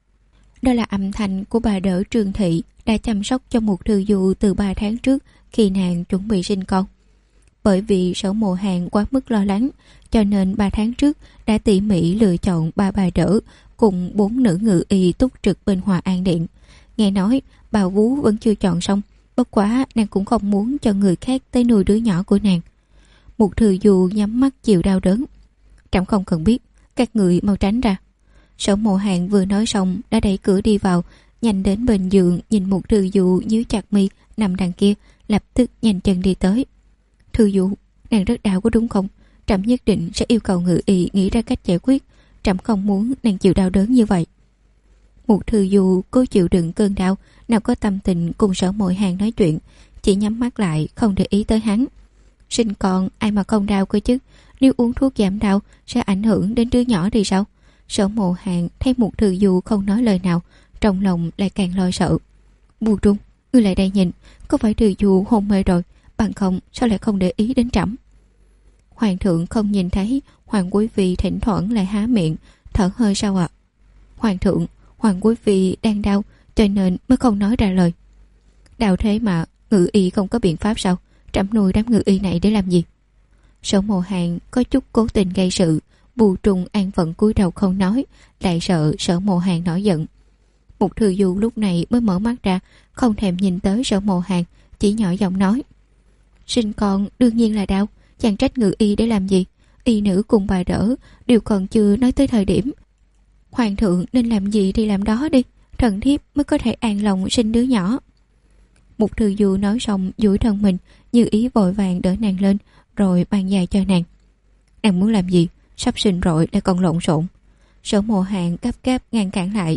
Speaker 1: Đó là âm thanh của bà đỡ Trương Thị đã chăm sóc cho một Thư Du từ 3 tháng trước khi nàng chuẩn bị sinh con. Bởi vì Sở Mộ Hàn quá mức lo lắng, cho nên 3 tháng trước đã tỉ mỉ lựa chọn 3 bà đỡ cùng 4 nữ ngự y túc trực bên Hòa An Điện. Nghe nói bà vú vẫn chưa chọn xong, bất quá nàng cũng không muốn cho người khác tới nuôi đứa nhỏ của nàng. Một Thư Du nhắm mắt chịu đau đớn. Trẫm không cần biết, các người mau tránh ra. Sở Mộ Hàn vừa nói xong đã đẩy cửa đi vào, nhanh đến bên giường nhìn một Thư Du nhíu chặt mi nằm đằng kia, lập tức nhanh chân đi tới. Thư Du, nàng rất đau có đúng không? Trẫm nhất định sẽ yêu cầu ngự y nghĩ ra cách giải quyết. Trẫm không muốn nàng chịu đau đớn như vậy. Một Thư Du cố chịu đựng cơn đau, nào có tâm tình cùng Sở Mộ Hàn nói chuyện, chỉ nhắm mắt lại không để ý tới hắn. Sinh con ai mà không đau cơ chứ? Nếu uống thuốc giảm đau sẽ ảnh hưởng đến đứa nhỏ thì sao? Sở Mộ Hàn thấy một Thư Du không nói lời nào, trong lòng lại càng lo sợ. Vu Trung, ngươi lại đây nhìn, có phải Thư Du hôn mê rồi? Bằng không sao lại không để ý đến trẫm? Hoàng thượng không nhìn thấy Hoàng quý phi thỉnh thoảng lại há miệng thở hơi sao ạ? Hoàng thượng, Hoàng quý phi đang đau cho nên mới không nói ra lời. Đau thế mà ngự y không có biện pháp sao? Trẫm nuôi đám ngự y này để làm gì? Sở Mộ Hàn có chút cố tình gây sự, Bù Trung an phận cúi đầu không nói, lại sợ Sở Mộ Hàn nổi giận. Mục Thư Du lúc này mới mở mắt ra, không thèm nhìn tới Sở Mộ Hàn, chỉ nhỏ giọng nói: sinh con đương nhiên là đau, chàng trách ngự y để làm gì? Y nữ cùng bà đỡ đều còn chưa nói tới thời điểm. Hoàng thượng nên làm gì thì làm đó đi, thần thiếp mới có thể an lòng sinh đứa nhỏ. Mục Thư Du nói xong duỗi thân mình, Như Ý vội vàng đỡ nàng lên, rồi ban dài cho nàng. Nàng muốn làm gì? Sắp sinh rồi lại còn lộn xộn. Sở Mộ Hàn gấp gáp ngăn cản lại.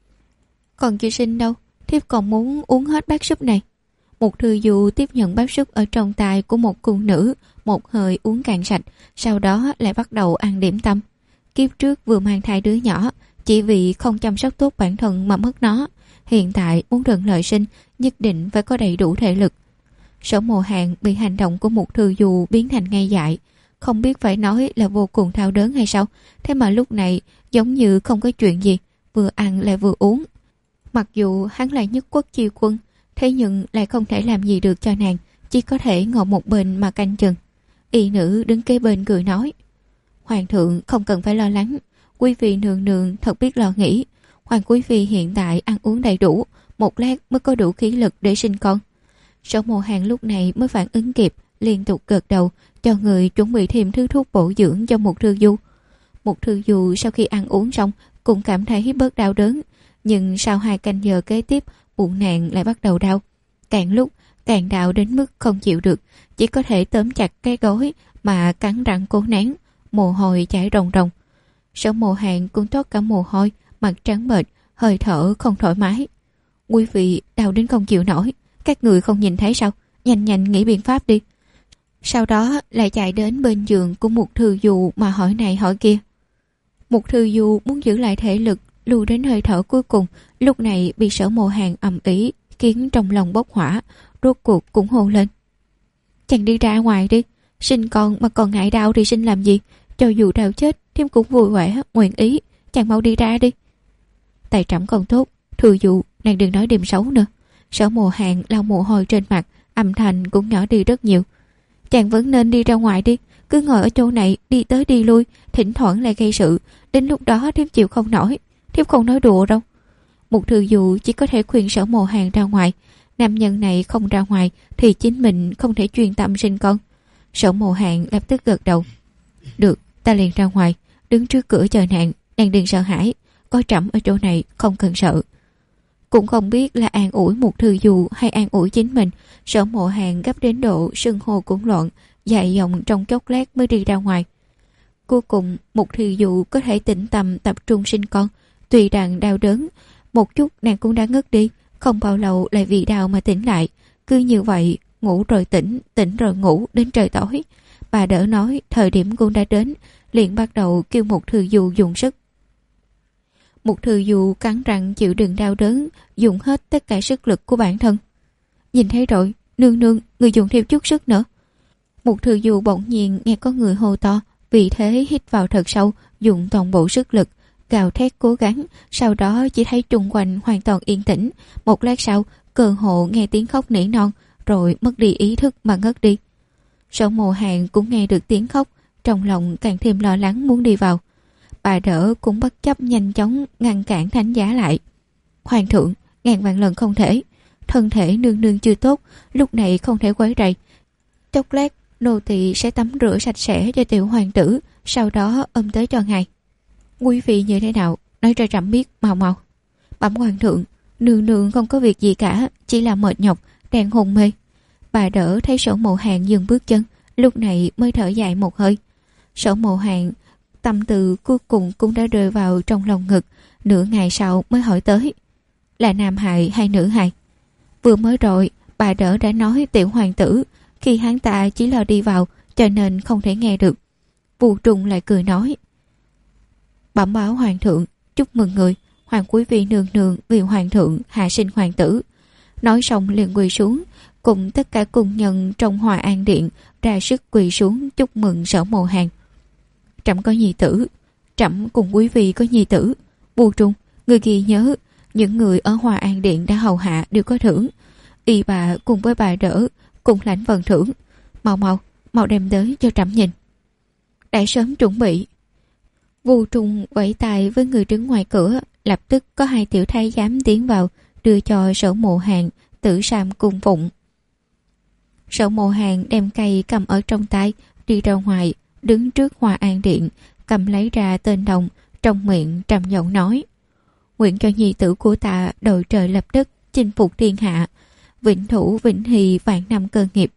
Speaker 1: Còn chưa sinh đâu, thiếp còn muốn uống hết bát súp này. Mục Thư Du tiếp nhận bát súp ở trong tay của một cung nữ, một hơi uống cạn sạch, sau đó lại bắt đầu ăn điểm tâm. Kiếp trước vừa mang thai đứa nhỏ, chỉ vì không chăm sóc tốt bản thân mà mất nó. Hiện tại muốn thuận lợi sinh, nhất định phải có đầy đủ thể lực. Sở Mộ Hàn bị hành động của Mục Thư Du biến thành ngây dại, không biết phải nói là vô cùng thao đớn hay sao. Thế mà lúc này giống như không có chuyện gì, vừa ăn lại vừa uống. Mặc dù hắn là nhất quốc chi quân, thế nhưng lại không thể làm gì được cho nàng, chỉ có thể ngồi một bên mà canh chừng. Y nữ đứng kế bên cười nói: Hoàng thượng không cần phải lo lắng, quý phi nương nương thật biết lo nghĩ. Hoàng quý phi hiện tại ăn uống đầy đủ, một lát mới có đủ khí lực để sinh con. Sở Mộ Hàn lúc này mới phản ứng kịp, liên tục gật đầu, cho người chuẩn bị thêm thứ thuốc bổ dưỡng cho Mục Thư Du. Mục Thư Du sau khi ăn uống xong cũng cảm thấy bớt đau đớn, nhưng sau 2 canh giờ kế tiếp, bụng nàng lại bắt đầu đau. Càng lúc càng đau đến mức không chịu được, chỉ có thể tóm chặt cái gối mà cắn răng cố nén, mồ hôi chảy ròng ròng. Sở Mộ Hàn cũng toát cả mồ hôi, mặt trắng bệch, hơi thở không thoải mái. Quý vị đau đến không chịu nổi, các người không nhìn thấy sao? Nhanh nhanh nghĩ biện pháp đi. Sau đó lại chạy đến bên giường của Mục Thư Du mà hỏi này hỏi kia. Mục Thư Du muốn giữ lại thể lực, lưu đến hơi thở cuối cùng, lúc này bị Sở Mộ Hàn ầm ĩ khiến trong lòng bốc hỏa, rốt cuộc cũng hô lên: chàng đi ra ngoài đi, sinh con mà còn ngại đau thì sinh làm gì? Cho dù đau chết thiếp cũng vui vẻ nguyện ý, chàng mau đi ra đi. Tài trẫm không tốt, Thư Du nàng đừng nói đêm xấu nữa. Sở Mộ Hàn lau mồ hôi trên mặt, âm thanh cũng nhỏ đi rất nhiều. Chàng vẫn nên đi ra ngoài đi, cứ ngồi ở chỗ này đi tới đi lui, thỉnh thoảng lại gây sự, đến lúc đó thiếp chịu không nổi. Thiếp không nói đùa đâu. Mục Thư Du chỉ có thể khuyên Sở Mộ Hàn ra ngoài. Nam nhân này không ra ngoài thì chính mình không thể chuyên tâm sinh con. Sở Mộ Hàn lập tức gật đầu. Được, ta liền ra ngoài, đứng trước cửa chờ nàng, nàng đừng sợ hãi, có trẫm ở chỗ này không cần sợ. Cũng không biết là an ủi Mục Thư Du hay an ủi chính mình, Sở Mộ Hàn gấp đến độ sưng hô cuốn loạn, dài dòng trong chốc lát mới đi ra ngoài. Cuối cùng Mục Thư Du có thể tĩnh tâm tập trung sinh con. Tuy rằng đau đớn một chút, nàng cũng đã ngất đi, không bao lâu lại vì đau mà tỉnh lại. Cứ như vậy ngủ rồi tỉnh, tỉnh rồi ngủ đến trời tối. Bà đỡ nói thời điểm cũng đã đến, liền bắt đầu kêu Mục Thư Du dùng sức. Mục Thư Du cắn răng chịu đựng đau đớn, dùng hết tất cả sức lực của bản thân. Nhìn thấy rồi, nương nương, người dùng thêm chút sức nữa. Mục Thư Du bỗng nhiên nghe có người hô to, vì thế hít vào thật sâu, dùng toàn bộ sức lực, gào thét cố gắng. Sau đó chỉ thấy chung quanh hoàn toàn yên tĩnh. Một lát sau, cơ hồ nghe tiếng khóc nỉ non, rồi mất đi ý thức mà ngất đi. Sở Mộ Hàn cũng nghe được tiếng khóc, trong lòng càng thêm lo lắng muốn đi vào. Bà đỡ cũng bất chấp nhanh chóng ngăn cản Thánh Giá lại. Hoàng thượng, ngàn vạn lần không thể, thân thể nương nương chưa tốt, lúc này không thể quấy rầy. Chốc lát nô tỳ sẽ tắm rửa sạch sẽ cho tiểu hoàng tử, sau đó ôm tới cho ngài. Quý vị như thế nào, nói cho trẫm biết mau mau. Bẩm hoàng thượng, nương nương không có việc gì cả, chỉ là mệt nhọc, đang hôn mê. Bà đỡ thấy Sở Mộ Hàn dừng bước chân, lúc này mới thở dài một hơi. Sở Mộ Hàn tâm tư cuối cùng cũng đã rơi vào trong lòng ngực, nửa ngày sau mới hỏi tới: là nam hài hay nữ hài? Vừa mới rồi bà đỡ đã nói tiểu hoàng tử, khi hắn ta chỉ là đi vào cho nên không thể nghe được. Bù Trung lại cười nói: bẩm báo hoàng thượng, chúc mừng người, hoàng quý phi nương nương vì hoàng thượng hạ sinh hoàng tử. Nói xong liền quỳ xuống, cùng tất cả cung nhân trong Hòa An Điện ra sức quỳ xuống chúc mừng Sở Mộ Hàn. Trẫm có nhi tử, trẫm cùng quý phi có nhi tử. Bù Trung, người ghi nhớ, những người ở Hòa An Điện đã hầu hạ đều có thưởng. Y bà cùng với bà đỡ cùng lãnh phần thưởng. Mau mau đem tới cho trẫm nhìn. Đã sớm chuẩn bị. Vu Trung vẫy tay với người đứng ngoài cửa, lập tức có 2 tiểu thái giám tiến vào, đưa cho Sở Mộ Hàng Tử Sam cung phụng. Sở Mộ Hàng đem cây cầm ở trong tay, đi ra ngoài, đứng trước Hoa An Điện, cầm lấy ra tên đồng, trong miệng trầm giọng nói: nguyện cho nhi tử của ta đội trời lập đất, chinh phục thiên hạ, vĩnh thủ vĩnh hy vạn năm cơ nghiệp.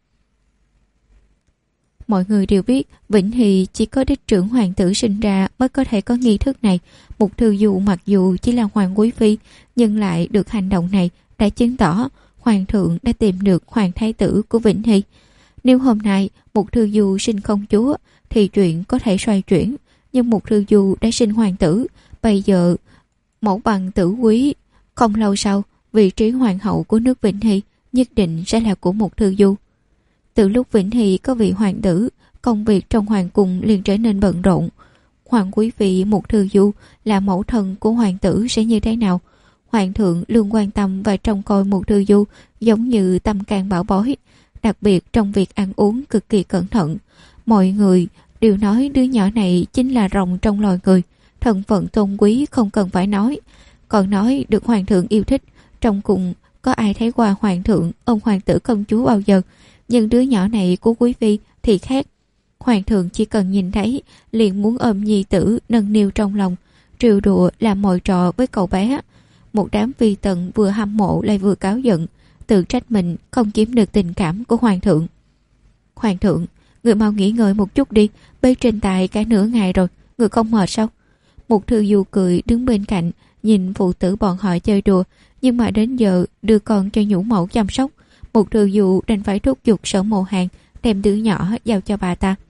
Speaker 1: Mọi người đều biết Vĩnh Hy chỉ có đích trưởng hoàng tử sinh ra mới có thể có nghi thức này. Mục Thư Du mặc dù chỉ là hoàng quý phi, nhưng lại được hành động này đã chứng tỏ hoàng thượng đã tìm được hoàng thái tử của Vĩnh Hy. Nếu hôm nay Mục Thư Du sinh công chúa thì chuyện có thể xoay chuyển, nhưng Mục Thư Du đã sinh hoàng tử, bây giờ mẫu bằng tử quý. Không lâu sau, vị trí hoàng hậu của nước Vĩnh Hy nhất định sẽ là của Mục Thư Du. Từ lúc Vĩnh Hy có vị hoàng tử, công việc trong hoàng cung liền trở nên bận rộn. Hoàng quý phi Mục Thư Du là mẫu thân của hoàng tử sẽ như thế nào? Hoàng thượng luôn quan tâm và trông coi Mục Thư Du giống như tâm can bảo bối, đặc biệt trong việc ăn uống cực kỳ cẩn thận. Mọi người đều nói đứa nhỏ này chính là rồng trong loài người, thân phận tôn quý không cần phải nói, còn nói được hoàng thượng yêu thích. Trong cùng có ai thấy qua hoàng thượng ôm hoàng tử công chúa bao giờ, nhưng đứa nhỏ này của quý phi thì khác. Hoàng thượng chỉ cần nhìn thấy liền muốn ôm nhi tử nâng niu trong lòng, trêu đùa làm mọi trò với cậu bé. Một đám phi tần vừa hâm mộ lại vừa cáu giận, tự trách mình không chiếm được tình cảm của hoàng thượng. Hoàng thượng, người mau nghỉ ngơi một chút đi, bê trên tay cả nửa ngày rồi, người không mệt sao? Mục Thư Du cười đứng bên cạnh nhìn phụ tử bọn họ chơi đùa, nhưng mà đến giờ đưa con cho nhũ mẫu chăm sóc, Mục Thư Du đành phải thúc giục Sở Mộ Hàng đem đứa nhỏ giao cho bà ta.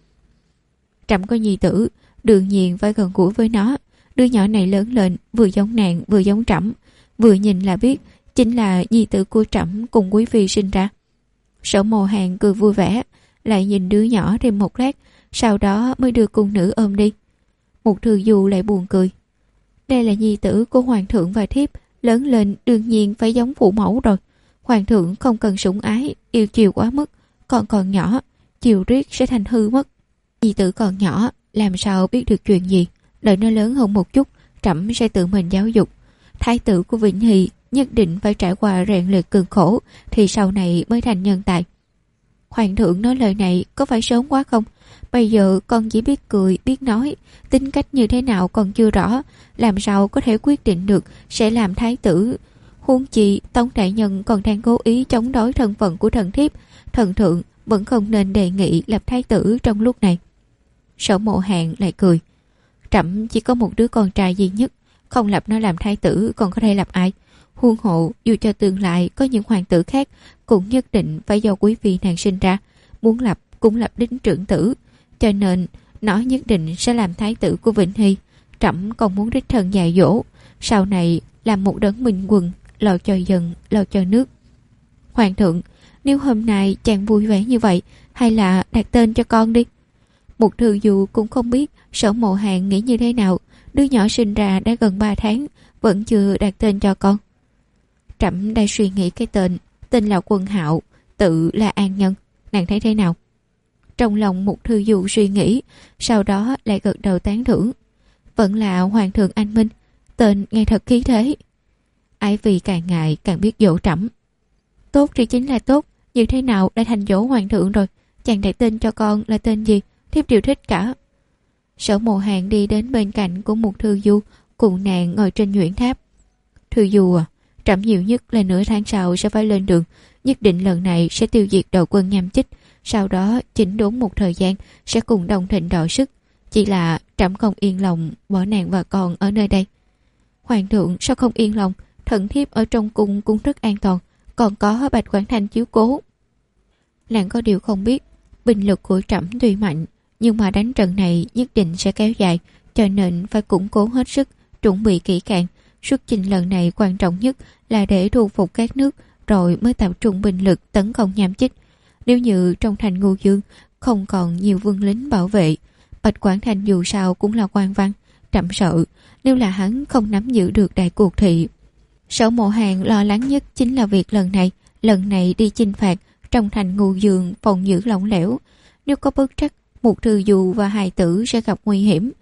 Speaker 1: Trẫm có nhi tử, đương nhiên phải gần gũi với nó. Đứa nhỏ này lớn lên vừa giống nàng vừa giống trẫm, vừa nhìn là biết chính là nhi tử của trẫm cùng quý phi sinh ra. Sở Mộ Hàng cười vui vẻ, lại nhìn đứa nhỏ thêm một lát, sau đó mới đưa cung nữ ôm đi. Mục Thư Du lại buồn cười. Đây là nhi tử của hoàng thượng và thiếp, lớn lên đương nhiên phải giống phụ mẫu rồi. Hoàng thượng không cần sủng ái, yêu chiều quá mức, còn nhỏ, chiều riết sẽ thành hư mất. Nhi tử còn nhỏ, làm sao biết được chuyện gì, đợi nó lớn hơn một chút, trẫm sẽ tự mình giáo dục. Thái tử của Vĩnh Hy nhất định phải trải qua rèn luyện cực khổ, thì sau này mới thành nhân tài. Hoàng thượng nói lời này có phải sớm quá không? Bây giờ con chỉ biết cười, biết nói, tính cách như thế nào còn chưa rõ, làm sao có thể quyết định được sẽ làm thái tử. Huống chi Tống đại nhân còn đang cố ý chống đối thân phận của thần thiếp, thần thượng vẫn không nên đề nghị lập thái tử trong lúc này. Sở Mộ Hàng lại cười. Trẫm chỉ có một đứa con trai duy nhất, không lập nó làm thái tử còn có thể lập ai? Huống hộ dù cho tương lai có những hoàng tử khác cũng nhất định phải do quý phi nàng sinh ra, muốn lập cũng lập đến trưởng tử, cho nên nó nhất định sẽ làm thái tử của Vĩnh Hy. Trẫm còn muốn đích thân dạy dỗ, sau này làm một đấng minh quân, lo cho dân, lo cho nước. Hoàng thượng, nếu hôm nay chàng vui vẻ như vậy, hay là đặt tên cho con đi. Mục Thư Du cũng không biết Sở Mộ Hàng nghĩ như thế nào, đứa nhỏ sinh ra đã gần 3 tháng, vẫn chưa đặt tên cho con. Trẫm đang suy nghĩ cái tên là Quân Hạo, tự là An Nhân, nàng thấy thế nào? Trong lòng Mục Thư Du suy nghĩ, sau đó lại gật đầu tán thưởng. Vẫn là Hoàng thượng anh minh, tên nghe thật khí thế. Ái vì càng ngày càng biết dỗ trẫm. Tốt thì chính là tốt, như thế nào đã thành dỗ hoàng thượng rồi, chàng đặt tên cho con là tên gì, thiếp đều thích cả. Sở Mộ Hàng đi đến bên cạnh của Mục Thư Du, cùng nàng ngồi trên nhuyễn tháp. Thư Du à, trẫm nhiều nhất là nửa tháng sau sẽ phải lên đường, nhất định lần này sẽ tiêu diệt đội quân Nham Chích, sau đó chỉnh đốn một thời gian sẽ cùng Đông Thịnh đọ sức. Chỉ là trẫm không yên lòng bỏ nàng và con ở nơi đây. Hoàng thượng sao không yên lòng, thần thiếp ở trong cung cũng rất an toàn, còn có Bạch Quảng Thanh chiếu cố. Nàng có điều không biết, binh lực của trẫm tuy mạnh, nhưng mà đánh trận này nhất định sẽ kéo dài, cho nên phải củng cố hết sức, chuẩn bị kỹ càng. Xuất chinh lần này quan trọng nhất là để thu phục các nước, rồi mới tập trung binh lực tấn công Nham Chích. Nếu như trong thành Ngô Dương không còn nhiều vương lính bảo vệ, Bạch Quảng Thanh dù sao cũng là quan văn, trẫm sợ nếu là hắn không nắm giữ được đại cuộc thị. Sở Mộ Hàng lo lắng nhất chính là việc lần này đi chinh phạt, trong thành Ngô Dương phòng giữ lỏng lẻo, nếu có bất trắc, Mục Thư Du và hài tử sẽ gặp nguy hiểm,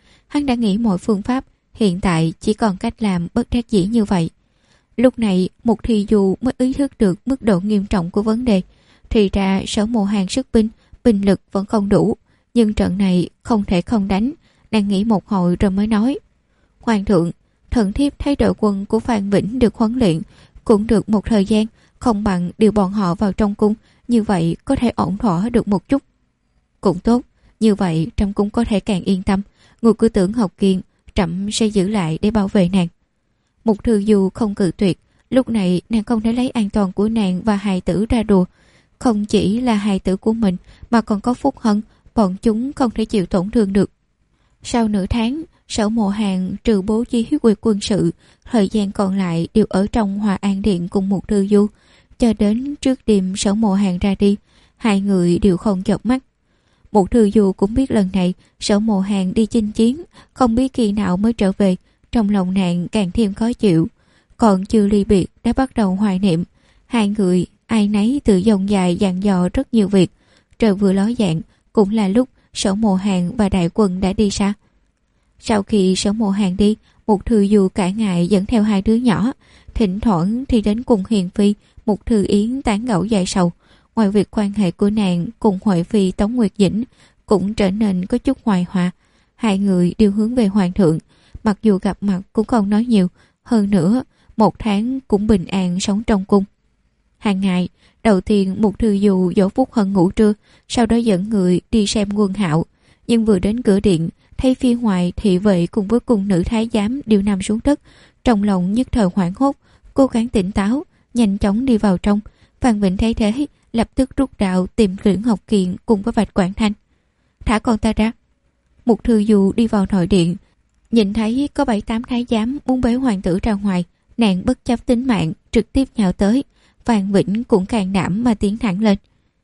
Speaker 1: Hắn đã nghĩ mọi phương pháp, hiện tại chỉ còn cách làm bất đắc dĩ như vậy. Lúc này Mục Thi Du mới ý thức được mức độ nghiêm trọng của vấn đề. Thì ra Sở Mộ Hàn sức binh lực vẫn không đủ, nhưng trận này không thể không đánh. Nàng nghĩ một hồi rồi mới nói: Hoàng thượng, thần thiếp thấy đội quân của Phan Vĩnh được huấn luyện cũng được một thời gian, không bằng điều bọn họ vào trong cung, như vậy có thể ổn thỏa được một chút. Cũng tốt, như vậy trong cung có thể càng yên tâm. Người cứ tưởng Học Kiên, trẫm sẽ giữ lại để bảo vệ nàng. Mục Thư Du không cự tuyệt. Lúc này nàng không thể lấy an toàn của nàng và hài tử ra đùa. Không chỉ là hài tử của mình mà còn có Phúc Hân, bọn chúng không thể chịu tổn thương được. Sau nửa tháng, Sở Mộ Hàn trừ bố trí quyền quân sự, thời gian còn lại đều ở trong Hòa An Điện cùng Mục Thư Du. Cho đến trước đêm Sở Mộ Hàn ra đi, hai người đều không chợp mắt. Mục Thư Du cũng biết lần này Sở Mộ Hàn đi chinh chiến, không biết khi nào mới trở về. Trong lòng nàng càng thêm khó chịu. Còn chưa ly biệt đã bắt đầu hoài niệm. Hai người ai nấy tự dòng dài dặn dò rất nhiều việc. Trời vừa ló dạng cũng là lúc Sở Mộ Hàn và đại quân đã đi xa. Sau khi Sở Mộ Hàn đi, Mục Thư Du cả ngày dẫn theo hai đứa nhỏ. Thỉnh thoảng thì đến cùng Hiền Phi, Mục Thư Yến tán gẫu dài sầu. Ngoài việc quan hệ của nàng cùng Huệ Phi Tống Nguyệt Dĩnh cũng trở nên có chút hoài hòa. Hai người đều hướng về hoàng thượng. Mặc dù gặp mặt cũng không nói nhiều, hơn nữa một tháng cũng bình an sống trong cung. Hàng ngày, đầu tiên Mục Thư Du dỗ Phúc Hân ngủ trưa, sau đó dẫn người đi xem Quân Hạo. Nhưng vừa đến cửa điện, thấy phía ngoài thị vệ cùng với cung nữ thái giám đều nằm xuống đất, trong lòng nhất thời hoảng hốt, cố gắng tỉnh táo, nhanh chóng đi vào trong. Phan Vĩnh thấy thế, lập tức rút đạo tìm Lưỡng Ngọc Kiện cùng với Bạch Quảng Thanh. Thả con ta ra. Mục Thư Du đi vào nội điện, nhìn thấy có 7-8 thái giám muốn bế hoàng tử ra ngoài, nàng bất chấp tính mạng trực tiếp nhào tới. Phan Vĩnh cũng can đảm mà tiến thẳng lên.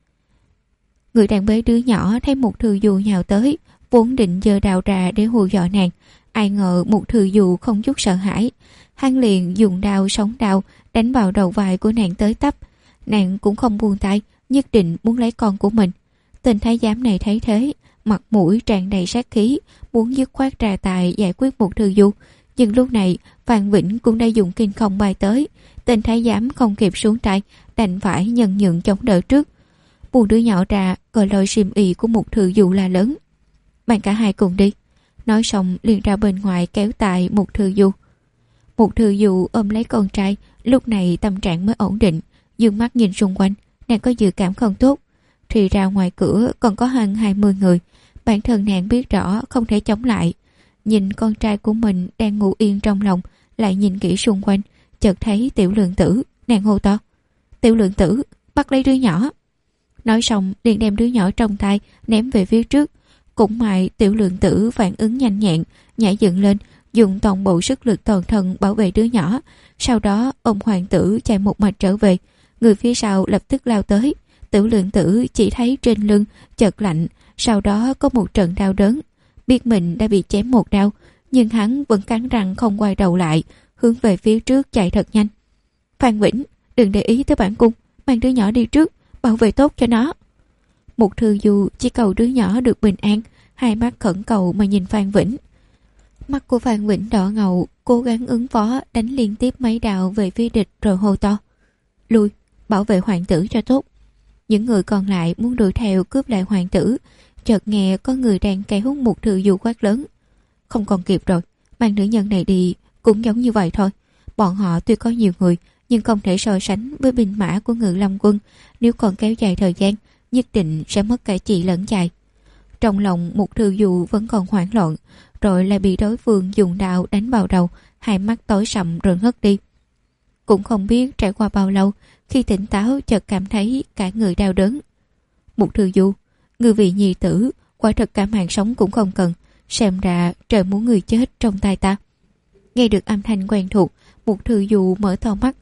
Speaker 1: Người đang bế đứa nhỏ thấy Mục Thư Du nhào tới, vốn định giơ đao ra để hù dọa nàng, ai ngờ Mục Thư Du không chút sợ hãi, hắn liền dùng đao sống đao đánh vào đầu vai của nàng tới tấp. Nàng cũng không buông tay, nhất định muốn lấy con của mình. Tên thái giám này thấy thế, mặt mũi tràn đầy sát khí, muốn dứt khoát ra tài giải quyết Mục Thư Du. Nhưng lúc này Phan Vĩnh cũng đã dùng kinh không bay tới. Tên thái giám không kịp xuống tay, đành phải nhân nhượng chống đỡ trước. Buông đứa nhỏ ra, gọi lôi xiêm y của Mục Thư Du la lớn: Mang cả hai cùng đi. Nói xong liền ra bên ngoài kéo tại Mục Thư Du. Mục Thư Du ôm lấy con trai, lúc này tâm trạng mới ổn định, dương mắt nhìn xung quanh, nàng có dự cảm không tốt. Thì ra ngoài cửa còn có hơn 20 người, bản thân nàng biết rõ không thể chống lại. Nhìn con trai của mình đang ngủ yên trong lòng, lại nhìn kỹ xung quanh, chợt thấy Tiểu Lượng Tử, nàng hô to: Tiểu Lượng Tử, bắt lấy đứa nhỏ. Nói xong liền đem đứa nhỏ trong tay ném về phía trước. Cũng may Tiểu Lượng Tử phản ứng nhanh nhẹn, nhảy dựng lên, dùng toàn bộ sức lực toàn thân bảo vệ đứa nhỏ, sau đó ôm hoàng tử chạy một mạch trở về. Người phía sau lập tức lao tới. Tiểu Lượng Tử chỉ thấy trên lưng chợt lạnh, sau đó có một trận đau đớn. Biết mình đã bị chém một đau, nhưng hắn vẫn cắn răng không quay đầu lại, hướng về phía trước chạy thật nhanh. Phan Vĩnh, đừng để ý tới bản cung, mang đứa nhỏ đi trước, bảo vệ tốt cho nó. Mục Thư Du chỉ cầu đứa nhỏ được bình an, hai mắt khẩn cầu mà nhìn Phan Vĩnh. Mắt của Phan Vĩnh đỏ ngầu, cố gắng ứng phó, đánh liên tiếp mấy đạo về phía địch rồi hô to: Lui, bảo vệ hoàng tử cho tốt. Những người còn lại muốn đuổi theo cướp lại hoàng tử, chợt nghe có người đang kéo Mục Thư Du quát lớn: Không còn kịp rồi, mang nữ nhân này đi cũng giống như vậy thôi. Bọn họ tuy có nhiều người, nhưng không thể so sánh với binh mã của Ngự Lâm quân, nếu còn kéo dài thời gian, nhất định sẽ mất cả chị lẫn chài. Trong lòng Mục Thư Du vẫn còn hoảng loạn, rồi lại bị đối phương dùng đao đánh vào đầu, hai mắt tối sầm rồi ngất đi. Cũng không biết trải qua bao lâu, khi tỉnh táo chợt cảm thấy cả người đau đớn. Mục Thư Du, người vì nhi tử, quả thật cả mạng sống cũng không cần, xem ra trời muốn người chết trong tay ta. Nghe được âm thanh quen thuộc, Mục Thư Du mở to mắt.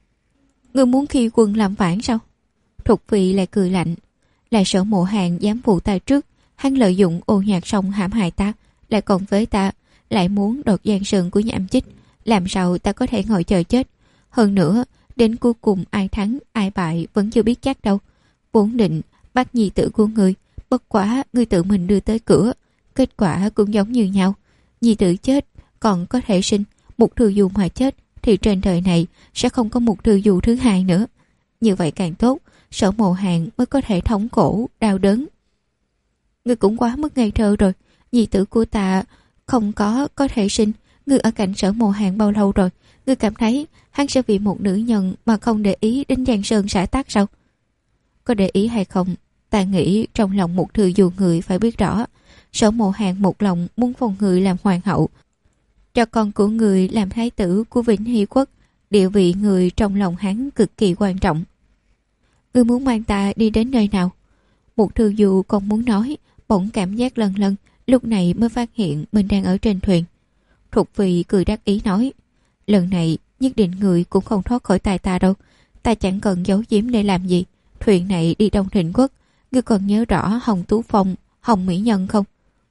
Speaker 1: Người muốn khi quân làm phản sao? Thục Phi lại cười lạnh. Là Sở Mộ Hàn dám phụ ta trước, hắn lợi dụng Ô Nhạc Sông hãm hại ta, lại còn với ta, lại muốn đột giang sơn của Nhậm Chích, làm sao ta có thể ngồi chờ chết? Hơn nữa, đến cuối cùng ai thắng ai bại vẫn chưa biết chắc đâu. Vốn định bắt nhi tử của người, bất quá người tự mình đưa tới cửa, kết quả cũng giống như nhau. Nhi tử chết còn có thể sinh, Mục Thư Du mà chết thì trên đời này sẽ không có Mục Thư Du thứ hai nữa. Như vậy càng tốt, Sở Mộ Hàn mới có thể thống khổ, đau đớn. Ngươi cũng quá mức ngây thơ rồi. Nhi tử của ta không có thể sinh. Ngươi ở cạnh Sở Mộ Hàn bao lâu rồi? Ngươi cảm thấy hắn sẽ vì một nữ nhân mà không để ý đến Giang Sơn xã tắc sao? Có để ý hay không, ta nghĩ trong lòng Mục Thư Du người phải biết rõ. Sở Mộ Hàn một lòng muốn phong người làm hoàng hậu, cho con của người làm thái tử của Vĩnh Hy quốc. Địa vị người trong lòng hắn cực kỳ quan trọng. Ngươi muốn mang ta đi đến nơi nào? Mục Thư Du còn muốn nói, bỗng cảm giác lần lần, lúc này mới phát hiện mình đang ở trên thuyền. Thục Phi cười đắc ý nói, lần này nhất định người cũng không thoát khỏi tay ta đâu. Ta chẳng cần giấu giếm để làm gì. Thuyền này đi Đông Thịnh quốc. Ngươi còn nhớ rõ Hồng Tú Phong, Hồng Mỹ Nhân không?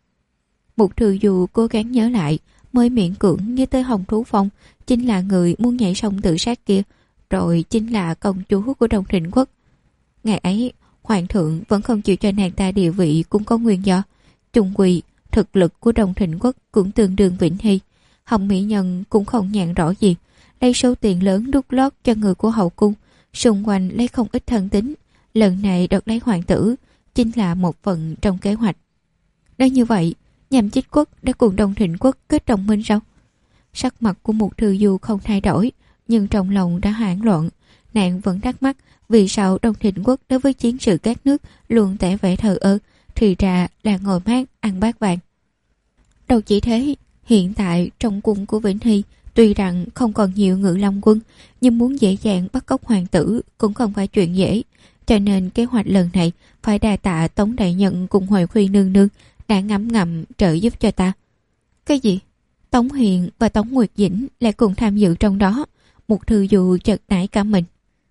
Speaker 1: Mục Thư Du cố gắng nhớ lại, mới miễn cưỡng nhớ tới Hồng Tú Phong, chính là người muốn nhảy sông tự sát kia, rồi chính là công chúa của Đông Thịnh quốc. Ngày ấy, hoàng thượng vẫn không chịu cho nàng ta địa vị cũng có nguyên do. Chung quy, thực lực của Đông Thịnh quốc cũng tương đương Vĩnh Hy. Hồng Mỹ Nhân cũng không nhàn rõ gì, lấy số tiền lớn đút lót cho người của hậu cung, xung quanh lấy không ít thân tín. Lần này đợt lấy hoàng tử chính là một phần trong kế hoạch. Nói như vậy, Nham Chích quốc đã cùng Đông Thịnh quốc kết đồng minh sao? Sắc mặt của Mục Thư Du không thay đổi, nhưng trong lòng đã hoảng loạn. Nàng vẫn thắc mắc vì sao Đông Thịnh quốc đối với chiến sự các nước luôn tỏ vẻ thờ ơ, thì ra là ngồi mát ăn bát vàng. Đâu chỉ thế, hiện tại trong cung của Vĩnh Hy tuy rằng không còn nhiều Ngự Long quân, nhưng muốn dễ dàng bắt cóc hoàng tử cũng không phải chuyện dễ. Cho nên kế hoạch lần này phải đa tạ Tống đại nhân cùng Huệ Khuy nương nương đã ngấm ngầm trợ giúp cho ta. Cái gì? Tống Hiền và Tống Nguyệt Dĩnh lại cùng tham dự trong đó? Mục Thư Du chợt nảy cả mình.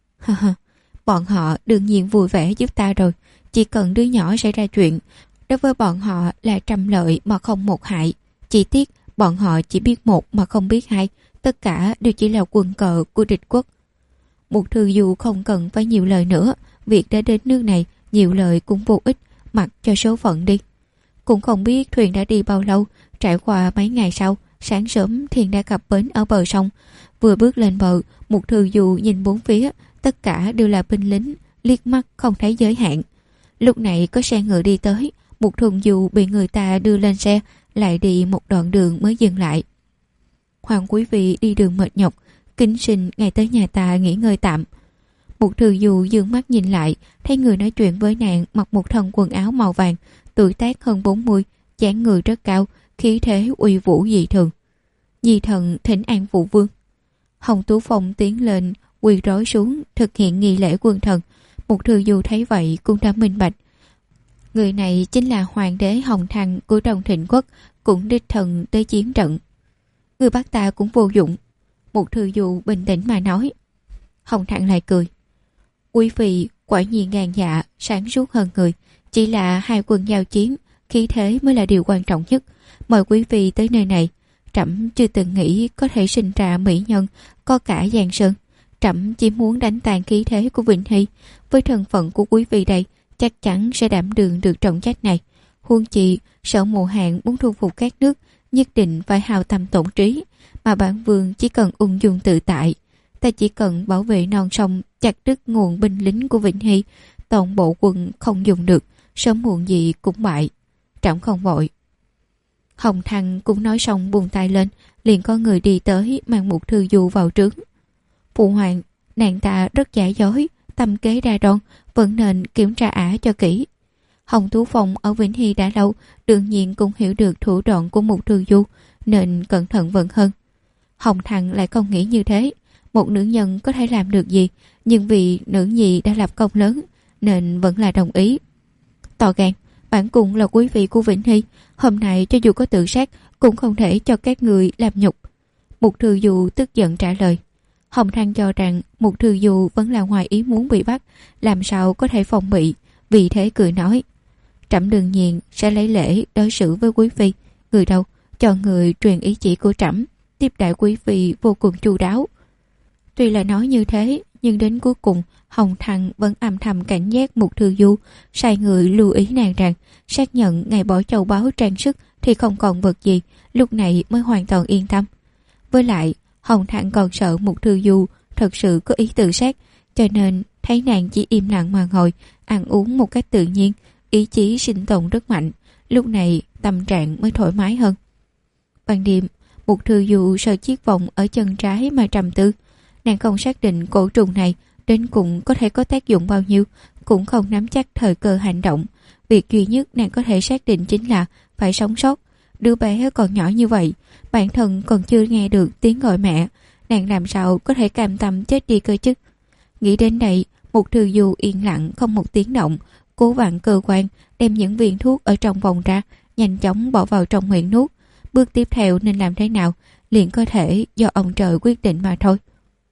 Speaker 1: Bọn họ đương nhiên vui vẻ giúp ta rồi. Chỉ cần đứa nhỏ xảy ra chuyện, đối với bọn họ là trăm lợi mà không một hại. Chỉ tiếc bọn họ chỉ biết một mà không biết hai. Tất cả đều chỉ là quân cờ của địch quốc. Mục Thư Du không cần phải nhiều lời nữa. Việc đã đến nước này, nhiều lời cũng vô ích, mặc cho số phận đi. Cũng không biết thuyền đã đi bao lâu. Trải qua mấy ngày sau, sáng sớm thuyền đã cập bến ở bờ sông. Vừa bước lên bờ, Mục Thư Du nhìn bốn phía, tất cả đều là binh lính, liếc mắt không thấy giới hạn. Lúc này có xe ngựa đi tới, Mục Thư Du bị người ta đưa lên xe, lại đi một đoạn đường mới dừng lại. Hoàng quý vị đi đường mệt nhọc, kính xin ngày tới nhà ta nghỉ ngơi tạm. Mục Thư Du dương mắt nhìn lại, thấy người nói chuyện với nàng mặc một thân quần áo màu vàng, tuổi tác hơn 40, dáng người rất cao, khí thế uy vũ dị thường. Nhi thần thỉnh an phụ vương. Hồng Tú Phong tiến lên, quỳ rối xuống thực hiện nghi lễ quân thần. Mục Thư Du thấy vậy cũng đã minh bạch. Người này chính là hoàng đế Hồng Thăng của Đông Thịnh quốc, cũng đích thân tới chiến trận. Người bắt ta cũng vô dụng. Mục Thư Du bình tĩnh mà nói. Hồng Thăng lại cười. Quý phi quả nhiên gan dạ, sáng suốt hơn người. Chỉ là hai quân giao chiến, khí thế mới là điều quan trọng nhất. Mời quý phi tới nơi này. Trẫm chưa từng nghĩ có thể sinh ra mỹ nhân, có cả Giang Sơn. Trẫm chỉ muốn đánh tàn khí thế của Vĩnh Hy. Với thân phận của quý phi đây, chắc chắn sẽ đảm đương được trọng trách này. Huống chi, Sở Mộ Hàn muốn thu phục các nước, nhất định phải hao tâm tổn trí. Mà bản vương chỉ cần ung dung tự tại. Ta chỉ cần bảo vệ non sông, chặt đứt nguồn binh lính của Vĩnh Hy. Toàn bộ quân không dùng được, sớm muộn gì cũng bại. Trẫm không vội. Hồng Thăng cũng nói xong buông tay lên, liền có người đi tới mang Mục Thư Du vào trướng. Phụ hoàng, nàng ta rất giả dối, tâm kế đa đoan, vẫn nên kiểm tra ả cho kỹ. Hồng Tú Phong ở Vĩnh Hy đã lâu, đương nhiên cũng hiểu được thủ đoạn của Mục Thư Du, nên cẩn thận vận hơn. Hồng Thăng lại không nghĩ như thế. Một nữ nhân có thể làm được gì, nhưng vì nữ nhi đã lập công lớn, nên vẫn là đồng ý. To gan, bản cung là quý vị của Vĩnh Hy, hôm nay cho dù có tự sát cũng không thể cho các người làm nhục. Mục Thư Du tức giận trả lời. Hồng Thăng cho rằng Mục Thư Du vẫn là ngoài ý muốn bị bắt, làm sao có thể phòng bị, vì thế cười nói. Trẫm đương nhiên sẽ lấy lễ đối xử với quý phi. Người đâu, cho người truyền ý chỉ của trẫm, tiếp đại quý phi vô cùng chu đáo. Tuy là nói như thế, nhưng đến cuối cùng Hồng Thăng vẫn âm thầm cảnh giác Mục Thư Du, sai người lưu ý nàng rằng xác nhận ngày bỏ châu báu trang sức thì không còn vật gì, lúc này mới hoàn toàn yên tâm. Với lại Hồng Thăng còn sợ Mục Thư Du thật sự có ý tự sát, cho nên thấy nàng chỉ im lặng mà ngồi ăn uống một cách tự nhiên, ý chí sinh tồn rất mạnh, lúc này tâm trạng mới thoải mái hơn. Ban đêm, Mục Thư Du sờ chiếc vòng ở chân trái mà trầm tư. Nàng không xác định cổ trùng này đến cùng có thể có tác dụng bao nhiêu, cũng không nắm chắc thời cơ hành động. Việc duy nhất nàng có thể xác định chính là phải sống sót. Đứa bé còn nhỏ như vậy, bản thân còn chưa nghe được tiếng gọi mẹ, nàng làm sao có thể cam tâm chết đi cơ chứ. Nghĩ đến đây, Mục Thư Du yên lặng không một tiếng động, cố vặn cơ quan, đem những viên thuốc ở trong vòng ra, nhanh chóng bỏ vào trong miệng nuốt. Bước tiếp theo nên làm thế nào, liền có thể do ông trời quyết định mà thôi.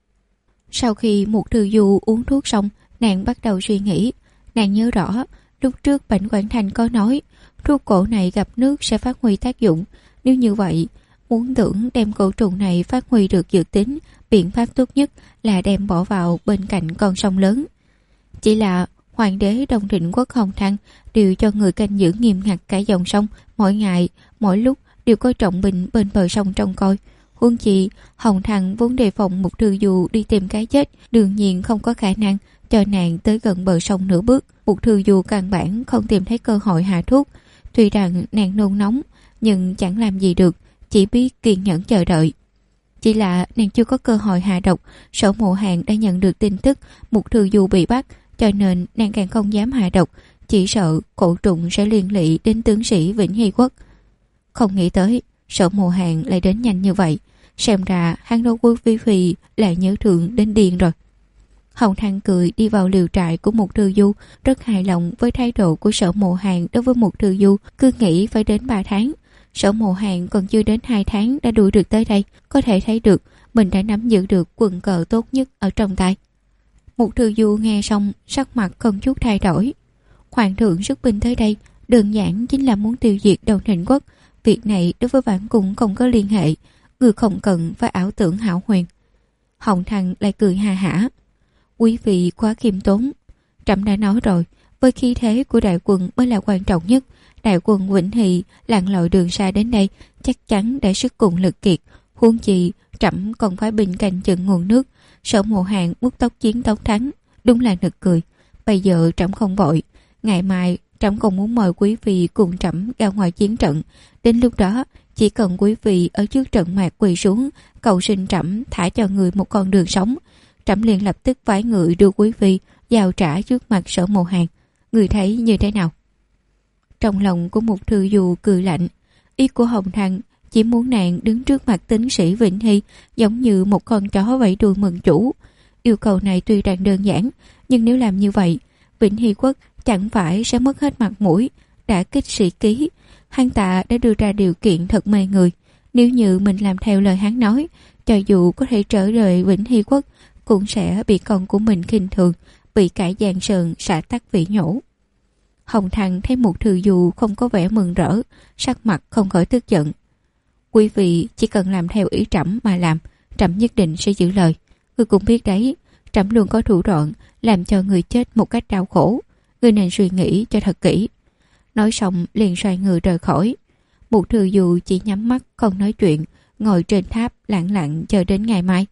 Speaker 1: Sau khi Mục Thư Du uống thuốc xong, nàng bắt đầu suy nghĩ. Nàng nhớ rõ, lúc trước Bảnh Quảng Thành có nói, thuốc cổ này gặp nước sẽ phát huy tác dụng. Nếu như vậy, muốn tưởng đem cổ trùng này phát huy được dược tính, biện pháp tốt nhất là đem bỏ vào bên cạnh con sông lớn. Chỉ là Hoàng đế Đông Thịnh Quốc Hồng Thăng đều cho người canh giữ nghiêm ngặt cả dòng sông, mỗi ngày, mỗi lúc đều có trọng binh bên bờ sông trông coi. Huống chi Hồng Thăng vốn đề phòng Mục Thư Du đi tìm cái chết, đương nhiên không có khả năng cho nàng tới gần bờ sông nửa bước. Mục Thư Du căn bản không tìm thấy cơ hội hạ thuốc. Tuy rằng nàng nôn nóng, nhưng chẳng làm gì được, chỉ biết kiên nhẫn chờ đợi. Chỉ là nàng chưa có cơ hội hạ độc. Sở Mộ Hàn đã nhận được tin tức Mục Thư Du bị bắt, cho nên nàng càng không dám hạ độc, chỉ sợ cổ trùng sẽ liên lụy đến tướng sĩ Vĩnh Hy Quốc. Không nghĩ tới Sở Mộ Hàn lại đến nhanh như vậy, xem ra hắn đối với Quý Phi lại nhớ thương đến điên rồi. Hồng Thăng cười đi vào liều trại của Mục Thư Du, rất hài lòng với thái độ của Sở Mộ Hàn đối với Mục Thư Du, cứ nghĩ phải đến 3 tháng. Sở Mộ Hàn còn chưa đến 2 tháng đã đuổi được tới đây, có thể thấy được mình đã nắm giữ được quân cờ tốt nhất ở trong tay. Mục Thư Du nghe xong, sắc mặt không chút thay đổi. Hoàng thượng xuất binh tới đây, đơn giản chính là muốn tiêu diệt Đông Thịnh Quốc. Việc này đối với bản cung không có liên hệ, người không cần phải ảo tưởng hão huyền. Hồng Thăng lại cười ha hả. Quý vị quá khiêm tốn. Trẫm đã nói rồi, với khí thế của đại quân mới là quan trọng nhất. Đại quân Vĩnh Hy lặn lội đường xa đến đây, chắc chắn đã sức cùng lực kiệt. Huống chi trẫm còn phải bình canh chừng nguồn nước. Sở Mộ Hàn bút tốc chiến tốc thắng, đúng là nực cười. Bây giờ trẫm không vội, ngày mai trẫm còn muốn mời quý vị cùng trẫm ra ngoài chiến trận. Đến lúc đó chỉ cần quý vị ở trước trận mạc quỳ xuống cầu xin trẫm thả cho người một con đường sống, trẫm liền lập tức phái người đưa quý vị giao trả trước mặt Sở Mộ Hàn. Người thấy như thế nào? Trong lòng của Mục Thư Du cười lạnh. Ý của Hồng Thăng chỉ muốn nàng đứng trước mặt tướng sĩ Vĩnh Hy giống như một con chó vẫy đuôi mừng chủ. Yêu cầu này tuy rằng đơn giản, nhưng nếu làm như vậy, Vĩnh Hy Quốc chẳng phải sẽ mất hết mặt mũi, đã kích sĩ ký. Hắn ta đã đưa ra điều kiện thật mê người. Nếu như mình làm theo lời hắn nói, cho dù có thể trở về Vĩnh Hy Quốc, cũng sẽ bị con của mình khinh thường, bị cả Giang Sơn xả tắc vị nhổ. Hồng Thăng thấy Mục Thư Du không có vẻ mừng rỡ, sắc mặt không khỏi tức giận. Quý vị chỉ cần làm theo ý trẫm mà làm, trẫm nhất định sẽ giữ lời. Ngươi cũng biết đấy, trẫm luôn có thủ đoạn làm cho người chết một cách đau khổ. Ngươi nên suy nghĩ cho thật kỹ. Nói xong liền xoay người rời khỏi. Mục Thư Du chỉ nhắm mắt không nói chuyện, ngồi trên tháp lặng lặng chờ đến ngày mai.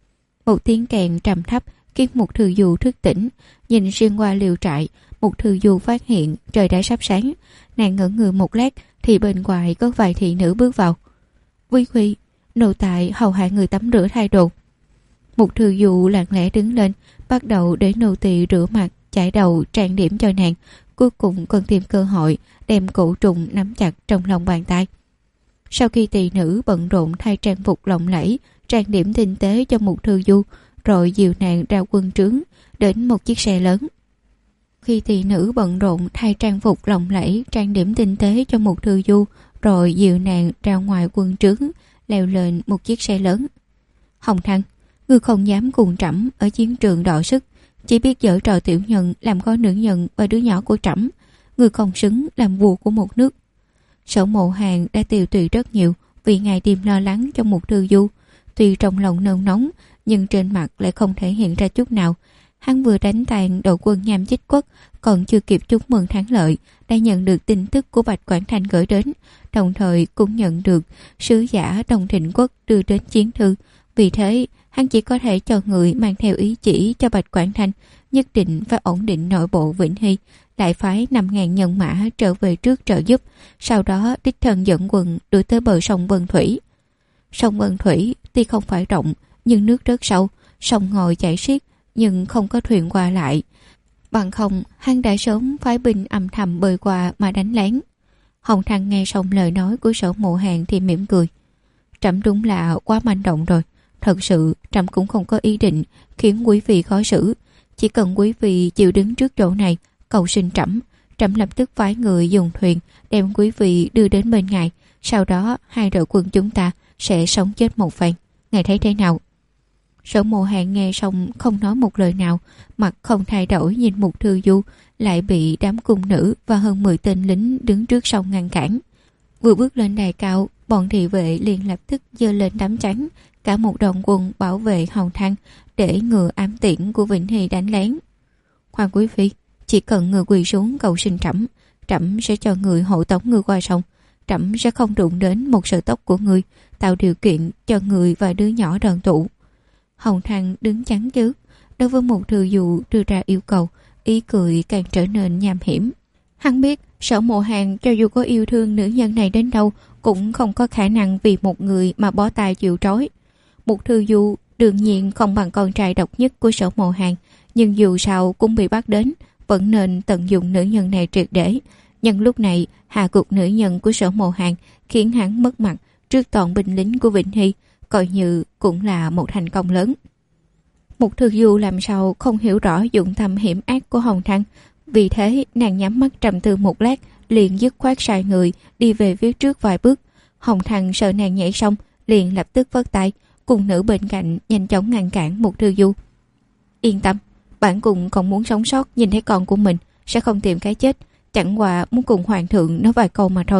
Speaker 1: Một tiếng kèn trầm thấp khiến Mục Thư Du thức tỉnh. Nhìn xuyên qua liều trại, Mục Thư Du phát hiện trời đã sắp sáng. Nàng ngẩn người một lát thì bên ngoài có vài thị nữ bước vào. Quý phi, nô tài hầu hạ người tắm rửa thay đồ. Mục Thư Du lặng lẽ đứng lên, bắt đầu để nô tỳ rửa mặt, chải đầu, trang điểm cho nàng. Cuối cùng còn tìm cơ hội đem cổ trùng nắm chặt trong lòng bàn tay. Sau khi tỳ nữ bận rộn thay trang phục lộng lẫy, trang điểm tinh tế cho Mục Thư Du, rồi dìu nàng ra quân trướng đến một chiếc xe lớn. Khi tỳ nữ bận rộn thay trang phục lộng lẫy, trang điểm tinh tế cho Mục Thư Du, rồi dìu nàng ra ngoài quân trướng, leo lên một chiếc xe lớn. Hồng Thăng, ngươi không dám cùng trẫm ở chiến trường đọ sức, chỉ biết giở trò tiểu nhân làm con nữ nhân và đứa nhỏ của trẫm. Ngươi không xứng làm vua của một nước. Sở Mộ Hàn đã tiều tụy rất nhiều vì ngày đêm lo lắng cho Mục Thư Du. Tuy trong lòng nôn nóng, nhưng trên mặt lại không thể hiện ra chút nào. Hắn vừa đánh tàn đội quân Nham Chích Quốc, còn chưa kịp chúc mừng thắng lợi, đã nhận được tin tức của Bạch Quảng Thành gửi đến, đồng thời cũng nhận được sứ giả Đông Thịnh Quốc đưa đến chiến thư. Vì thế, hắn chỉ có thể cho người mang theo ý chỉ cho Bạch Quảng Thành nhất định phải ổn định nội bộ Vĩnh Hy, lại phái 5.000 nhân mã trở về trước trợ giúp, sau đó đích thân dẫn quân đuổi tới bờ sông Vân Thủy. Sông Vân Thủy tuy không phải rộng, nhưng nước rất sâu, sông ngòi chảy xiết, nhưng không có thuyền qua lại. Bằng không, hắn đã sớm phái binh âm thầm bơi qua mà đánh lén. Hồng Thăng nghe xong lời nói của Sở Mộ Hàn thì mỉm cười. Trẫm đúng là quá manh động rồi. Thật sự, trẫm cũng không có ý định khiến quý vị khó xử. Chỉ cần quý vị chịu đứng trước chỗ này, cầu xin trẫm, trẫm lập tức phái người dùng thuyền đem quý vị đưa đến bên ngài. Sau đó, hai đội quân chúng ta sẽ sống chết một phen. Ngài thấy thế nào? Sở Mộ Hàn nghe xong không nói một lời nào, mặt không thay đổi nhìn Mục Thư Du, lại bị đám cung nữ và hơn 10 tên lính đứng trước sông ngăn cản. Vừa bước lên đài cao, bọn thị vệ liền lập tức giơ lên đám chắn, cả một đoàn quân bảo vệ Hồng Thăng để ngừa ám tiễn của Vĩnh Hy đánh lén. Hoàng quý phi, chỉ cần người quỳ xuống cầu xin trẫm, trẫm sẽ cho người hộ tống người qua sông. Trẫm sẽ không đụng đến một sợi tóc của người, tạo điều kiện cho người và đứa nhỏ đoàn tụ. Hồng Thăng đứng chắn trước, đối với một thư dụ đưa ra yêu cầu, ý cười càng trở nên nham hiểm. Hắn biết Sở Mộ Hàn cho dù có yêu thương nữ nhân này đến đâu cũng không có khả năng vì một người mà bó tay chịu trói. Một thư dụ đương nhiên không bằng con trai độc nhất của Sở Mộ Hàn, nhưng dù sao cũng bị bắt đến, vẫn nên tận dụng nữ nhân này triệt để. Nhưng lúc này hạ gục nữ nhân của Sở Mộ Hàn khiến hắn mất mặt trước toàn binh lính của Vĩnh Hy, coi như cũng là một thành công lớn. Một thư du làm sao không hiểu rõ dụng tâm hiểm ác của Hồng Thăng, vì thế nàng nhắm mắt trầm tư một lát, liền dứt khoát sai người đi về phía trước vài bước. Hồng Thăng sợ nàng nhảy xong, liền lập tức vất tay, cùng nữ bên cạnh nhanh chóng ngăn cản một thư du. Yên tâm, bản cùng còn muốn sống sót nhìn thấy con của mình, sẽ không tìm cái chết, chẳng qua muốn cùng hoàng thượng nói vài câu mà thôi.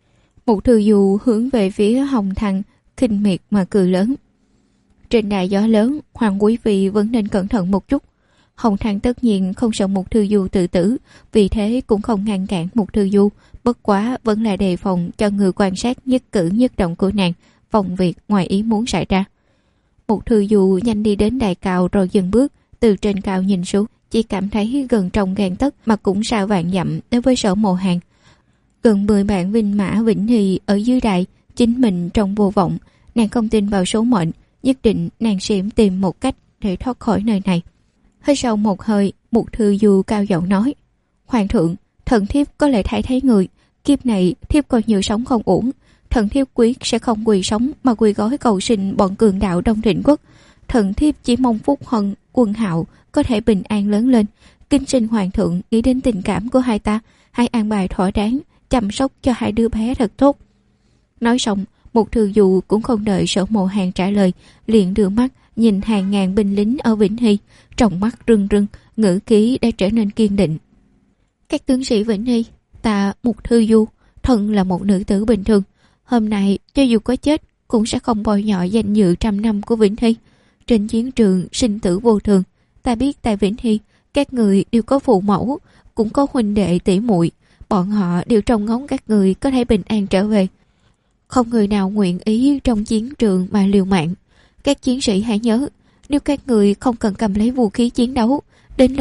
Speaker 1: Một thư du hướng về phía Hồng Thăng, khinh miệt mà cười lớn. Trên đài gió lớn, Hoàng quý phi vẫn nên cẩn thận một chút. Hồng Thăng tất nhiên không sợ một thư du tự tử, vì thế cũng không ngăn cản một thư du, bất quá vẫn là đề phòng cho người quan sát nhất cử nhất động của nàng, phòng việc ngoài ý muốn xảy ra. Một thư du nhanh đi đến đài cao rồi dừng bước, từ trên cao nhìn xuống, chỉ cảm thấy gần trong gang tấc mà cũng sao vạn dặm đối với Sở Mộ Hàn. Gần 10 bạn binh mã Vĩnh Hy ở dưới đài, chính mình trong vô vọng, nàng không tin vào số mệnh, nhất định nàng sẽ tìm một cách để thoát khỏi nơi này. Hơi sau một hơi, một thư du cao giọng nói: Hoàng thượng, thần thiếp có lẽ thay thấy người, kiếp này thiếp coi như sống không uổng, thần thiếp quyết sẽ không quỳ sống mà quỳ gói cầu xin bọn cường đạo Đông Thịnh Quốc. Thần thiếp chỉ mong Phúc Hân, Quân Hạo có thể bình an lớn lên, kính xin hoàng thượng nghĩ đến tình cảm của hai ta, hãy an bài thỏa đáng, chăm sóc cho hai đứa bé thật tốt. Nói xong, một thư du cũng không đợi Sở Mộ Hàn trả lời, liền đưa mắt nhìn hàng ngàn binh lính ở Vĩnh Hy, trong mắt rưng rưng, ngữ khí đã trở nên kiên định. Các tướng sĩ Vĩnh Hy, ta một thư du, thân là một nữ tử bình thường, hôm nay cho dù có chết cũng sẽ không bôi nhọ danh dự trăm năm của Vĩnh Hy. Trên chiến trường sinh tử vô thường, ta biết tại Vĩnh Hy các người đều có phụ mẫu, cũng có huynh đệ tỷ muội, bọn họ đều trông ngóng các người có thể bình an trở về. Không người nào nguyện ý trong chiến trường mà liều mạng. Các chiến sĩ hãy nhớ, nếu các người không cần cầm lấy vũ khí chiến đấu, đến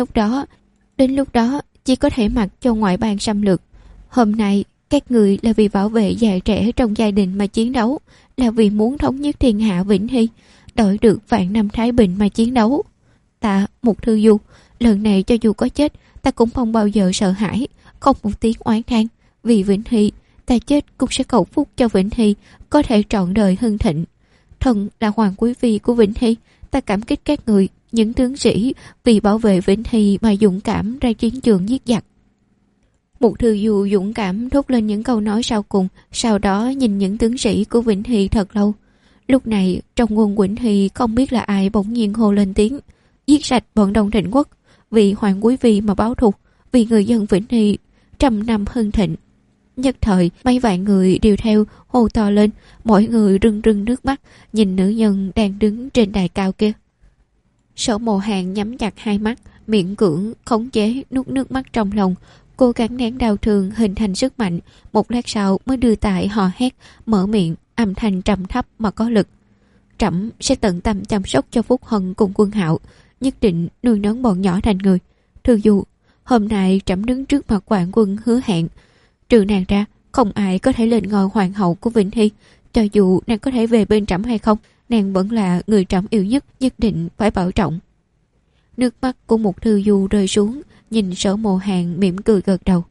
Speaker 1: lúc đó chỉ có thể mặc cho ngoại bang xâm lược. Hôm nay các người là vì bảo vệ già trẻ trong gia đình mà chiến đấu, là vì muốn thống nhất thiên hạ Vĩnh Hy, đổi được vạn năm thái bình mà chiến đấu. Ta một thư du, lần này cho dù có chết, ta cũng không bao giờ sợ hãi, không một tiếng oán than. Vì Vĩnh Hy, ta chết cũng sẽ cầu phúc cho Vĩnh Hy có thể trọn đời hưng thịnh. Thần là hoàng quý phi của Vĩnh Hy, ta cảm kích các người, những tướng sĩ vì bảo vệ Vĩnh Hy mà dũng cảm ra chiến trường giết giặc. Một thư du dũng cảm thốt lên những câu nói sau cùng, sau đó nhìn những tướng sĩ của Vĩnh Hy thật lâu. Lúc này trong quân Vĩnh Hy không biết là ai bỗng nhiên hô lên tiếng: giết sạch bọn Đông Thịnh Quốc, vì hoàng quý phi mà báo thù, vì người dân Vĩnh Hy trăm năm hưng thịnh. Nhất thời mấy vạn người đều theo hô to lên, mỗi người rưng rưng nước mắt nhìn nữ nhân đang đứng trên đài cao kia. Sở Mộ Hàn nhắm chặt hai mắt, miễn cưỡng khống chế nuốt nước mắt trong lòng, cố gắng nén đau thương hình thành sức mạnh. Một lát sau mới đưa tại hò hét, mở miệng, âm thanh trầm thấp mà có lực. Trẫm sẽ tận tâm chăm sóc cho Phúc Hân cùng Quân Hạo, nhất định nuôi nấng bọn nhỏ thành người. Thư Du, hôm nay trẫm đứng trước mặt Quảng Quân hứa hẹn, trừ nàng ra không ai có thể lên ngôi hoàng hậu của Vĩnh Hy. Cho dù nàng có thể về bên trẫm hay không, nàng vẫn là người trẫm yêu nhất, nhất định phải bảo trọng. Nước mắt của một Thư Du rơi xuống, nhìn Sở Mộ Hàn mỉm cười gật đầu.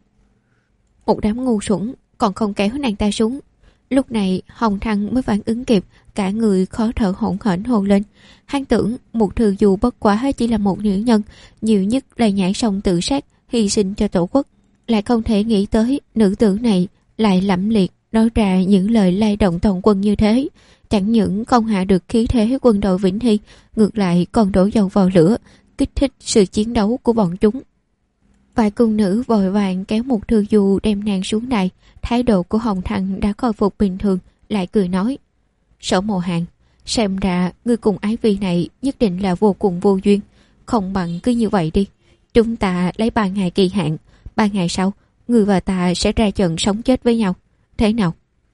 Speaker 1: Một đám ngu xuẩn, còn không kéo nàng ta xuống. Lúc này Hồng Thăng mới phản ứng kịp, cả người khó thở hổn hển hô lên. Hắn tưởng một Thư Du bất quá chỉ là một nữ nhân, nhiều nhất là nhảy sông tự sát, hy sinh cho tổ quốc. Lại không thể nghĩ tới nữ tử này lại lẫm liệt nói ra những lời lay động toàn quân như thế. Chẳng những không hạ được khí thế quân đội Vĩnh Hy, ngược lại còn đổ dầu vào lửa, kích thích sự chiến đấu của bọn chúng. Vài cung nữ vội vàng kéo một Thư Du đem nàng xuống đài. Thái độ của Hồng Thăng đã khôi phục bình thường, lại cười nói: Sở Mộ Hàn, xem ra ngươi cùng Ái Vi này nhất định là vô cùng vô duyên. Không bằng cứ như vậy đi, chúng ta lấy 3 ngày kỳ hạn, 3 ngày sau ngươi và ta sẽ ra trận sống chết với nhau. Thế nào?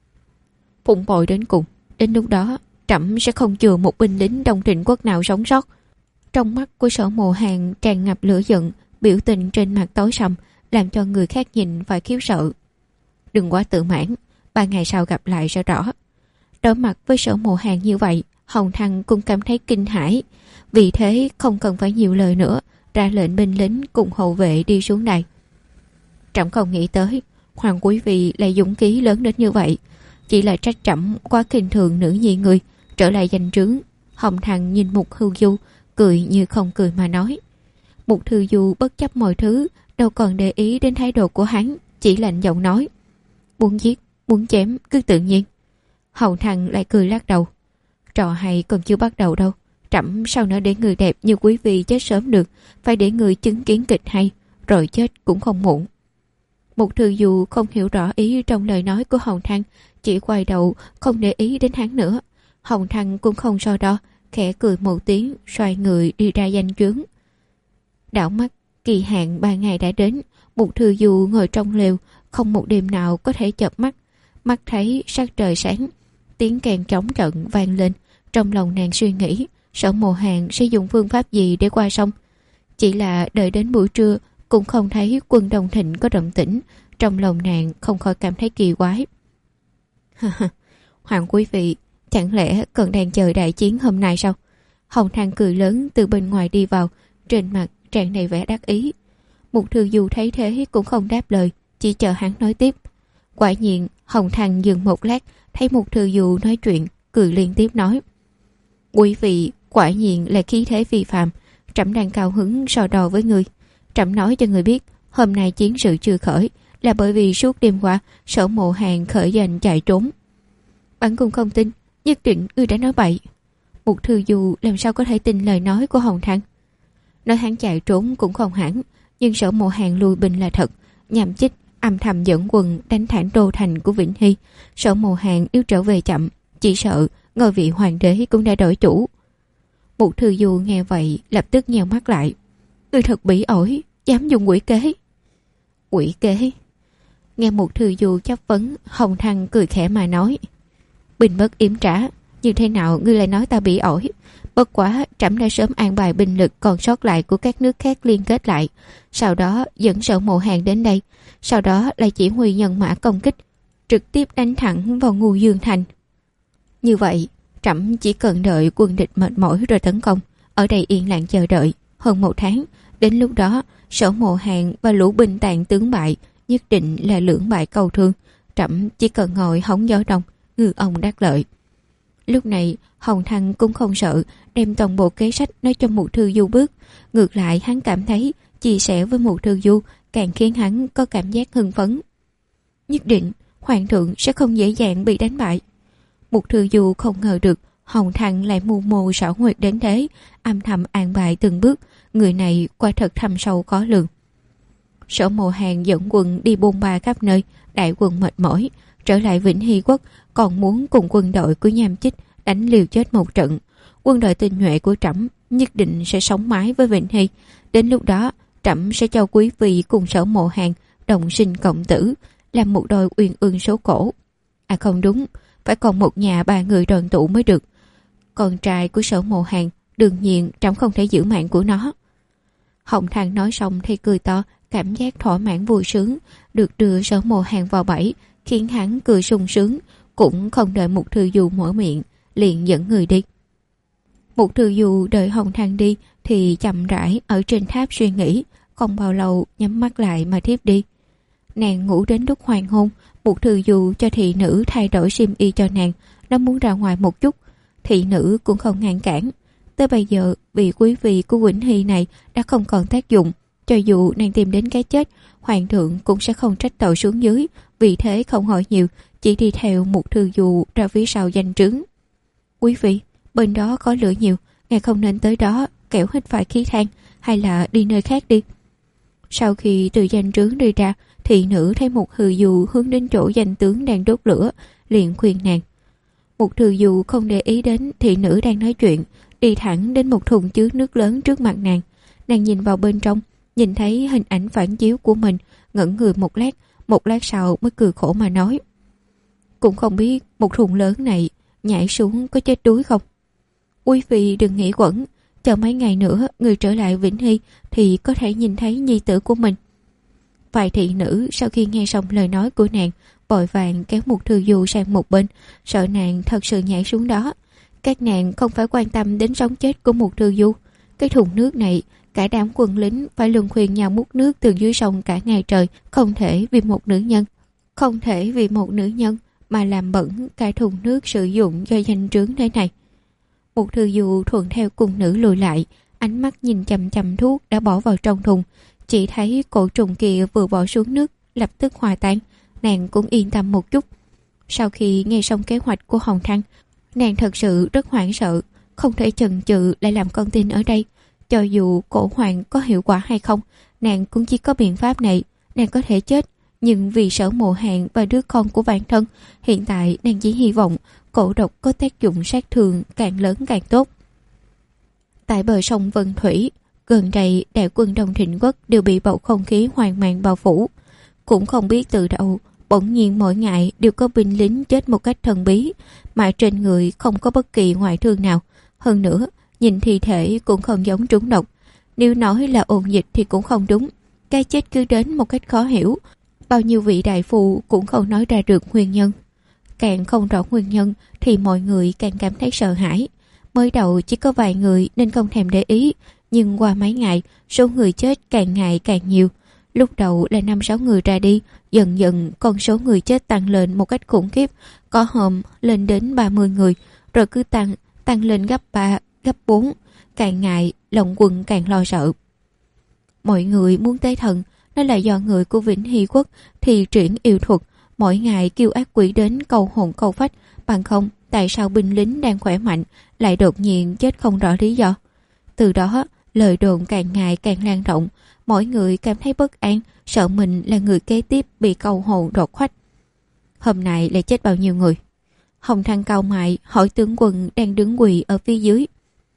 Speaker 1: Phụng bội đến cùng. Đến lúc đó trẫm sẽ không chừa một binh lính Đông Trịnh quốc nào sống sót. Trong mắt của Sở Mộ Hàn tràn ngập lửa giận, biểu tình trên mặt tối sầm, làm cho người khác nhìn phải khiếp sợ. Đừng quá tự mãn, 3 ngày sau gặp lại sẽ rõ. Đối mặt với Sở Mộ Hàn như vậy, Hồng Thăng cũng cảm thấy kinh hãi. Vì thế không cần phải nhiều lời nữa, ra lệnh binh lính cùng hậu vệ đi xuống đài. Trẫm không nghĩ tới Hoàng quý vị lại dũng khí lớn đến như vậy, chỉ là trách trẫm quá khinh thường nữ nhi người, trở lại danh trướng. Hồng Thăng nhìn Mục Thư Du, cười như không cười mà nói. Mục Thư Du bất chấp mọi thứ, đâu còn để ý đến thái độ của hắn, chỉ lạnh giọng nói: Muốn giết, muốn chém cứ tự nhiên. Hồng Thăng lại cười lắc đầu: Trò hay còn chưa bắt đầu đâu, trẫm sao nỡ để người đẹp như quý vị chết sớm được, phải để người chứng kiến kịch hay, rồi chết cũng không muộn. Mục Thư Du không hiểu rõ ý trong lời nói của Hồng Thăng, chỉ quay đầu không để ý đến hắn nữa. Hồng Thăng cũng không so đo, khẽ cười một tiếng, xoay người đi ra danh chướng. Đảo mắt, kỳ hạn 3 ngày đã đến. Mục Thư Du ngồi trong lều, không một đêm nào có thể chợp mắt. Mắt thấy sắc trời sáng, tiếng kèn trống trận vang lên. Trong lòng nàng suy nghĩ Sở Mộ Hàn sẽ dùng phương pháp gì để qua sông. Chỉ là đợi đến buổi trưa cũng không thấy quân Đông Thịnh có động tĩnh. Trong lòng nàng không khỏi cảm thấy kỳ quái. Hoàng quý vị, chẳng lẽ còn đang chờ đại chiến hôm nay sao? Hồng Thăng cười lớn từ bên ngoài đi vào, trên mặt tràn đầy vẻ đắc ý. Mục Thư Du thấy thế cũng không đáp lời, chỉ chờ hắn nói tiếp. Quả nhiên Hồng Thăng dừng một lát, thấy Mục Thư Du nói chuyện, cười liên tiếp nói: Quý vị quả nhiên là khí thế phi phàm, trẫm đang cao hứng so đo với người. Trẫm nói cho người biết, hôm nay chiến sự chưa khởi là bởi vì suốt đêm qua Sở Mộ Hàn khởi danh chạy trốn. Bản cung không tin, nhất định ngươi đã nói bậy. Mục Thư Du làm sao có thể tin lời nói của Hồng Thăng. Nói hắn chạy trốn cũng không hẳn, nhưng Sở Mộ Hàn lui binh là thật. Nhằm chích âm thầm dẫn quân đánh thẳng đô thành của Vĩnh Hy. Sở Mộ Hàn nếu trở về chậm, chỉ sợ ngôi vị hoàng đế cũng đã đổi chủ. Mục Thư Du nghe vậy lập tức nheo mắt lại. Ngươi thật bỉ ổi, dám dùng quỷ kế. Quỷ kế? Nghe Mục Thư Du chất vấn, Hồng Thăng cười khẽ mà nói: Binh bất yểm trả, như thế nào ngươi lại nói ta bỉ ổi? Bất quá trẫm đã sớm an bài binh lực còn sót lại của các nước khác liên kết lại, sau đó dẫn Sở Mộ Hàn đến đây, sau đó lại chỉ huy nhân mã công kích, trực tiếp đánh thẳng vào Ngưu Dương Thành. Như vậy trẫm chỉ cần đợi quân địch mệt mỏi rồi tấn công, ở đây yên lặng chờ đợi hơn 1 tháng. Đến lúc đó Sở Mộ Hàn và lũ binh tàn tướng bại, nhất định là lưỡng bại câu thương. Trẫm chỉ cần ngồi hóng gió đông, ngư ông đắc lợi. Lúc này Hồng Thăng cũng không sợ, đem toàn bộ kế sách nói cho Mục Thư Du bước. Ngược lại hắn cảm thấy chia sẻ với Mục Thư Du càng khiến hắn có cảm giác hưng phấn. Nhất định hoàng thượng sẽ không dễ dàng bị đánh bại. Mục Thư Du không ngờ được Hồng Thăng lại mưu mô xảo nguyệt đến thế, âm thầm an bài từng bước. Người này quả thật thâm sâu khó lường. Sở Mộ Hàn dẫn quân đi bôn ba khắp nơi, đại quân mệt mỏi trở lại Vĩnh Hy quốc, còn muốn cùng quân đội của Nham Chích đánh liều chết một trận. Quân đội tinh nhuệ của trẫm nhất định sẽ sống mái với Vĩnh Hy. Đến lúc đó trẫm sẽ cho quý vị cùng Sở Mộ Hàn đồng sinh cộng tử, làm một đôi uyên ương số cổ. À không đúng, phải còn một nhà ba người đoàn tụ mới được. Con trai của Sở Mộ Hàn, đương nhiên trẫm không thể giữ mạng của nó. Hồng Thang nói xong thì cười to, cảm giác thỏa mãn vui sướng, được đưa Sở Mộ Hàn vào bẫy, khiến hắn cười sung sướng, cũng không đợi Mục Thư Du mở miệng, liền dẫn người đi. Mục Thư Du đợi Hồng Thang đi thì chậm rãi ở trên tháp suy nghĩ, không bao lâu nhắm mắt lại mà thiếp đi. Nàng ngủ đến lúc hoàng hôn, Mục Thư Du cho thị nữ thay đổi xiêm y cho nàng, nó muốn ra ngoài một chút, thị nữ cũng không ngăn cản. Tới bây giờ, vị quý vị của Vĩnh Hy này đã không còn tác dụng, cho dù nàng tìm đến cái chết, hoàng thượng cũng sẽ không trách tội xuống dưới, vì thế không hỏi nhiều, chỉ đi theo Mục Thư Du ra phía sau danh trướng. Quý vị, bên đó có lửa nhiều, ngài không nên tới đó, kẻo hít phải khí than, hay là đi nơi khác đi. Sau khi từ danh trướng đi ra, thị nữ thấy Mục Thư Du hướng đến chỗ danh tướng đang đốt lửa, liền khuyên nàng. Mục Thư Du không để ý đến thị nữ đang nói chuyện, đi thẳng đến một thùng chứa nước lớn trước mặt nàng. Nàng nhìn vào bên trong, nhìn thấy hình ảnh phản chiếu của mình, ngẩn người một lát sau mới cười khổ mà nói. Cũng không biết một thùng lớn này nhảy xuống có chết đuối không. Quý phi đừng nghĩ quẩn, chờ mấy ngày nữa người trở lại Vĩnh Hy thì có thể nhìn thấy nhi tử của mình. Vài thị nữ sau khi nghe xong lời nói của nàng, vội vàng kéo Mục Thư Du sang một bên, sợ nàng thật sự nhảy xuống đó. Các nàng không phải quan tâm đến sống chết của Mục Thư Du. Cái thùng nước này, cả đám quân lính phải luân khuyên nhau múc nước từ dưới sông cả ngày trời, không thể vì một nữ nhân mà làm bẩn cả thùng nước sử dụng cho danh trướng thế này. Mục Thư Du thuận theo cung nữ lùi lại, ánh mắt nhìn chằm chằm thuốc đã bỏ vào trong thùng, chỉ thấy cổ trùng kia vừa bỏ xuống nước lập tức hòa tan, nàng cũng yên tâm một chút. Sau khi nghe xong kế hoạch của Hồng Thăng, nàng thật sự rất hoảng sợ, không thể chần chừ lại làm con tin ở đây. Cho dù cổ hoàng có hiệu quả hay không, nàng cũng chỉ có biện pháp này. Nàng có thể chết, nhưng vì Sở Mộ Hàn và đứa con của bản thân, hiện tại nàng chỉ hy vọng cổ độc có tác dụng sát thương càng lớn càng tốt. Tại bờ sông Vân Thủy, gần đây đại quân Đông Thịnh Quốc đều bị bầu không khí hoang mang bao phủ. Cũng không biết từ đâu, bỗng nhiên mỗi ngày đều có binh lính chết một cách thần bí, mà trên người không có bất kỳ ngoại thương nào. Hơn nữa, nhìn thi thể cũng không giống trúng độc. Nếu nói là ôn dịch thì cũng không đúng. Cái chết cứ đến một cách khó hiểu. Bao nhiêu vị đại phu cũng không nói ra được nguyên nhân. Càng không rõ nguyên nhân thì mọi người càng cảm thấy sợ hãi. Mới đầu chỉ có vài người nên không thèm để ý, nhưng qua mấy ngày, số người chết càng ngày càng nhiều. Lúc đầu là 5-6 người ra đi, dần dần con số người chết tăng lên một cách khủng khiếp, có hôm lên đến 30 người, rồi cứ tăng lên gấp 3, gấp 4, càng ngày lòng quân càng lo sợ. Mọi người muốn tế thần, nó là do người của Vĩnh Hy Quốc thì triển yêu thuật, mỗi ngày kêu ác quỷ đến cầu hồn cầu phách, bằng không tại sao binh lính đang khỏe mạnh lại đột nhiên chết không rõ lý do. Từ đó lời đồn càng ngày càng lan rộng, mỗi người cảm thấy bất an, sợ mình là người kế tiếp bị cầu hồn đột khoách. Hôm nay lại chết bao nhiêu người? Hồng Thăng cau mày hỏi tướng quân đang đứng quỳ ở phía dưới.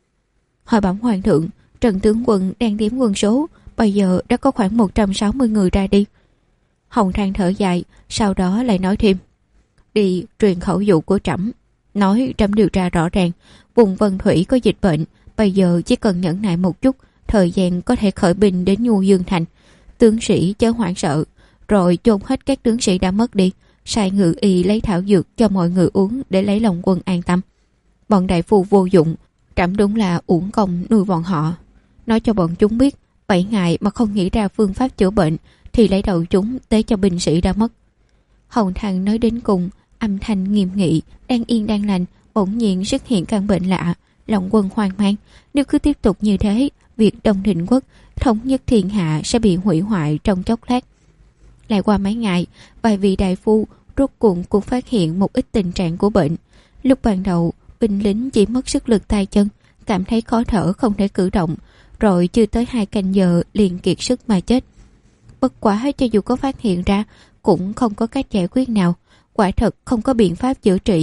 Speaker 1: Hỏi bẩm hoàng thượng, Trần tướng quân đang đếm quân số, bây giờ đã có khoảng 160 người ra đi. Hồng Thăng thở dài, sau đó lại nói thêm. Đi truyền khẩu dụ của trẫm, nói trẫm điều tra rõ ràng, vùng Vân Thủy có dịch bệnh, bây giờ chỉ cần nhẫn nại một chút, thời gian có thể khởi binh đến Nhu Dương Thành. Tướng sĩ chớ hoảng sợ, rồi chôn hết các tướng sĩ đã mất đi, sai ngự y lấy thảo dược cho mọi người uống để lấy lòng quân an tâm. Bọn đại phu vô dụng, trẫm đúng là uổng công nuôi bọn họ. Nói cho bọn chúng biết, 7 ngày mà không nghĩ ra phương pháp chữa bệnh thì lấy đầu chúng tế cho binh sĩ đã mất. Hồng Thăng nói đến cùng, âm thanh nghiêm nghị, đang yên đang lành, bỗng nhiên xuất hiện căn bệnh lạ, lòng quân hoang mang. Nếu cứ tiếp tục như thế, việc Đông Thịnh Quốc thống nhất thiên hạ sẽ bị hủy hoại trong chốc lát. Lại qua mấy ngày, vài vị đại phu rốt cuộc cũng phát hiện một ít tình trạng của bệnh. Lúc ban đầu, binh lính chỉ mất sức lực tay chân, cảm thấy khó thở không thể cử động, rồi chưa tới 2 canh giờ liền kiệt sức mà chết. Bất quá cho dù có phát hiện ra, cũng không có cách giải quyết nào, quả thật không có biện pháp chữa trị.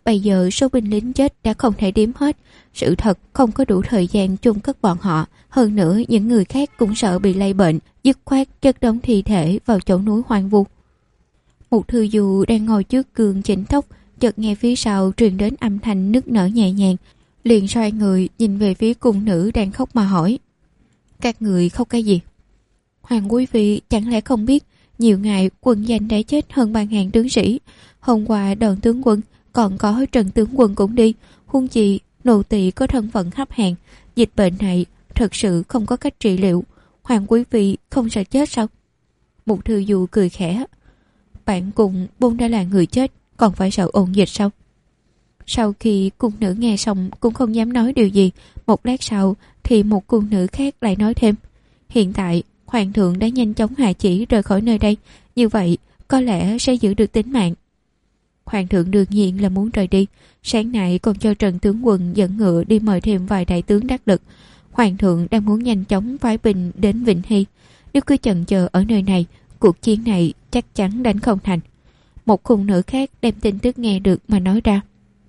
Speaker 1: Bây giờ số binh lính chết đã không thể đếm hết. Sự thật không có đủ thời gian chôn cất bọn họ. Hơn nữa những người khác cũng sợ bị lây bệnh, dứt khoát chất đống thi thể vào chỗ núi hoang vu. Một thư du đang ngồi trước gương chỉnh tóc, chợt nghe phía sau truyền đến âm thanh nức nở nhẹ nhàng, liền xoay người nhìn về phía cung nữ đang khóc mà hỏi: các người khóc cái gì? Hoàng quý phi chẳng lẽ không biết nhiều ngày quân danh đã chết hơn 3.000 tướng sĩ, hôm qua đoàn tướng quân còn có Trần tướng quân cũng đi, huống chi nô tỳ có thân phận thấp hèn, dịch bệnh này thật sự không có cách trị liệu, Hoàng quý phi không sợ chết sao? Một thư du cười khẽ: bạn cùng bôn đã là người chết, còn phải sợ ôn dịch sao? Sau khi cung nữ nghe xong cũng không dám nói điều gì. Một lát sau thì một cung nữ khác lại nói thêm: hiện tại hoàng thượng đã nhanh chóng hạ chỉ rời khỏi nơi đây, như vậy có lẽ sẽ giữ được tính mạng. Hoàng thượng đương nhiên là muốn rời đi, sáng nay còn cho Trần tướng quân dẫn ngựa đi mời thêm vài đại tướng đắc lực. Hoàng thượng đang muốn nhanh chóng phái binh đến Vĩnh Hy, nếu cứ chần chờ ở nơi này, cuộc chiến này chắc chắn đánh không thành. Một cung nữ khác đem tin tức nghe được mà nói ra.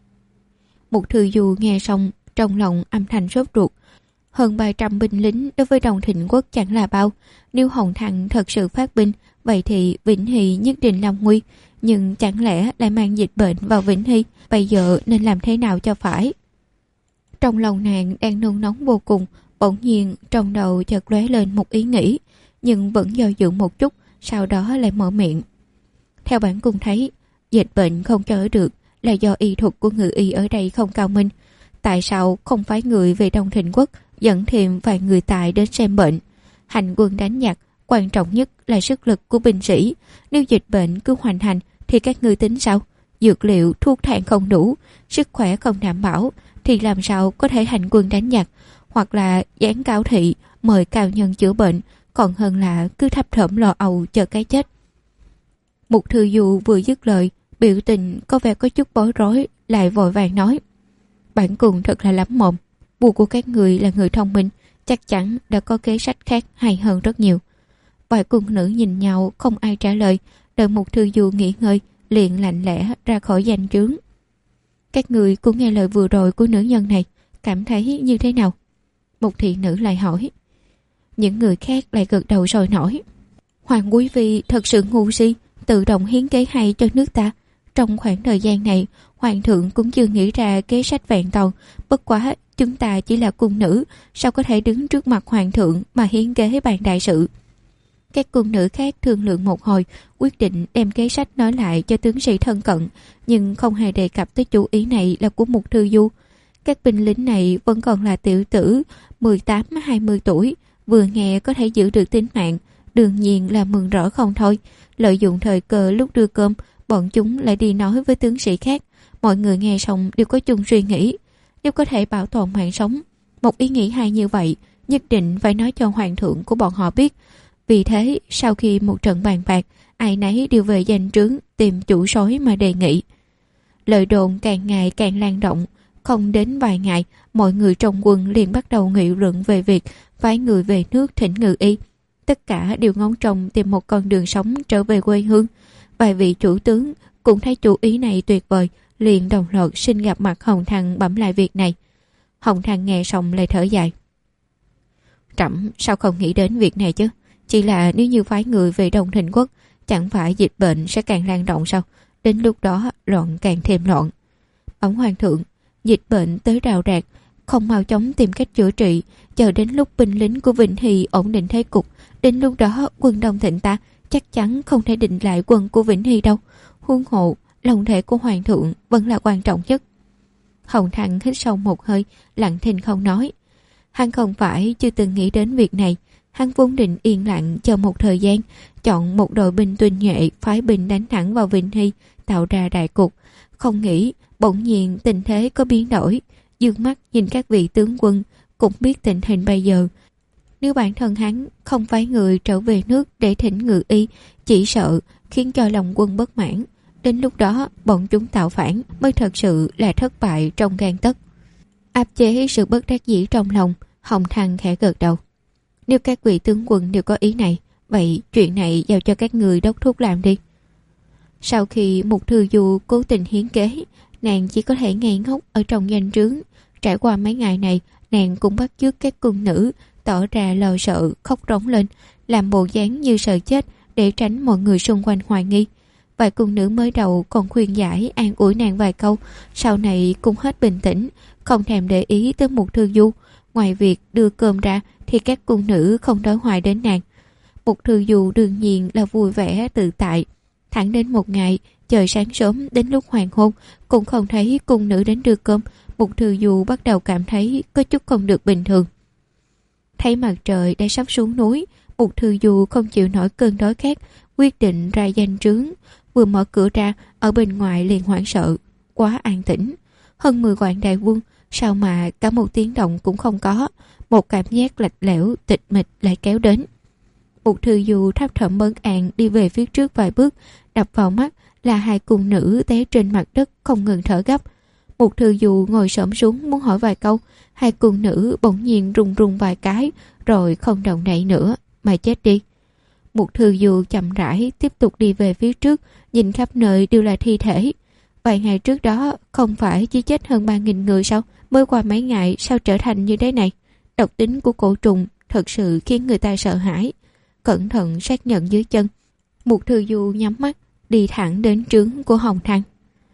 Speaker 1: Một thư du nghe xong trong lòng âm thầm sốt ruột. Hơn 300 binh lính đối với Đồng Thịnh Quốc chẳng là bao. Nếu Hồng Thăng thật sự phát binh, vậy thì Vĩnh Hy nhất định lâm nguy. Nhưng chẳng lẽ lại mang dịch bệnh vào Vĩnh Hy? Bây giờ nên làm thế nào cho phải? Trong lòng nàng đang nôn nóng vô cùng, bỗng nhiên trong đầu chợt lóe lên một ý nghĩ, nhưng vẫn do dự một chút, sau đó lại mở miệng. Theo bản cung thấy, dịch bệnh không cho ở được là do y thuật của ngự y ở đây không cao minh. Tại sao không phái người về Đông Thịnh Quốc dẫn thêm vài người tài đến xem bệnh? Hành quân đánh giặc, quan trọng nhất là sức lực của binh sĩ. Nếu dịch bệnh cứ hoành hành thì các ngươi tính sao? Dược liệu, thuốc thang không đủ, sức khỏe không đảm bảo, thì làm sao có thể hành quân đánh giặc? Hoặc là giáng cáo thị, mời cao nhân chữa bệnh, còn hơn là cứ thấp thỏm lo âu chờ cái chết. Mục Thư Du vừa dứt lời, biểu tình có vẻ có chút bối rối, lại vội vàng nói: bản cung thật là lắm mồm, vua của các người là người thông minh, chắc chắn đã có kế sách khác hay hơn rất nhiều. Vài cung nữ nhìn nhau không ai trả lời, đợi Mục Thư Du nghỉ ngơi, liền lạnh lẽ ra khỏi danh trướng. Các người cũng nghe lời vừa rồi của nữ nhân này, cảm thấy như thế nào? Một thị nữ lại hỏi. Những người khác lại gật đầu sôi nổi. Hoàng quý phi thật sự ngu si, tự động hiến kế hay cho nước ta. Trong khoảng thời gian này, hoàng thượng cũng chưa nghĩ ra kế sách vẹn toàn. Bất quá chúng ta chỉ là cung nữ, sao có thể đứng trước mặt hoàng thượng mà hiến kế bàn đại sự? Các cung nữ khác thương lượng một hồi, quyết định đem kế sách nói lại cho tướng sĩ thân cận, nhưng không hề đề cập tới chủ ý này là của Mục Thư Du. Các binh lính này vẫn còn là tiểu tử 18-20 tuổi, vừa nghe có thể giữ được tính mạng, đương nhiên là mừng rỡ không thôi. Lợi dụng thời cơ lúc đưa cơm, bọn chúng lại đi nói với tướng sĩ khác. Mọi người nghe xong đều có chung suy nghĩ, nếu có thể bảo tồn mạng sống, một ý nghĩ hay như vậy nhất định phải nói cho hoàng thượng của bọn họ biết. Vì thế sau khi một trận bàn bạc, ai nấy đều về danh trướng tìm chủ soái mà đề nghị. Lời đồn càng ngày càng lan rộng, không đến vài ngày, mọi người trong quân liền bắt đầu nghị luận về việc phái người về nước thỉnh ngự y. Tất cả đều ngóng trông tìm một con đường sống trở về quê hương. Vài vị chủ tướng cũng thấy chủ ý này tuyệt vời, liền đồng loạt xin gặp mặt Hồng Thăng bẩm lại việc này. Hồng Thăng nghe xong lại thở dài. Trẫm sao không nghĩ đến việc này chứ? Chỉ là nếu như phái người về Đông Thịnh Quốc, chẳng phải dịch bệnh sẽ càng lan rộng sao? Đến lúc đó loạn càng thêm loạn. Ông hoàng thượng, dịch bệnh tới rào rạc, không mau chóng tìm cách chữa trị, chờ đến lúc binh lính của Vĩnh Hy ổn định thế cục, đến lúc đó quân Đông Thịnh ta chắc chắn không thể định lại quân của Vĩnh Hy đâu. Huống hộ, lòng thể của hoàng thượng vẫn là quan trọng nhất. Hồng Thăng hít sâu một hơi, lặng thinh không nói. Hắn không phải chưa từng nghĩ đến việc này. Hắn vốn định yên lặng chờ một thời gian, chọn một đội binh tinh nhuệ phái binh đánh thẳng vào Vĩnh Hy, tạo ra đại cục. Không nghĩ bỗng nhiên tình thế có biến đổi. Dương mắt nhìn các vị tướng quân, cũng biết tình hình bây giờ. Nếu bản thân hắn không phái người trở về nước để thỉnh ngự y, chỉ sợ khiến cho lòng quân bất mãn. Đến lúc đó bọn chúng tạo phản mới thật sự là thất bại trong gang tấc. Áp chế sự bất đắc dĩ trong lòng, Hồng Thăng khẽ gật đầu. Nếu các vị tướng quân đều có ý này, vậy chuyện này giao cho các người đốc thúc làm đi. Sau khi Mục Thư Du cố tình hiến kế, nàng chỉ có thể ngây ngốc ở trong doanh trướng. Trải qua mấy ngày này, nàng cũng bắt chước các cung nữ tỏ ra lo sợ, khóc rống lên, làm bộ dáng như sợ chết để tránh mọi người xung quanh hoài nghi. Vài cung nữ mới đầu còn khuyên giải an ủi nàng vài câu, sau này cũng hết bình tĩnh, không thèm để ý tới Mục Thư Du. Ngoài việc đưa cơm ra thì các cung nữ không đói hoài đến nàng. Mục Thư Du đương nhiên là vui vẻ tự tại. Thẳng đến một ngày trời sáng sớm đến lúc hoàng hôn cũng không thấy cung nữ đến đưa cơm, Mục Thư Du bắt đầu cảm thấy có chút không được bình thường. Thấy mặt trời đã sắp xuống núi, Mục Thư Du không chịu nổi cơn đói khát, quyết định ra doanh trướng. Vừa mở cửa ra, ở bên ngoài liền hoảng sợ, quá an tĩnh. Hơn 10 vạn đại quân, sao mà cả một tiếng động cũng không có. Một cảm giác lạnh lẽo, tịch mịch lại kéo đến. Mục Thư Du thấp thỏm bất an đi về phía trước vài bước, đập vào mắt là hai cung nữ té trên mặt đất không ngừng thở gấp. Mục Thư Du ngồi xổm xuống muốn hỏi vài câu, hai cung nữ bỗng nhiên run run vài cái, rồi không động đậy nữa, mà chết đi. Mục Thư Du chậm rãi tiếp tục đi về phía trước, nhìn khắp nơi đều là thi thể. Vài ngày trước đó không phải chỉ chết hơn 3.000 người sao? Mới qua mấy ngày sao trở thành như thế này? Độc tính của cổ trùng thật sự khiến người ta sợ hãi. Cẩn thận xác nhận dưới chân, Mục Thư Du nhắm mắt đi thẳng đến trướng của Hồng Thăng.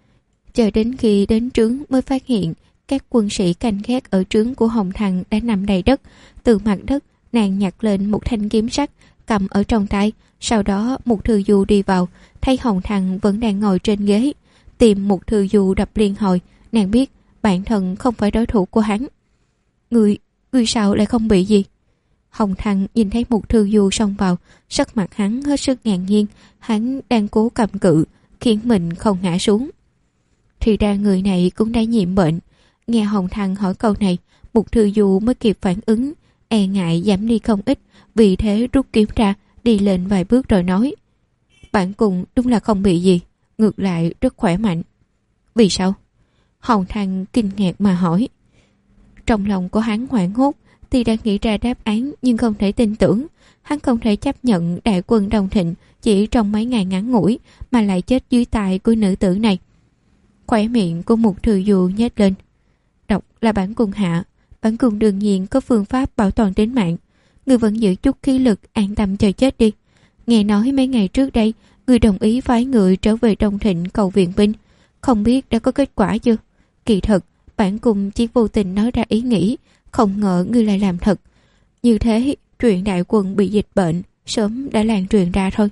Speaker 1: Chờ đến khi đến trướng mới phát hiện các quân sĩ canh gác ở trướng của Hồng Thăng đã nằm đầy đất. Từ mặt đất nàng nhặt lên một thanh kiếm sắt cầm ở trong tay. Sau đó Mục Thư Du đi vào, thấy Hồng Thăng vẫn đang ngồi trên ghế. Tìm Mục Thư Du đập liên hồi. Nàng biết bản thân không phải đối thủ của hắn. Người sao lại không bị gì? Hồng Thăng nhìn thấy Mục Thư Du xông vào, sắc mặt hắn hết sức ngạc nhiên. Hắn đang cố cầm cự, khiến mình không ngã xuống. Thì ra người này cũng đã nhiễm bệnh. Nghe Hồng Thăng hỏi câu này, Mục Thư Du mới kịp phản ứng, e ngại giảm đi không ít, vì thế rút kiếm ra, đi lên vài bước rồi nói: Bản cung đúng là không bị gì, ngược lại rất khỏe mạnh. Vì sao? Hồng Thăng kinh ngạc mà hỏi. Trong lòng của hắn hoảng hốt, thì đang nghĩ ra đáp án nhưng không thể tin tưởng. Hắn không thể chấp nhận đại quân Đông Thịnh chỉ trong mấy ngày ngắn ngủi mà lại chết dưới tay của nữ tử này. Khỏe miệng của Mục Thư Du nhếch lên. Độc là bản cung hạ, bản cung đương nhiên có phương pháp bảo toàn tính mạng. Người vẫn giữ chút khí lực, an tâm chờ chết đi. Nghe nói mấy ngày trước đây người đồng ý phái người trở về Đông Thịnh cầu viện binh, không biết đã có kết quả chưa? Kỳ thật bản cung chỉ vô tình nói ra ý nghĩ, không ngờ ngươi lại làm thật. Như thế chuyện đại quân bị dịch bệnh sớm đã lan truyền ra thôi.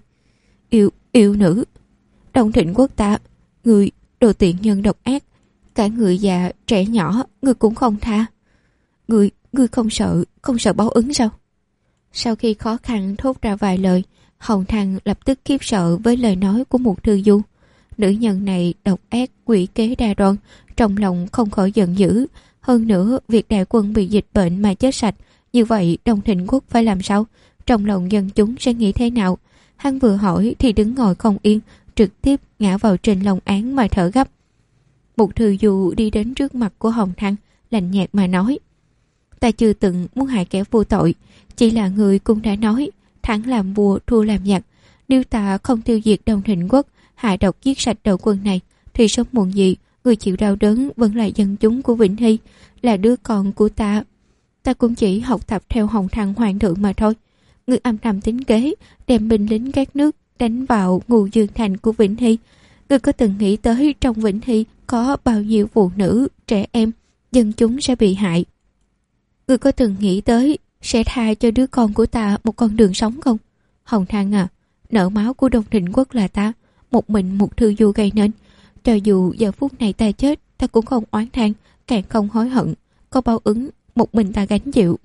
Speaker 1: Yêu nữ Đông Thịnh quốc ta, người đồ tiện nhân độc ác, cả người già trẻ nhỏ người cũng không tha. Người không sợ báo ứng sao? Sau khi khó khăn thốt ra vài lời, Hồng Thăng lập tức khiếp sợ với lời nói của Mục Thư Du. Nữ nhân này độc ác, quỷ kế đa đoan, trong lòng không khỏi giận dữ. Hơn nữa việc đại quân bị dịch bệnh mà chết sạch, như vậy Đông Thịnh quốc phải làm sao? Trong lòng dân chúng sẽ nghĩ thế nào? Hắn vừa hỏi thì đứng ngồi không yên, trực tiếp ngã vào trên lồng án mà thở gấp. Mục Thư Du đi đến trước mặt của Hồng Thăng, lạnh nhạt mà nói: Ta chưa từng muốn hại kẻ vô tội, chỉ là người cũng đã nói thắng làm vua thua làm giặc. Nếu ta không tiêu diệt Đông Thịnh quốc, hạ độc giết sạch đầu quân này, thì sớm muộn gì người chịu đau đớn vẫn là dân chúng của Vĩnh Hy, là đứa con của ta. Ta cũng chỉ học tập theo Hồng Thăng hoàng thượng mà thôi. Người âm thầm tính kế đem binh lính các nước đánh vào Ngưu Dương thành của Vĩnh Hy. Người có từng nghĩ tới trong Vĩnh Hy có bao nhiêu phụ nữ, trẻ em, dân chúng sẽ bị hại? Người có từng nghĩ tới sẽ tha cho đứa con của ta một con đường sống không? Hồng Thăng à, nợ máu của Đông Thịnh quốc là ta, một mình Mục Thư Du gây nên. Cho dù giờ phút này ta chết, ta cũng không oán than, càng không hối hận. Có báo ứng, một mình ta gánh chịu.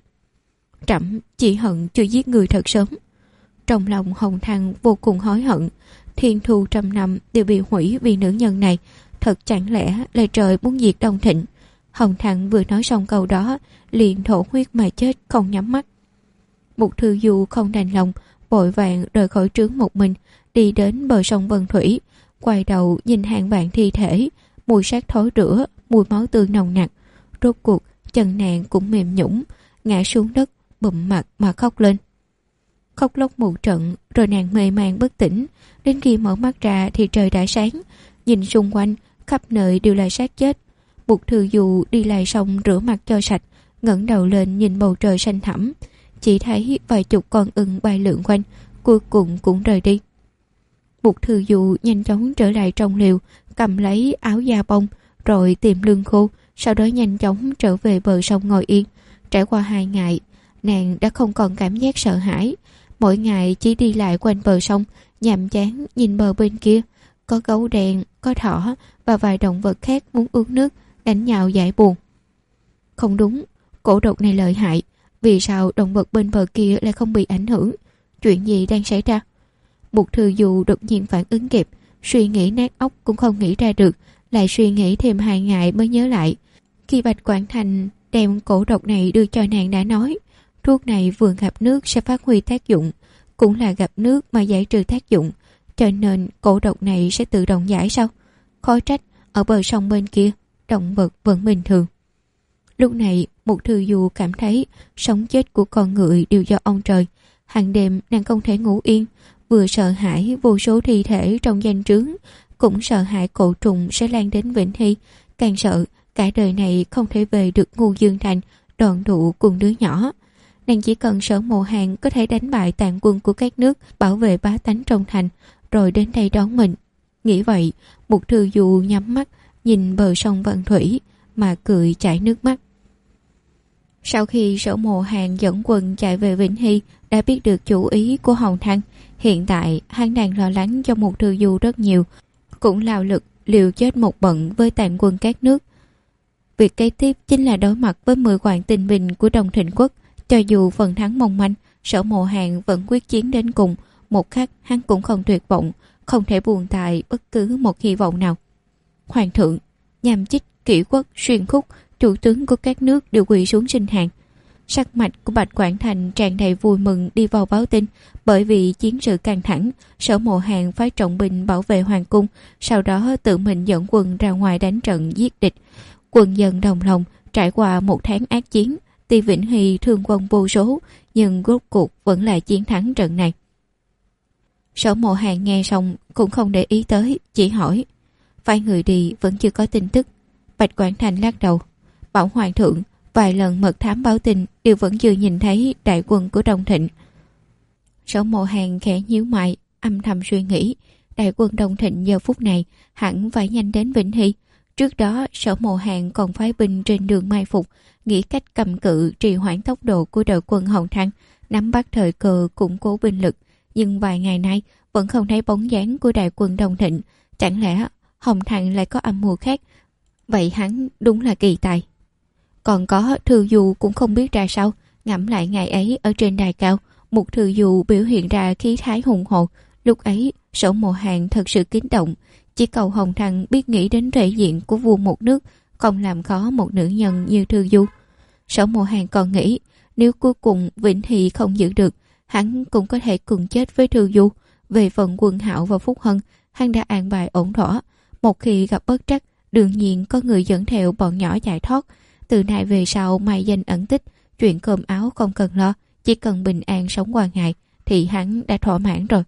Speaker 1: Trẫm chỉ hận chưa giết người thật sớm. Trong lòng Hồng Thăng vô cùng hối hận. Thiên thu trăm năm đều bị hủy vì nữ nhân này. Thật chẳng lẽ là trời muốn diệt Đông Thịnh? Hồng Thăng vừa nói xong câu đó, liền thổ huyết mà chết không nhắm mắt. Mục Thư Du không đành lòng, vội vàng rời khỏi trướng một mình, đi đến bờ sông Vân Thủy, quay đầu nhìn hàng vạn thi thể, mùi xác thối rữa, mùi máu tươi nồng nặc. Rốt cuộc chân nàng cũng mềm nhũn, ngã xuống đất, bụm mặt mà khóc lên. Khóc lóc một trận, rồi nàng mê man bất tỉnh. Đến khi mở mắt ra thì trời đã sáng. Nhìn xung quanh, khắp nơi đều là xác chết. Mục Thư Du đi lại xong rửa mặt cho sạch, ngẩng đầu lên nhìn bầu trời xanh thẳm, chỉ thấy vài chục con ưng bay lượn quanh, cuối cùng cũng rời đi. Mục Thư Du nhanh chóng trở lại trong liều, cầm lấy áo da bông rồi tìm lương khô, sau đó nhanh chóng trở về bờ sông ngồi yên. Trải qua 2 ngày, nàng đã không còn cảm giác sợ hãi. Mỗi ngày chỉ đi lại quanh bờ sông, nhàm chán nhìn bờ bên kia, có gấu đen, có thỏ và vài động vật khác muốn uống nước, đánh nhau giải buồn. Không đúng, cổ độc này lợi hại, vì sao động vật bên bờ kia lại không bị ảnh hưởng? Chuyện gì đang xảy ra? Mục Thư Du đột nhiên phản ứng kịp, suy nghĩ nát óc cũng không nghĩ ra được, lại suy nghĩ thêm 2 ngày mới nhớ lại. Khi Bạch Quảng Thành đem cổ độc này đưa cho nàng đã nói, thuốc này vừa gặp nước sẽ phát huy tác dụng, cũng là gặp nước mà giải trừ tác dụng, cho nên cổ độc này sẽ tự động giải sao? Khó trách ở bờ sông bên kia động vật vẫn bình thường. Lúc này Mục Thư Du cảm thấy sống chết của con người đều do ông trời. Hàng đêm nàng không thể ngủ yên, vừa sợ hãi vô số thi thể trong danh trướng, cũng sợ hãi cổ trùng sẽ lan đến Vĩnh Hy, càng sợ cả đời này không thể về được Ngô Dương Thành đoàn tụ cùng đứa nhỏ. Nàng chỉ cần Sở Mộ Hàn có thể đánh bại tàn quân của các nước, bảo vệ bá tánh trong thành, rồi đến đây đón mình. Nghĩ vậy, Mục Thư Du nhắm mắt nhìn bờ sông Vân Thủy mà cười chảy nước mắt. Sau khi Sở Mộ Hàn dẫn quân chạy về Vĩnh Hy, đã biết được chủ ý của Hồng Thăng. Hiện tại hắn đang lo lắng cho Mục Thư Du rất nhiều, cũng lao lực liều chết một bận với tàn quân các nước. Việc kế tiếp chính là đối mặt với 10 vạn tinh binh của Đông Thịnh Quốc. Cho dù phần thắng mong manh, Sở Mộ Hàn vẫn quyết chiến đến cùng. Một khắc hắn cũng không tuyệt vọng, không thể buông tại bất cứ một hy vọng nào. Hoàng thượng, Nham Chích, Kỷ Quốc, Xuyên Khúc, chủ tướng của các nước đều quỳ xuống xin hàng. Sắc mặt của Bạch Quảng Thành tràn đầy vui mừng đi vào báo tin. Bởi vì chiến sự căng thẳng, Sở Mộ Hàn phái trọng binh bảo vệ hoàng cung, sau đó tự mình dẫn quân ra ngoài đánh trận giết địch. Quân dân đồng lòng. Trải qua 1 tháng ác chiến, tuy Vĩnh Hy thương vong vô số, nhưng rốt cuộc vẫn là chiến thắng trận này. Sở Mộ Hàn nghe xong cũng không để ý tới, chỉ hỏi: phái người đi vẫn chưa có tin tức. Bạch Quảng Thành lắc đầu, bảo hoàng thượng vài lần mật thám báo tin đều vẫn chưa nhìn thấy đại quân của Đông Thịnh. Sở Mộ Hàn khẽ nhíu mày, âm thầm suy nghĩ, đại quân Đông Thịnh giờ phút này hẳn phải nhanh đến Vĩnh Hy. Trước đó Sở Mộ Hàn còn phái binh trên đường mai phục, nghĩ cách cầm cự trì hoãn tốc độ của đội quân Hồng Thăng, nắm bắt thời cơ củng cố binh lực. Nhưng vài ngày nay vẫn không thấy bóng dáng của đại quân Đông Thịnh. Chẳng lẽ Hồng Thăng lại có âm mưu khác? Vậy hắn đúng là kỳ tài. Còn có Thư Du cũng không biết ra sao. Ngẫm lại ngày ấy ở trên đài cao, Mục Thư Du biểu hiện ra khí thái hùng hồn. Lúc ấy Sở Mộ Hàn thật sự kính động, chỉ cầu Hồng Thăng biết nghĩ đến thể diện của vua một nước, không làm khó một nữ nhân như Thư Du. Sở Mộ Hàn còn nghĩ, nếu cuối cùng Vĩnh Hy không giữ được, hắn cũng có thể cùng chết với Thư Du. Về phần Quân Hạo và Phúc Hân, hắn đã an bài ổn thỏa. Một khi gặp bất trắc, đương nhiên có người dẫn theo bọn nhỏ giải thoát. Từ nay về sau mai danh ẩn tích, chuyện cơm áo không cần lo, chỉ cần bình an sống qua ngày thì hắn đã thỏa mãn rồi.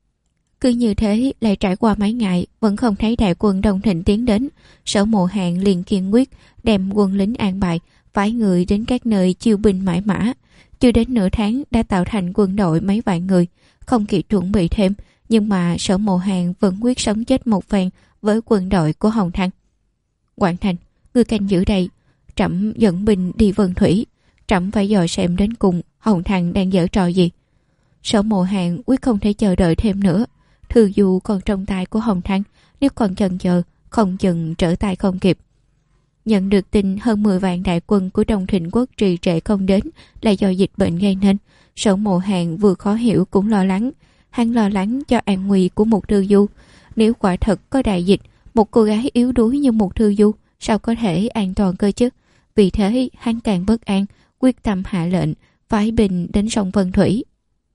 Speaker 1: Cứ như thế lại trải qua mấy ngày, vẫn không thấy đại quân Đông Thịnh tiến đến. Sở Mộ Hàn liền kiên quyết đem quân lính an bài, phái người đến các nơi chiêu binh mãi mã. Chưa đến nửa tháng đã tạo thành quân đội mấy vạn người, không kịp chuẩn bị thêm, nhưng mà Sở Mộ Hàn vẫn quyết sống chết một phen với quân đội của Hồng Thăng. Quảng Thành, người canh giữ đây, trẫm dẫn binh đi Vân Thủy, trẫm phải dò xem đến cùng Hồng Thăng đang giở trò gì. Sở Mộ Hàn quyết không thể chờ đợi thêm nữa. Thư Du còn trong tay của Hồng Thăng, nếu còn chần chờ, không chừng trở tay không kịp. Nhận được tin hơn 10 vạn đại quân của Đông Thịnh Quốc trì trệ không đến là do dịch bệnh gây nên, Sở Mộ Hàn vừa khó hiểu cũng lo lắng. Hắn lo lắng cho an nguy của Mục Thư Du. Nếu quả thật có đại dịch, một cô gái yếu đuối như Mục Thư Du sao có thể an toàn cơ chứ? Vì thế hắn càng bất an, quyết tâm hạ lệnh phái binh đến sông Vân Thủy.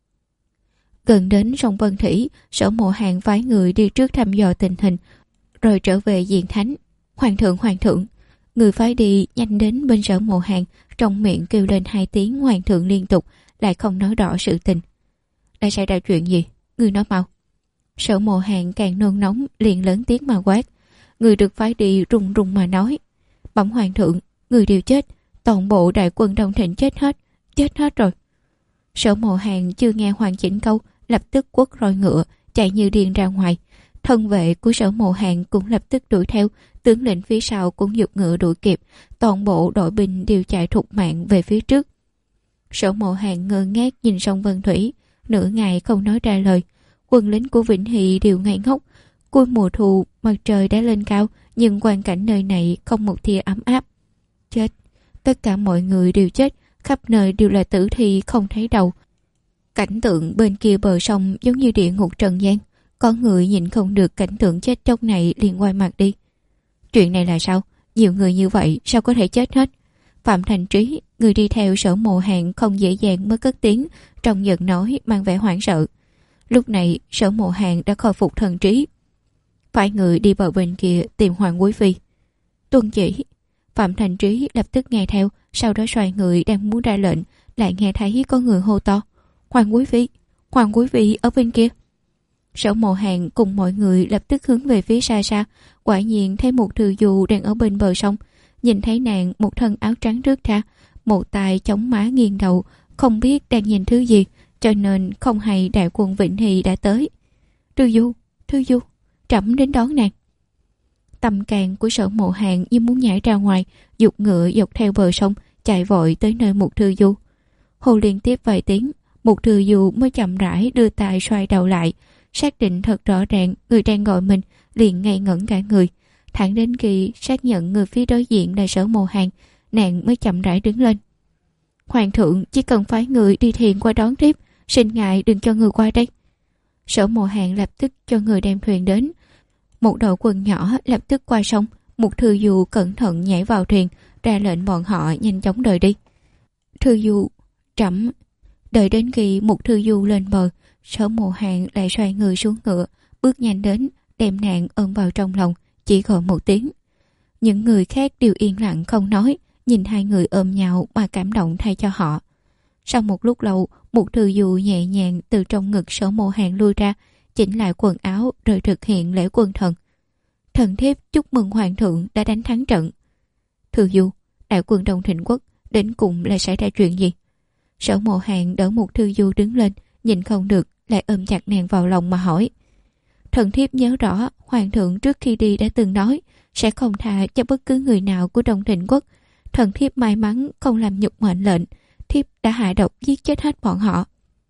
Speaker 1: Gần đến sông Vân Thủy, Sở Mộ Hàn phái người đi trước thăm dò tình hình, rồi trở về Diên Thánh. Hoàng thượng, người phái đi nhanh đến bên Sở Mộ Hàn, trong miệng kêu lên 2 tiếng hoàng thượng liên tục, lại không nói rõ sự tình. Đã xảy ra chuyện gì? Người nói mau. Sở Mộ Hàn càng nôn nóng, liền lớn tiếng mà quát. người được phái đi run run mà nói: Bẩm hoàng thượng, người đều chết, toàn bộ đại quân Đông Thịnh chết hết rồi. Sở Mộ Hàn chưa nghe hoàn chỉnh câu, lập tức quất roi ngựa chạy như điên ra ngoài. Thân vệ của Sở Mộ Hàn cũng lập tức đuổi theo, tướng lĩnh phía sau cũng giục ngựa đuổi kịp, toàn bộ đội binh đều chạy thục mạng về phía trước. Sở Mộ Hàn ngơ ngác nhìn sông Vân Thủy, nửa ngày không nói ra lời. Quân lính của Vĩnh Hy đều ngây ngốc. Cuối mùa thu, mặt trời đã lên cao, nhưng quang cảnh nơi này không một tia ấm áp. Chết, tất cả mọi người đều chết, khắp nơi đều là tử thi không thấy đầu. Cảnh tượng bên kia bờ sông giống như địa ngục trần gian. Có người nhìn không được cảnh tượng chết chóc này liền quay mặt đi. Chuyện này là sao? Nhiều người như vậy sao có thể chết hết? Phạm Thành Trí, người đi theo Sở Mộ Hàn không dễ dàng mới cất tiếng, trong giận nói mang vẻ hoảng sợ. Lúc này Sở Mộ Hàn đã khôi phục thần trí. Phải người đi bờ bên kia tìm Hoàng Quý Phi. Tuân chỉ. Phạm Thành Trí lập tức nghe theo, sau đó xoay người đang muốn ra lệnh, lại nghe thấy có người hô to: Hoàng Quý Phi ở bên kia. Sở Mộ Hàn cùng mọi người lập tức hướng về phía xa xa, quả nhiên thấy một Thư Du đang ở bên bờ sông. Nhìn thấy nàng một thân áo trắng rước ra, một tay chống má nghiêng đầu, không biết đang nhìn thứ gì, cho nên không hay đại quân Vĩnh Hy đã tới. Thư Du, trẫm đến đón nàng. Tâm can của Sở Mộ Hàn như muốn nhảy ra ngoài, giục ngựa dọc theo bờ sông, chạy vội tới nơi Mục Thư Du. Hô liên tiếp vài tiếng, Mục Thư Du mới chậm rãi đưa tay xoay đầu lại, xác định thật rõ ràng người đang gọi mình, liền ngây ngẩn cả người. Thẳng đến khi xác nhận người phía đối diện là Sở Mộ Hàn, nàng mới chậm rãi đứng lên. Hoàng thượng chỉ cần phái người đi thuyền qua đón tiếp, xin ngài đừng cho người qua đây. Sở Mộ Hàn lập tức cho người đem thuyền đến. Một đội quân nhỏ lập tức qua sông. Một Thư Du cẩn thận nhảy vào thuyền, ra lệnh bọn họ nhanh chóng rời đi. Thư Du, trẫm. Đợi đến khi một Thư Du lên bờ, Sở Mộ Hàn lại xoay người xuống ngựa, bước nhanh đến, đem nàng ôm vào trong lòng, chỉ gọi một tiếng. Những người khác đều yên lặng không nói, nhìn hai người ôm nhau mà cảm động thay cho họ. Sau một lúc lâu, một Thư Du nhẹ nhàng từ trong ngực Sở Mộ Hàn lui ra, chỉnh lại quần áo rồi thực hiện lễ quân thần. Thần thiếp chúc mừng hoàng thượng đã đánh thắng trận. Thư Du, đại quân Đông Thịnh quốc đến cùng là xảy ra chuyện gì? Sở Mộ Hàn đỡ một Thư Du đứng lên, nhìn không được lại ôm chặt nàng vào lòng mà hỏi. Thần thiếp nhớ rõ hoàng thượng trước khi đi đã từng nói sẽ không tha cho bất cứ người nào của Đông Thịnh quốc. Thần thiếp may mắn không làm nhục mệnh lệnh, thiếp đã hạ độc giết chết hết bọn họ.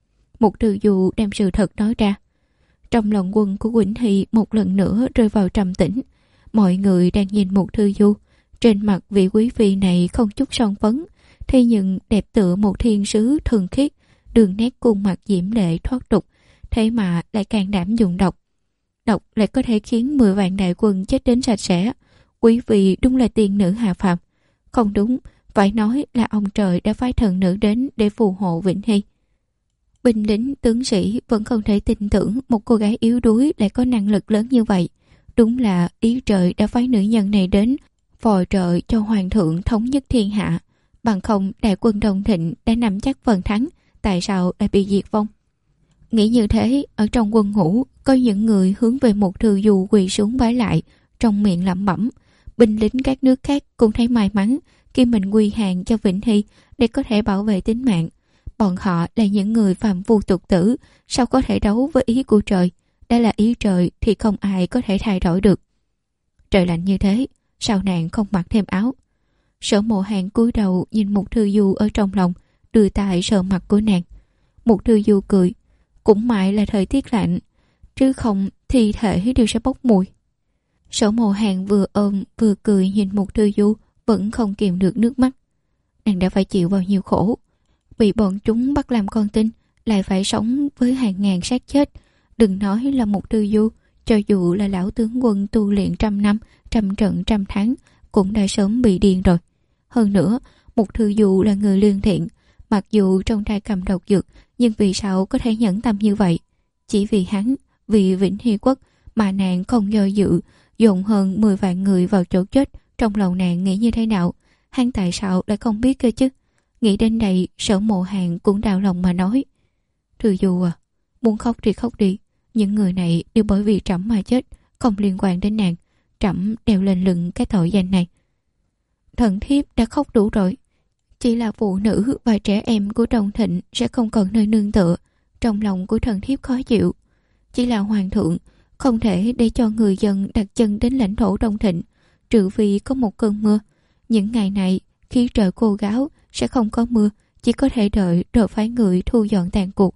Speaker 1: Một Thư Du đem sự thật nói ra. Trong lòng quân của Vĩnh Hy một lần nữa rơi vào trầm tĩnh. Mọi người đang nhìn một Thư Du, trên mặt vị quý phi này không chút son phấn, thế nhưng đẹp tựa một thiên sứ thuần khiết, đường nét khuôn mặt diễm lệ thoát tục, thế mà lại can đảm dùng độc. Độc lại có thể khiến 10 vạn đại quân chết đến sạch sẽ. Quý phi đúng là tiên nữ hạ phàm. Không đúng, phải nói là ông trời đã phái thần nữ đến để phù hộ Vĩnh Hy. Binh lính tướng sĩ vẫn không thể tin tưởng một cô gái yếu đuối lại có năng lực lớn như vậy. Đúng là ý trời đã phái nữ nhân này đến phò trợ cho hoàng thượng thống nhất thiên hạ. Bằng không đại quân Đông Thịnh đã nắm chắc phần thắng, tại sao lại bị diệt vong? Nghĩ như thế, ở trong quân ngũ có những người hướng về một Thư Du quỳ xuống bái lại, trong miệng lẩm bẩm. Binh lính các nước khác cũng thấy may mắn khi mình quy hàng cho Vĩnh Hy để có thể bảo vệ tính mạng. Bọn họ là những người phàm phu tục tử, sao có thể đấu với ý của trời? Đã là ý trời thì không ai có thể thay đổi được. Trời lạnh như thế, sao nàng không mặc thêm áo? Sở Mộ Hàn cúi đầu nhìn một Thư Du ở trong lòng, đưa tay sờ mặt của nàng. Một Thư Du cười, cũng mãi là thời tiết lạnh, chứ không thi thể đều sẽ bốc mùi. Sở Mộ Hàn vừa ôm vừa cười nhìn một Thư Du, vẫn không kìm được nước mắt. Nàng đã phải chịu bao nhiêu khổ, bị bọn chúng bắt làm con tin, lại phải sống với hàng ngàn xác chết. Đừng nói là một Thư Du, cho dù là lão tướng quân tu luyện 100 năm, 100 trận 100 tháng, cũng đã sớm bị điên rồi. Hơn nữa, một Thư Du là người lương thiện, mặc dù trong tay cầm độc dược, nhưng vì sao có thể nhẫn tâm như vậy? Chỉ vì hắn, vì Vĩnh Hy quốc mà nàng không do dự, dồn hơn 10 vạn người vào chỗ chết. Trong lòng nàng nghĩ như thế nào? Hắn tại sao lại không biết cơ chứ? Nghĩ đến đây, Sở Mộ Hàn cũng đau lòng mà nói. Thư Du à, muốn khóc thì khóc đi. Những người này đều bởi vì trẫm mà chết, không liên quan đến nàng. trẫm đeo lên lưng cái tội danh này. Thần thiếp đã khóc đủ rồi. Chỉ là phụ nữ và trẻ em của Đông Thịnh sẽ không còn nơi nương tựa. Trong lòng của thần thiếp khó chịu. Chỉ là hoàng thượng không thể để cho người dân đặt chân đến lãnh thổ Đông Thịnh, trừ vì có một cơn mưa. Những ngày này khí trời khô ráo sẽ không có mưa, chỉ có thể đợi rồi phái người thu dọn tàn cuộc.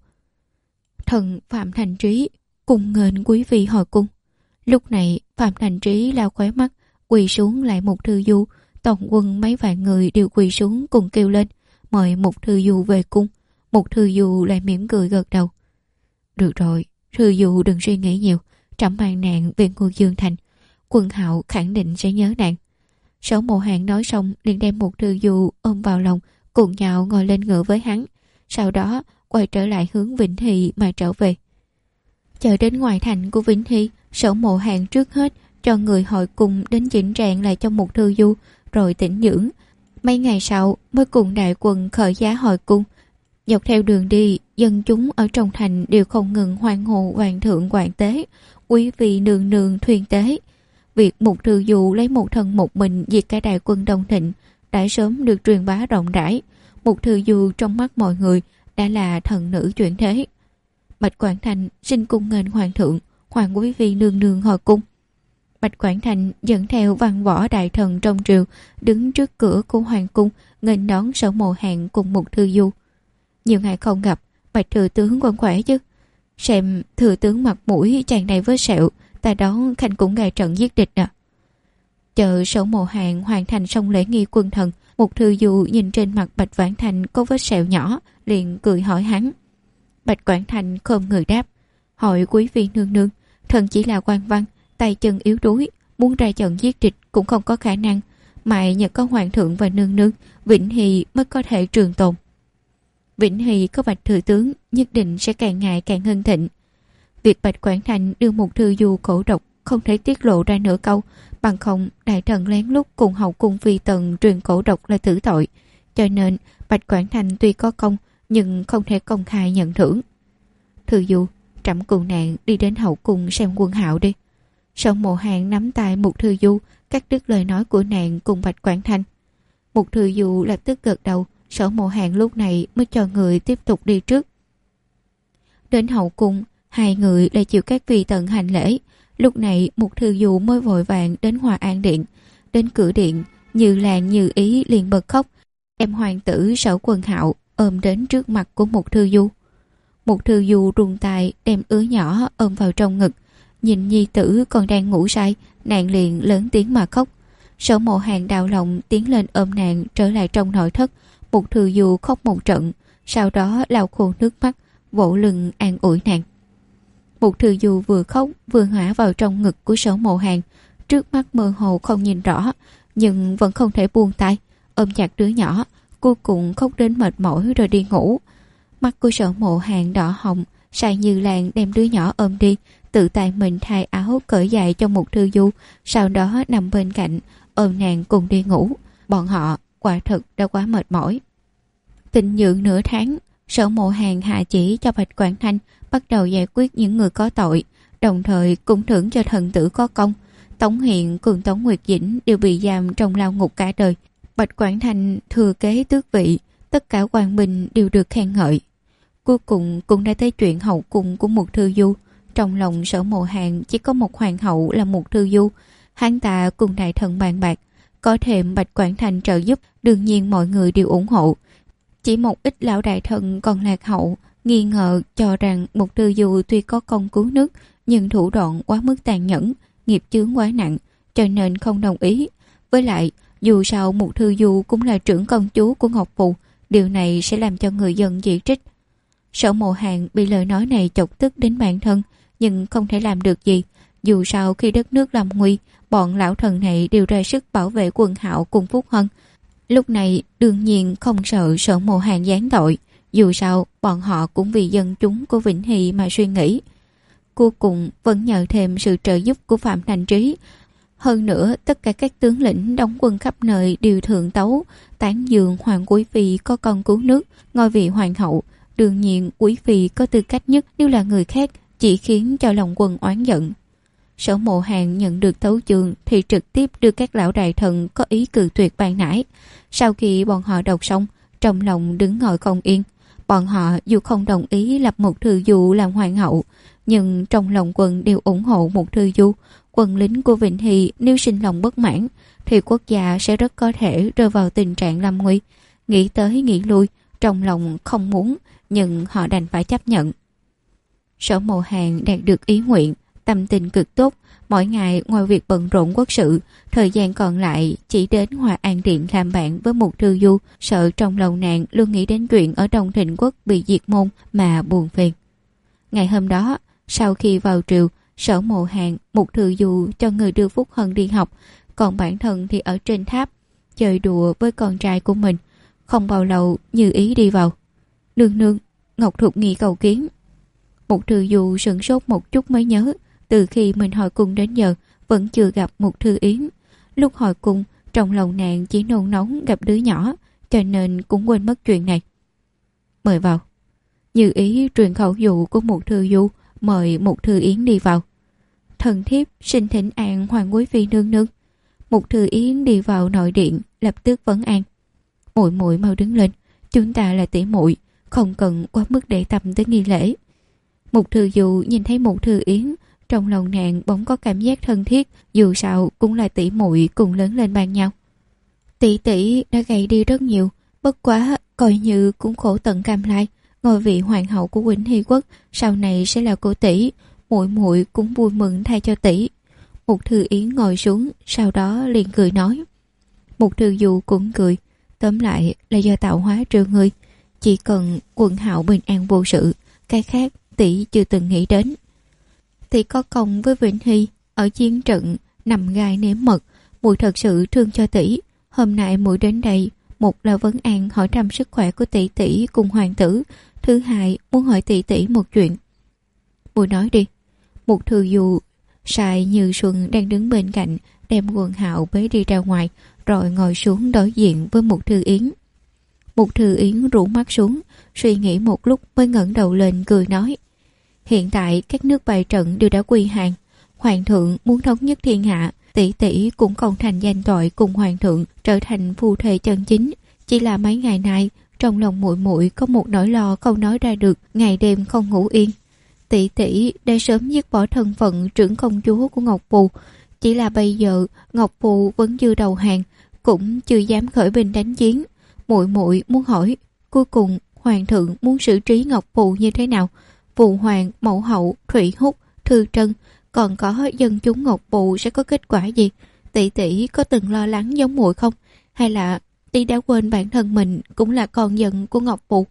Speaker 1: Thần Phạm Thành Trí cùng nghênh quý vị hồi cung. Lúc này Phạm Thành Trí lao khóe mắt, quỳ xuống lại Mục Thư Du. Toàn quân mấy vạn người đều quỳ xuống cùng kêu lên mời Mục Thư Du về cung. Mục Thư Du lại mỉm cười gật đầu. Được rồi, Thư Du đừng suy nghĩ nhiều, trẫm mang nàng về ngôi Dương Thành. Quân Hạo khẳng định sẽ nhớ nàng. Sở Mộ Hàn nói xong liền đem Mục Thư Du ôm vào lòng, cùng nhau ngồi lên ngựa với hắn. Sau đó quay trở lại hướng Vĩnh Hy mà trở về. Chờ đến ngoài thành của Vĩnh Hy, Sở Mộ Hàn trước hết cho người hội cùng đến chỉnh trạng lại cho Mục Thư Du, rồi tĩnh dưỡng. Mấy ngày sau mới cùng đại quân khởi giá hội cung. Dọc theo đường đi, dân chúng ở trong thành đều không ngừng hoan hô hoàng thượng hoàng tế, quý vị nương nương thuyền tế. Việc Mục Thư Du lấy một thân một mình diệt cả đại quân Đông Thịnh đã sớm được truyền bá rộng rãi. Mục Thư Du trong mắt mọi người đã là thần nữ chuyển thế. Bạch Quảng Thành xin cung nghênh hoàng thượng, hoàng quý phi nương nương hồi cung. Bạch Quảng Thành dẫn theo văn võ đại thần trong triều đứng trước cửa của hoàng cung nghênh đón Sở Mộ Hàn cùng Mục Thư Du. Nhiều ngày không gặp, Bạch thừa tướng còn khỏe chứ? Xem thừa tướng mặt mũi tràn đầy vết sẹo, ta đón khanh cũng gài trận giết địch à. Chờ Sở Mộ Hàn hoàn thành xong lễ nghi quân thần, Mục Thư Du nhìn trên mặt Bạch Quảng Thành có vết sẹo nhỏ, liền cười hỏi hắn. Bạch Quảng Thành khom người đáp, hỏi quý phi nương nương, thần chỉ là quan văn, tay chân yếu đuối, muốn ra trận giết địch cũng không có khả năng, mãi nhờ có hoàng thượng và nương nương, Vĩnh Hy mới có thể trường tồn. Vĩnh Hy có Bạch thừa tướng nhất định sẽ càng ngày càng hưng thịnh. Việc Bạch Quảng Thành đưa Mục Thư Du cổ độc không thể tiết lộ ra nửa câu, bằng không đại thần lén lút cùng hậu cung phi tần truyền cổ độc là tử tội, cho nên Bạch Quảng Thành tuy có công nhưng không thể công khai nhận thưởng. Thư Du, trẫm cùng nàng đi đến hậu cung xem Quân Hạo đi. Sở Mộ Hàn nắm tay Mục Thư Du, cắt đứt lời nói của nàng cùng Bạch Quảng Thành. Mục Thư Du lập tức gật đầu. Sở Mộ Hàn lúc này mới cho người tiếp tục đi trước. Đến hậu cung, hai người lại chịu các vị tần hành lễ. Lúc này Mục Thư Du mới vội vàng đến Hòa An Điện. Đến cửa điện, Như Lan Như Ý liền bật khóc. Em hoàng tử Sở Quân Hạo ôm đến trước mặt của Mục Thư Du. Mục Thư Du run tay đem ứa nhỏ ôm vào trong ngực. Nhìn nhi tử còn đang ngủ say, nàng liền lớn tiếng mà khóc. Sở Mộ Hàn đau lòng tiến lên ôm nàng trở lại trong nội thất. Mục Thư Du khóc một trận, sau đó lau khô nước mắt, vỗ lưng an ủi nàng. Mục Thư Du vừa khóc vừa ngã vào trong ngực của Sở Mộ Hàn, trước mắt mơ hồ không nhìn rõ, nhưng vẫn không thể buông tay, ôm chặt đứa nhỏ, cuối cùng khóc đến mệt mỏi rồi đi ngủ. Mắt của Sở Mộ Hàn đỏ hồng, Sai Như Lan đem đứa nhỏ ôm đi, tự tay mình thay áo cởi giày cho Mục Thư Du, sau đó nằm bên cạnh, ôm nàng cùng đi ngủ. Bọn họ quả thực đã quá mệt mỏi. Tịnh dưỡng nửa tháng, Sở Mộ Hàn hạ chỉ cho Bạch Quảng Thành bắt đầu giải quyết những người có tội, đồng thời cũng thưởng cho thần tử có công. Tống Hiện cùng Tống Nguyệt Dĩnh đều bị giam trong lao ngục cả đời. Bạch Quảng Thành thừa kế tước vị, tất cả quan binh đều được khen ngợi. Cuối cùng cũng đã tới chuyện hậu cung của Mục Thư Du. Trong lòng Sở Mộ Hàn chỉ có một hoàng hậu là Mục Thư Du. Hắn ta cùng đại thần bàn bạc, có thêm Bạch Quảng Thành trợ giúp, đương nhiên mọi người đều ủng hộ. Chỉ một ít lão đại thần còn lạc hậu, nghi ngờ cho rằng Mục Thư Du tuy có công cứu nước, nhưng thủ đoạn quá mức tàn nhẫn, nghiệp chướng quá nặng, cho nên không đồng ý. Với lại, dù sao Mục Thư Du cũng là trưởng công chúa của Ngọc Phù, điều này sẽ làm cho người dân chỉ trích. Sở Mộ Hàn bị lời nói này chọc tức đến bản thân, nhưng không thể làm được gì. Dù sao khi đất nước lâm nguy, bọn lão thần này đều ra sức bảo vệ Quân Hạo cùng Phúc Hân. Lúc này đương nhiên không sợ Sở Mộ Hàn giáng tội, dù sao bọn họ cũng vì dân chúng của Vĩnh Hy mà suy nghĩ. Cuối cùng vẫn nhờ thêm sự trợ giúp của Phạm Thành Trí. Hơn nữa tất cả các tướng lĩnh đóng quân khắp nơi đều thượng tấu tán dương hoàng quý phi có công cứu nước, ngôi vị hoàng hậu. Đương nhiên quý phi có tư cách nhất, nếu là người khác chỉ khiến cho lòng quân oán giận. Sở Mộ Hàn nhận được tấu chương thì trực tiếp đưa các lão đại thần có ý cự tuyệt ban nãy. Sau khi bọn họ đọc xong, trong lòng đứng ngồi không yên. Bọn họ dù không đồng ý lập Mục Thư Du làm hoàng hậu, nhưng trong lòng quân đều ủng hộ Mục Thư Du. Quân lính của Vĩnh Hy nếu sinh lòng bất mãn thì quốc gia sẽ rất có thể rơi vào tình trạng lâm nguy. Nghĩ tới nghĩ lui, trong lòng không muốn, nhưng họ đành phải chấp nhận. Sở Mộ Hàn đạt được ý nguyện, tâm tình cực tốt. Mỗi ngày ngoài việc bận rộn quốc sự, thời gian còn lại chỉ đến Hòa An Điện làm bạn với Mục Thư Du, sợ trong lòng nàng luôn nghĩ đến chuyện ở Đông Thịnh Quốc bị diệt môn mà buồn phiền. Ngày hôm đó, sau khi vào triều, Sở Mộ Hàn, Mục Thư Du cho người đưa Phúc Hân đi học, còn bản thân thì ở trên tháp chơi đùa với con trai của mình. Không bao lâu Như Ý đi vào. Nương nương, Ngọc Thục Nghi cầu kiến. Mục Thư Du sửng sốt một chút mới nhớ, từ khi mình hỏi cung đến giờ vẫn chưa gặp Mục Thư Yến. Lúc hỏi cung, trong lòng nàng chỉ nôn nóng gặp đứa nhỏ, cho nên cũng quên mất chuyện này. Mời vào. Như Ý truyền khẩu dụ của Mục Thư Du, mời Mục Thư Yến đi vào. Thần thiếp xin thỉnh an Hoàng quý phi nương nương. Mục Thư Yến đi vào nội điện, lập tức vấn an. Muội muội mau đứng lên, chúng ta là tỷ muội, không cần quá mức để tâm tới nghi lễ. Mục Thư Du nhìn thấy Mục Thư Yến, trong lòng nàng bỗng có cảm giác thân thiết, dù sao cũng là tỷ muội cùng lớn lên ban nhau. Tỷ tỷ đã gầy đi rất nhiều, bất quá coi như cũng khổ tận cam lai, ngôi vị hoàng hậu của Vĩnh Hy quốc sau này sẽ là của tỷ, muội muội cũng vui mừng thay cho tỷ. Mục Thư Yến ngồi xuống, sau đó liền cười nói. Mục Thư Du cũng cười, tóm lại là do tạo hóa trêu ngươi, chỉ cần quận hạo bình an vô sự, cái khác tỷ chưa từng nghĩ đến. Tỷ có công với Vĩnh Hy, ở chiến trận nằm gai nếm mật, muội thật sự thương cho tỷ. Hôm nay muội đến đây, một là vấn an hỏi thăm sức khỏe của tỷ tỷ cùng hoàng tử, thứ hai muốn hỏi tỷ tỷ một chuyện. Muội nói đi. Mục Thư Du sai Như Xuân đang đứng bên cạnh đem quần hạo bế đi ra ngoài, rồi ngồi xuống đối diện với Mục Thư Yến. Mục Thư Yến rũ mắt xuống, suy nghĩ một lúc mới ngẩng đầu lên cười nói. Hiện tại các nước bày trận đều đã quy hàng, hoàng thượng muốn thống nhất thiên hạ, tỷ tỷ cũng công thành danh toại cùng hoàng thượng trở thành phu thê chân chính. Chỉ là mấy ngày nay trong lòng muội muội có một nỗi lo không nói ra được, ngày đêm không ngủ yên. Tỷ tỷ đã sớm dứt bỏ thân phận trưởng công chúa của Ngọc Phù, chỉ là bây giờ Ngọc Phù vẫn chưa đầu hàng, cũng chưa dám khởi binh đánh chiến. Muội muội muốn hỏi, cuối cùng hoàng thượng muốn xử trí Ngọc Phù như thế nào? Phụ hoàng, mẫu hậu, Thủy Húc, Thư Trân, còn có dân chúng Ngọc Phù sẽ có kết quả gì? Tỷ tỷ có từng lo lắng giống muội không? Hay là tỷ đã quên bản thân mình cũng là con dân của Ngọc Phù?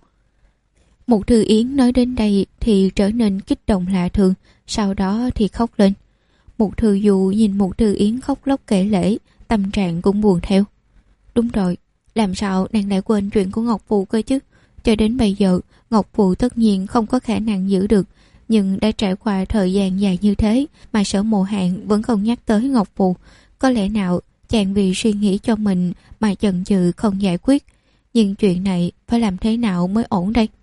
Speaker 1: Mục Thư Yến nói đến đây thì trở nên kích động lạ thường, sau đó thì khóc lên. Mục Thư Du nhìn Mục Thư Yến khóc lóc kể lể, tâm trạng cũng buồn theo. Đúng rồi, làm sao nàng lại quên chuyện của Ngọc Phù cơ chứ? Cho đến bây giờ, Ngọc Phù tất nhiên không có khả năng giữ được, nhưng đã trải qua thời gian dài như thế mà Sở Mộ Hàn vẫn không nhắc tới Ngọc Phù. Có lẽ nào chàng vì suy nghĩ cho mình mà chần chừ không giải quyết, nhưng chuyện này phải làm thế nào mới ổn đây?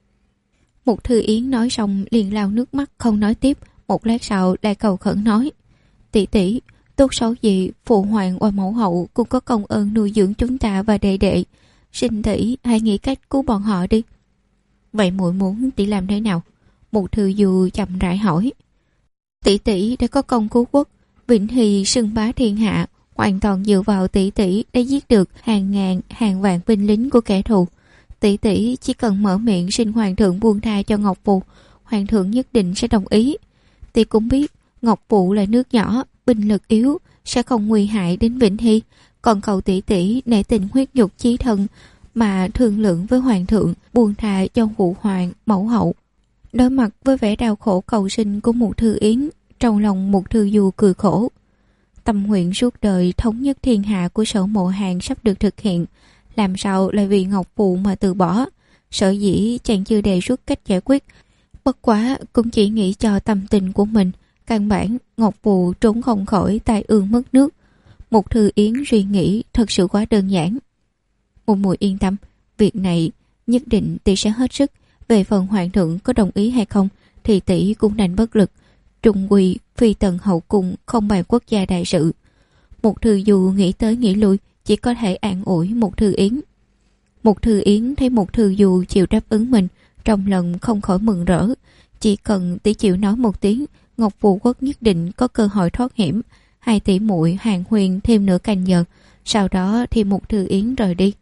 Speaker 1: Mục Thư Yến nói xong liền lau nước mắt không nói tiếp, một lát sau lại cầu khẩn nói. Tỷ tỷ, tốt xấu gì phụ hoàng và mẫu hậu cũng có công ơn nuôi dưỡng chúng ta và đệ đệ, xin tỷ hãy nghĩ cách cứu bọn họ đi. Vậy muội muốn tỷ làm thế nào? Mục Thư Du chậm rãi hỏi. Tỷ tỷ đã có công cứu quốc, Vĩnh Hy xưng bá thiên hạ, hoàn toàn dựa vào tỷ tỷ để giết được hàng ngàn hàng vạn binh lính của kẻ thù. Tỷ tỷ chỉ cần mở miệng xin hoàng thượng buông tha cho Ngọc Phù, hoàng thượng nhất định sẽ đồng ý. Tỷ cũng biết Ngọc Phù là nước nhỏ, binh lực yếu, sẽ không nguy hại đến Vĩnh Hy. Còn cầu tỷ tỷ nể tình huyết nhục chí thân mà thương lượng với hoàng thượng buông tha cho phụ hoàng, mẫu hậu. Đối mặt với vẻ đau khổ cầu xin của Mục Thư Yến, trong lòng Mục Thư Du cười khổ. Tâm nguyện suốt đời thống nhất thiên hạ của Sở Mộ Hàn sắp được thực hiện, làm sao lại vì Ngọc Phù mà từ bỏ? Sở dĩ chàng chưa đề xuất cách giải quyết, bất quá cũng chỉ nghĩ cho tâm tình của mình. Căn bản Ngọc Phù trốn không khỏi tai ương mất nước. Mục Thư Yến suy nghĩ thật sự quá đơn giản. Muội muội yên tâm, việc này nhất định tỷ sẽ hết sức. Về phần hoàng thượng có đồng ý hay không thì tỷ cũng đành bất lực. Trung quy phi tần hậu cung không bàn quốc gia đại sự. Mục Thư Du nghĩ tới nghĩ lui, chỉ có thể an ủi Mục Thư Yến. Mục Thư Yến thấy Mục Thư Du chịu đáp ứng mình, trong lòng không khỏi mừng rỡ. Chỉ cần tỷ chịu nói một tiếng, Ngọc Phù Quốc nhất định có cơ hội thoát hiểm. Hai tỷ muội hàn huyên thêm nửa canh giờ, sau đó thì Mục Thư Yến rời đi.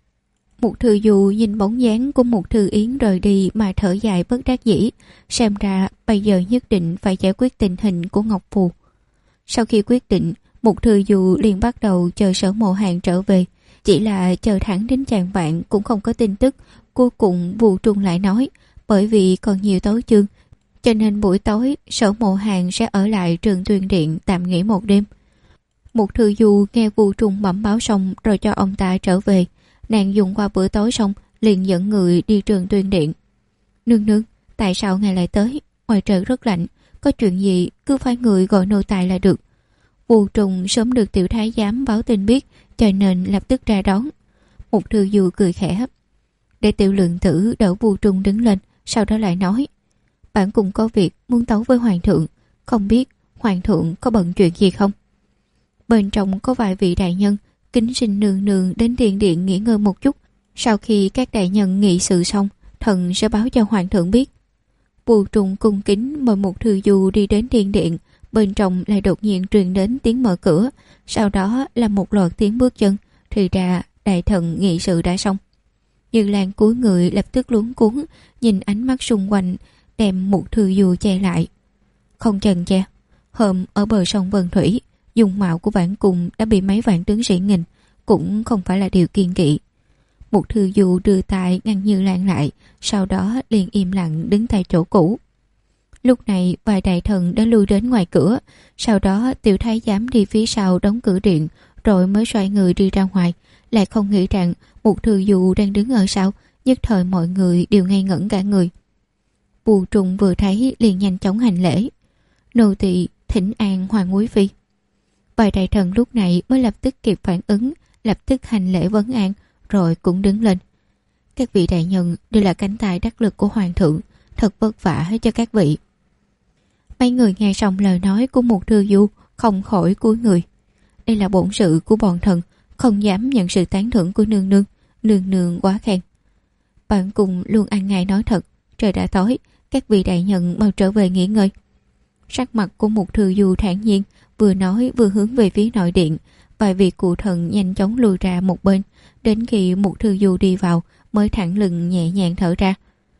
Speaker 1: Mục Thư Du nhìn bóng dáng của Mục Thư Yến rời đi mà thở dài bất đắc dĩ. Xem ra bây giờ nhất định phải giải quyết tình hình của Ngọc Phù. Sau khi quyết định, Mục Thư Du liền bắt đầu chờ Sở Mộ Hàn trở về. Chỉ là chờ thẳng đến chạng vạng cũng không có tin tức. Cuối cùng Vu Trung lại nói, bởi vì còn nhiều tấu chương, cho nên buổi tối Sở Mộ Hàn sẽ ở lại Trường Tuyền Điện tạm nghỉ một đêm. Mục Thư Du nghe Vu Trung bẩm báo xong rồi cho ông ta trở về. Nàng dùng qua bữa tối xong liền dẫn người đi Trường Tuyền Điện. Nương nương, tại sao ngài lại tới? Ngoài trời rất lạnh, có chuyện gì cứ phái người gọi nô tài là được. Vu Trung sớm được tiểu thái giám báo tin biết, cho nên lập tức ra đón. Mục Thư Du cười khẽ, để tiểu lượng tử đỡ Vu Trung đứng lên, sau đó lại nói, bản cùng có việc muốn tấu với hoàng thượng, không biết hoàng thượng có bận chuyện gì không? Bên trong có vài vị đại nhân, kính xin nương nương đến điện điện nghỉ ngơi một chút. Sau khi các đại nhân nghị sự xong, thần sẽ báo cho hoàng thượng biết. Vu Trung cung kính mời Mục Thư Du đi đến điện điện. Bên trong lại đột nhiên truyền đến tiếng mở cửa, sau đó là một loạt tiếng bước chân. Thì ra đại thần nghị sự đã xong. Như Lan cúi người lập tức luống cuống, nhìn ánh mắt xung quanh, đem Mục Thư Du che lại. Không chần che, hôm ở bờ sông Vân Thủy, dung mạo của bản cung đã bị mấy vạn tướng sĩ nghinh, cũng không phải là điều kiêng kỵ. Mục Thư Du đưa tay ngăn Như Lan lại, sau đó liền im lặng đứng tại chỗ cũ. Lúc này vài đại thần đã lui đến ngoài cửa, sau đó tiểu thái giám đi phía sau đóng cửa điện, rồi mới xoay người đi ra ngoài. Lại không nghĩ rằng Mục Thư Du đang đứng ở sau, nhất thời mọi người đều ngây ngẩn cả người. Vu Trung vừa thấy liền nhanh chóng hành lễ, nô tỳ thỉnh an hoàng quý phi. Vài đại thần lúc này mới lập tức kịp phản ứng, lập tức hành lễ vấn an, rồi cũng đứng lên. Các vị đại nhân đều là cánh tay đắc lực của hoàng thượng, thật vất vả cho các vị. Mấy người nghe xong lời nói của Mục Thư Du không khỏi cúi người. Đây là bổn sự của bọn thần, không dám nhận sự tán thưởng của nương nương. Nương nương quá khen. Bạn cùng luôn ăn ngay nói thật, trời đã tối, các vị đại nhân mau trở về nghỉ ngơi. Sắc mặt của Mục Thư Du thản nhiên, vừa nói vừa hướng về phía nội điện. Vài vị cụ thần nhanh chóng lùi ra một bên, đến khi Mục Thư Du đi vào mới thẳng lưng nhẹ nhàng thở ra.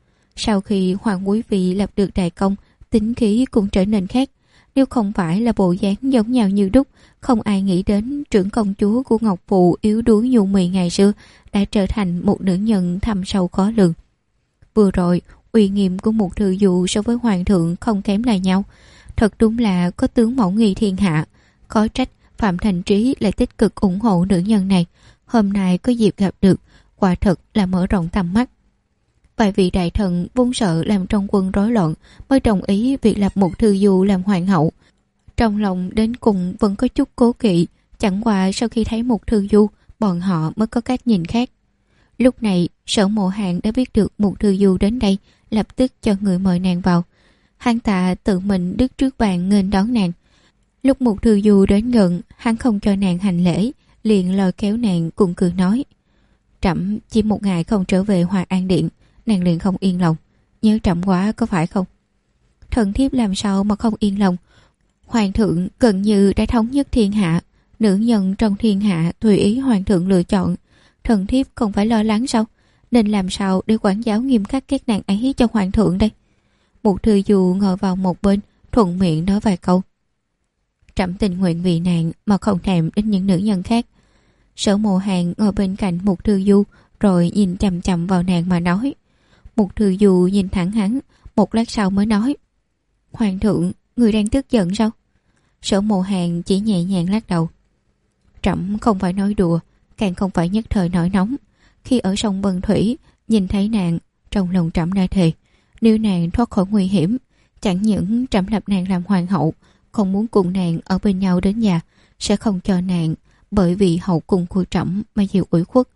Speaker 1: Sau khi hoàng quý phi lập được đại công, tính khí cũng trở nên khác. Nếu không phải là bộ dáng giống nhau như đúc, không ai nghĩ đến trưởng công chúa của Ngọc Phù yếu đuối nhu mì ngày xưa đã trở thành một nữ nhân thâm sâu khó lường. Vừa rồi, uy nghiêm của Mục Thư Du so với hoàng thượng không kém là nhau. Thật đúng là có tướng mẫu nghi thiên hạ. Khó trách Phạm Thành Trí lại tích cực ủng hộ nữ nhân này. Hôm nay có dịp gặp được, quả thật là mở rộng tầm mắt. Vài vị đại thần vốn sợ làm trong quân rối loạn mới đồng ý việc lập Mục Thư Du làm hoàng hậu. Trong lòng đến cùng vẫn có chút cố kỵ, chẳng qua sau khi thấy Mục Thư Du, bọn họ mới có cách nhìn khác. Lúc này, Sở Mộ Hàn đã biết được Mục Thư Du đến đây, lập tức cho người mời nàng vào. Hắn ta tự mình đứng trước bàn nghênh đón nàng. Lúc Mục Thư Du đến gần, hắn không cho nàng hành lễ, liền lôi kéo nàng cùng cười nói: "Trẫm chỉ một ngày không trở về Hòa An Điện, nàng liền không yên lòng, nhớ trẫm quá có phải không?" Thần thiếp làm sao mà không yên lòng? Hoàng thượng gần như đã thống nhất thiên hạ, nữ nhân trong thiên hạ tùy ý hoàng thượng lựa chọn, thần thiếp không phải lo lắng sao? Nên làm sao để quản giáo nghiêm khắc các nàng ấy cho hoàng thượng đây? Mục Thư Du ngồi vào một bên, thuận miệng nói vài câu. Trẫm tình nguyện vì nàng mà không thèm đến những nữ nhân khác. Sở Mộ Hàn ngồi bên cạnh Mục Thư Du, rồi nhìn chằm chằm vào nàng mà nói. Mục Thư Du nhìn thẳng hắn, một lát sau mới nói: "Hoàng thượng, người đang tức giận sao?" Sở Mộ Hàn chỉ nhẹ nhàng lắc đầu. "Trẫm không phải nói đùa, càng không phải nhất thời nổi nóng. Khi ở sông Vân Thủy, nhìn thấy nàng, trong lòng trẫm đã thề, nếu nàng thoát khỏi nguy hiểm, chẳng những trẫm lập nàng làm hoàng hậu, không muốn cùng nàng ở bên nhau đến già, sẽ không cho nàng bởi vì hậu cung của trẫm mà chịu ủy khuất."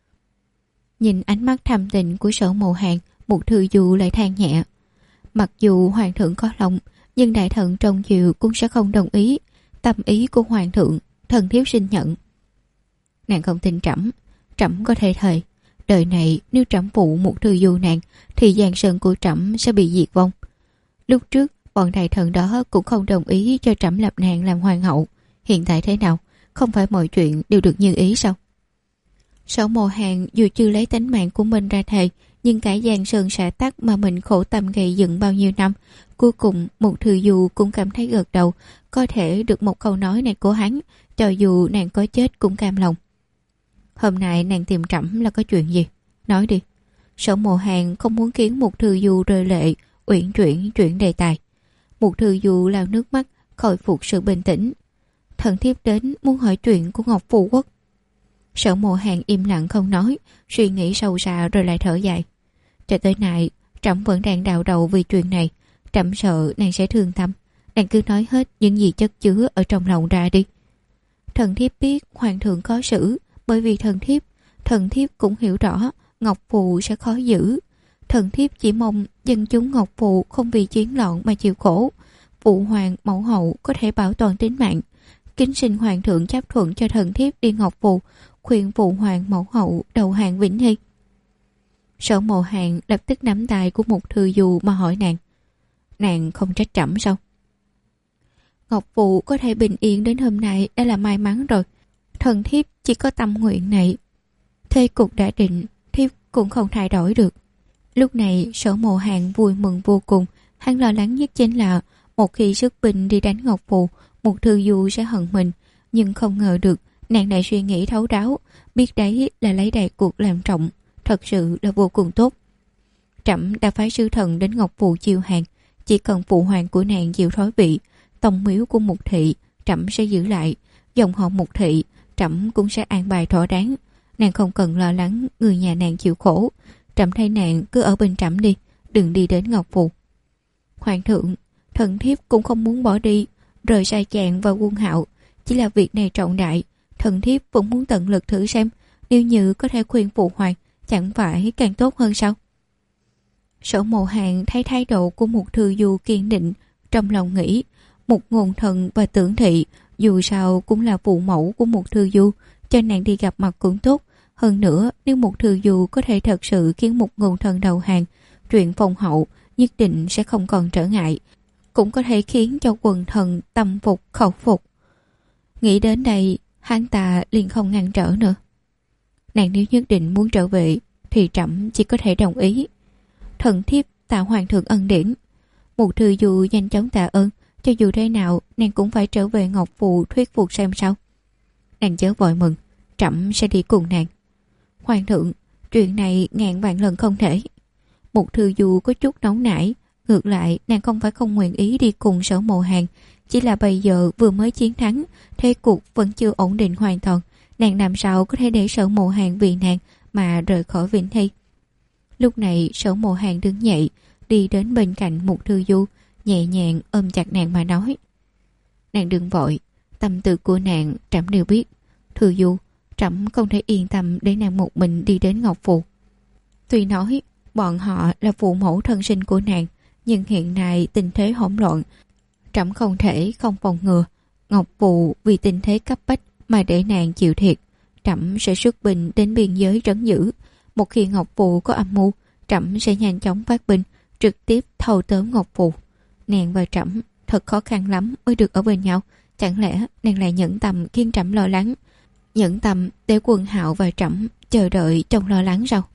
Speaker 1: Nhìn ánh mắt thâm tình của Sở Mộ Hàn, Mục Thư Du lại than nhẹ. Mặc dù hoàng thượng có lòng, nhưng đại thần trong chiều cũng sẽ không đồng ý. Tâm ý của hoàng thượng, thần thiếp xin nhận. Nàng không tin trẫm, trẫm có thể thề, đời này nếu trẫm phụ một thư du nàng thì giang sơn của trẫm sẽ bị diệt vong. Lúc trước bọn đại thần đó cũng không đồng ý cho trẫm lập nàng làm hoàng hậu. Hiện tại thế nào, không phải mọi chuyện đều được như ý sao? Sở Mộ Hàn dù chưa lấy tính mạng của mình ra thề, nhưng cả giang sơn xã tắc mà mình khổ tâm gây dựng bao nhiêu năm, cuối cùng một thư du cũng cảm thấy gật đầu. Có thể được một câu nói này của hắn, cho dù nàng có chết cũng cam lòng. Hôm nay nàng tìm trẫm là có chuyện gì? Nói đi. Sở Mộ Hàn không muốn khiến một thư du rơi lệ, uyển chuyển đề tài. Một thư du lao nước mắt, khôi phục sự bình tĩnh. Thần thiếp đến muốn hỏi chuyện của Ngọc Phù Quốc. Sở Mộ Hàn im lặng không nói, suy nghĩ sâu xa rồi lại thở dài. Cho tới nay, trẫm vẫn đang đau đầu vì chuyện này. Trẫm sợ nàng sẽ thương tâm. Nàng cứ nói hết những gì chất chứa ở trong lòng ra đi. Thần thiếp biết hoàng thượng khó xử, bởi vì thần thiếp cũng hiểu rõ Ngọc Phù sẽ khó giữ. Thần thiếp chỉ mong dân chúng Ngọc Phù không vì chiến loạn mà chịu khổ. Phụ hoàng mẫu hậu có thể bảo toàn tính mạng. Kính xin hoàng thượng chấp thuận cho thần thiếp đi Ngọc Phù, khuyên phụ hoàng mẫu hậu đầu hàng vĩnh hy. Sở Mộ Hàn lập tức nắm tay của một thư du mà hỏi nàng. Nàng không trách trẫm sao? Ngọc Phù có thể bình yên đến hôm nay đã là may mắn rồi. Thần thiếp chỉ có tâm nguyện này. Thế cục đã định, thiếp cũng không thay đổi được. Lúc này Sở Mộ Hàn vui mừng vô cùng. Hắn lo lắng nhất chính là một khi xuất binh đi đánh Ngọc Phù, một thư du sẽ hận mình. Nhưng không ngờ được nàng lại suy nghĩ thấu đáo, biết đấy là lấy đại cuộc làm trọng, thật sự là vô cùng tốt. Trẫm đã phái sứ thần đến Ngọc Phù chiêu hàng, chỉ cần phụ hoàng của nàng chịu thói vị, tông miếu của Mục thị trẫm sẽ giữ lại, dòng họ Mục thị trẫm cũng sẽ an bài thỏa đáng. Nàng không cần lo lắng người nhà nàng chịu khổ. Trẫm thấy nàng cứ ở bên trẫm đi, đừng đi đến Ngọc Phù. Hoàng thượng, thần thiếp cũng không muốn bỏ đi, rời Sai Chàng và Quân Hạo. Chỉ là việc này trọng đại, thần thiếp vẫn muốn tận lực thử xem, nếu như có thể khuyên phụ hoàng, chẳng phải càng tốt hơn sao? Sở Mộ Hàn thấy thái độ của một thư du kiên định, trong lòng nghĩ, một nguồn thần và tưởng thị dù sao cũng là phụ mẫu của một thư du, cho nàng đi gặp mặt cũng tốt. Hơn nữa, nếu một thư du có thể thật sự khiến một nguồn thần đầu hàng, chuyện phong hậu nhất định sẽ không còn trở ngại, cũng có thể khiến cho quần thần tâm phục khẩu phục. Nghĩ đến đây, hắn ta liền không ngăn trở nữa. Nàng nếu nhất định muốn trở về thì trẫm chỉ có thể đồng ý. Thần thiếp tạ hoàng thượng ân điển. Một thư du nhanh chóng tạ ơn. Cho dù thế nào nàng cũng phải trở về Ngọc Phù thuyết phục xem sao. Nàng chớ vội mừng, trẫm sẽ đi cùng nàng. Hoàng thượng, chuyện này ngàn vạn lần không thể. Một thư du có chút nóng nảy. Ngược lại nàng không phải không nguyện ý đi cùng Sở Mộ Hàn, chỉ là bây giờ vừa mới chiến thắng, thế cục vẫn chưa ổn định hoàn toàn. Nàng làm sao có thể để Sở Mộ Hàn vì nàng mà rời khỏi Vĩnh Hy. Lúc này Sở Mộ Hàn đứng dậy, đi đến bên cạnh một thư du, nhẹ nhàng ôm chặt nàng mà nói. Nàng đừng vội, tâm tư của nàng trẫm đều biết. Thư du, trẫm không thể yên tâm để nàng một mình đi đến Ngọc Phù. Tuy nói bọn họ là phụ mẫu thân sinh của nàng, nhưng hiện nay tình thế hỗn loạn, trẫm không thể không phòng ngừa. Ngọc Phù vì tình thế cấp bách mà để nàng chịu thiệt. Trẫm sẽ xuất binh đến biên giới trấn giữ. Một khi Ngọc Phù có âm mưu, trẫm sẽ nhanh chóng phát binh, trực tiếp thâu tóm Ngọc Phù. Nàng và trẫm thật khó khăn lắm mới được ở bên nhau. Chẳng lẽ nàng lại nhẫn tâm khiến trẫm lo lắng, nhẫn tâm để Quân Hạo và trẫm chờ đợi trong lo lắng sao?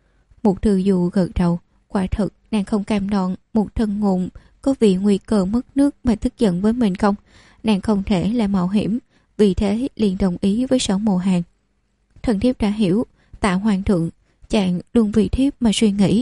Speaker 1: Một thư du gật đầu. Quả thực nàng không cam đoan một thân ngôn có vì nguy cơ mất nước mà tức giận với mình không. Nàng không thể lại mạo hiểm, vì thế liền đồng ý với Sở Mộ Hàn. Thần thiếp đã hiểu, tạ hoàng thượng, chàng luôn vì thiếp mà suy nghĩ.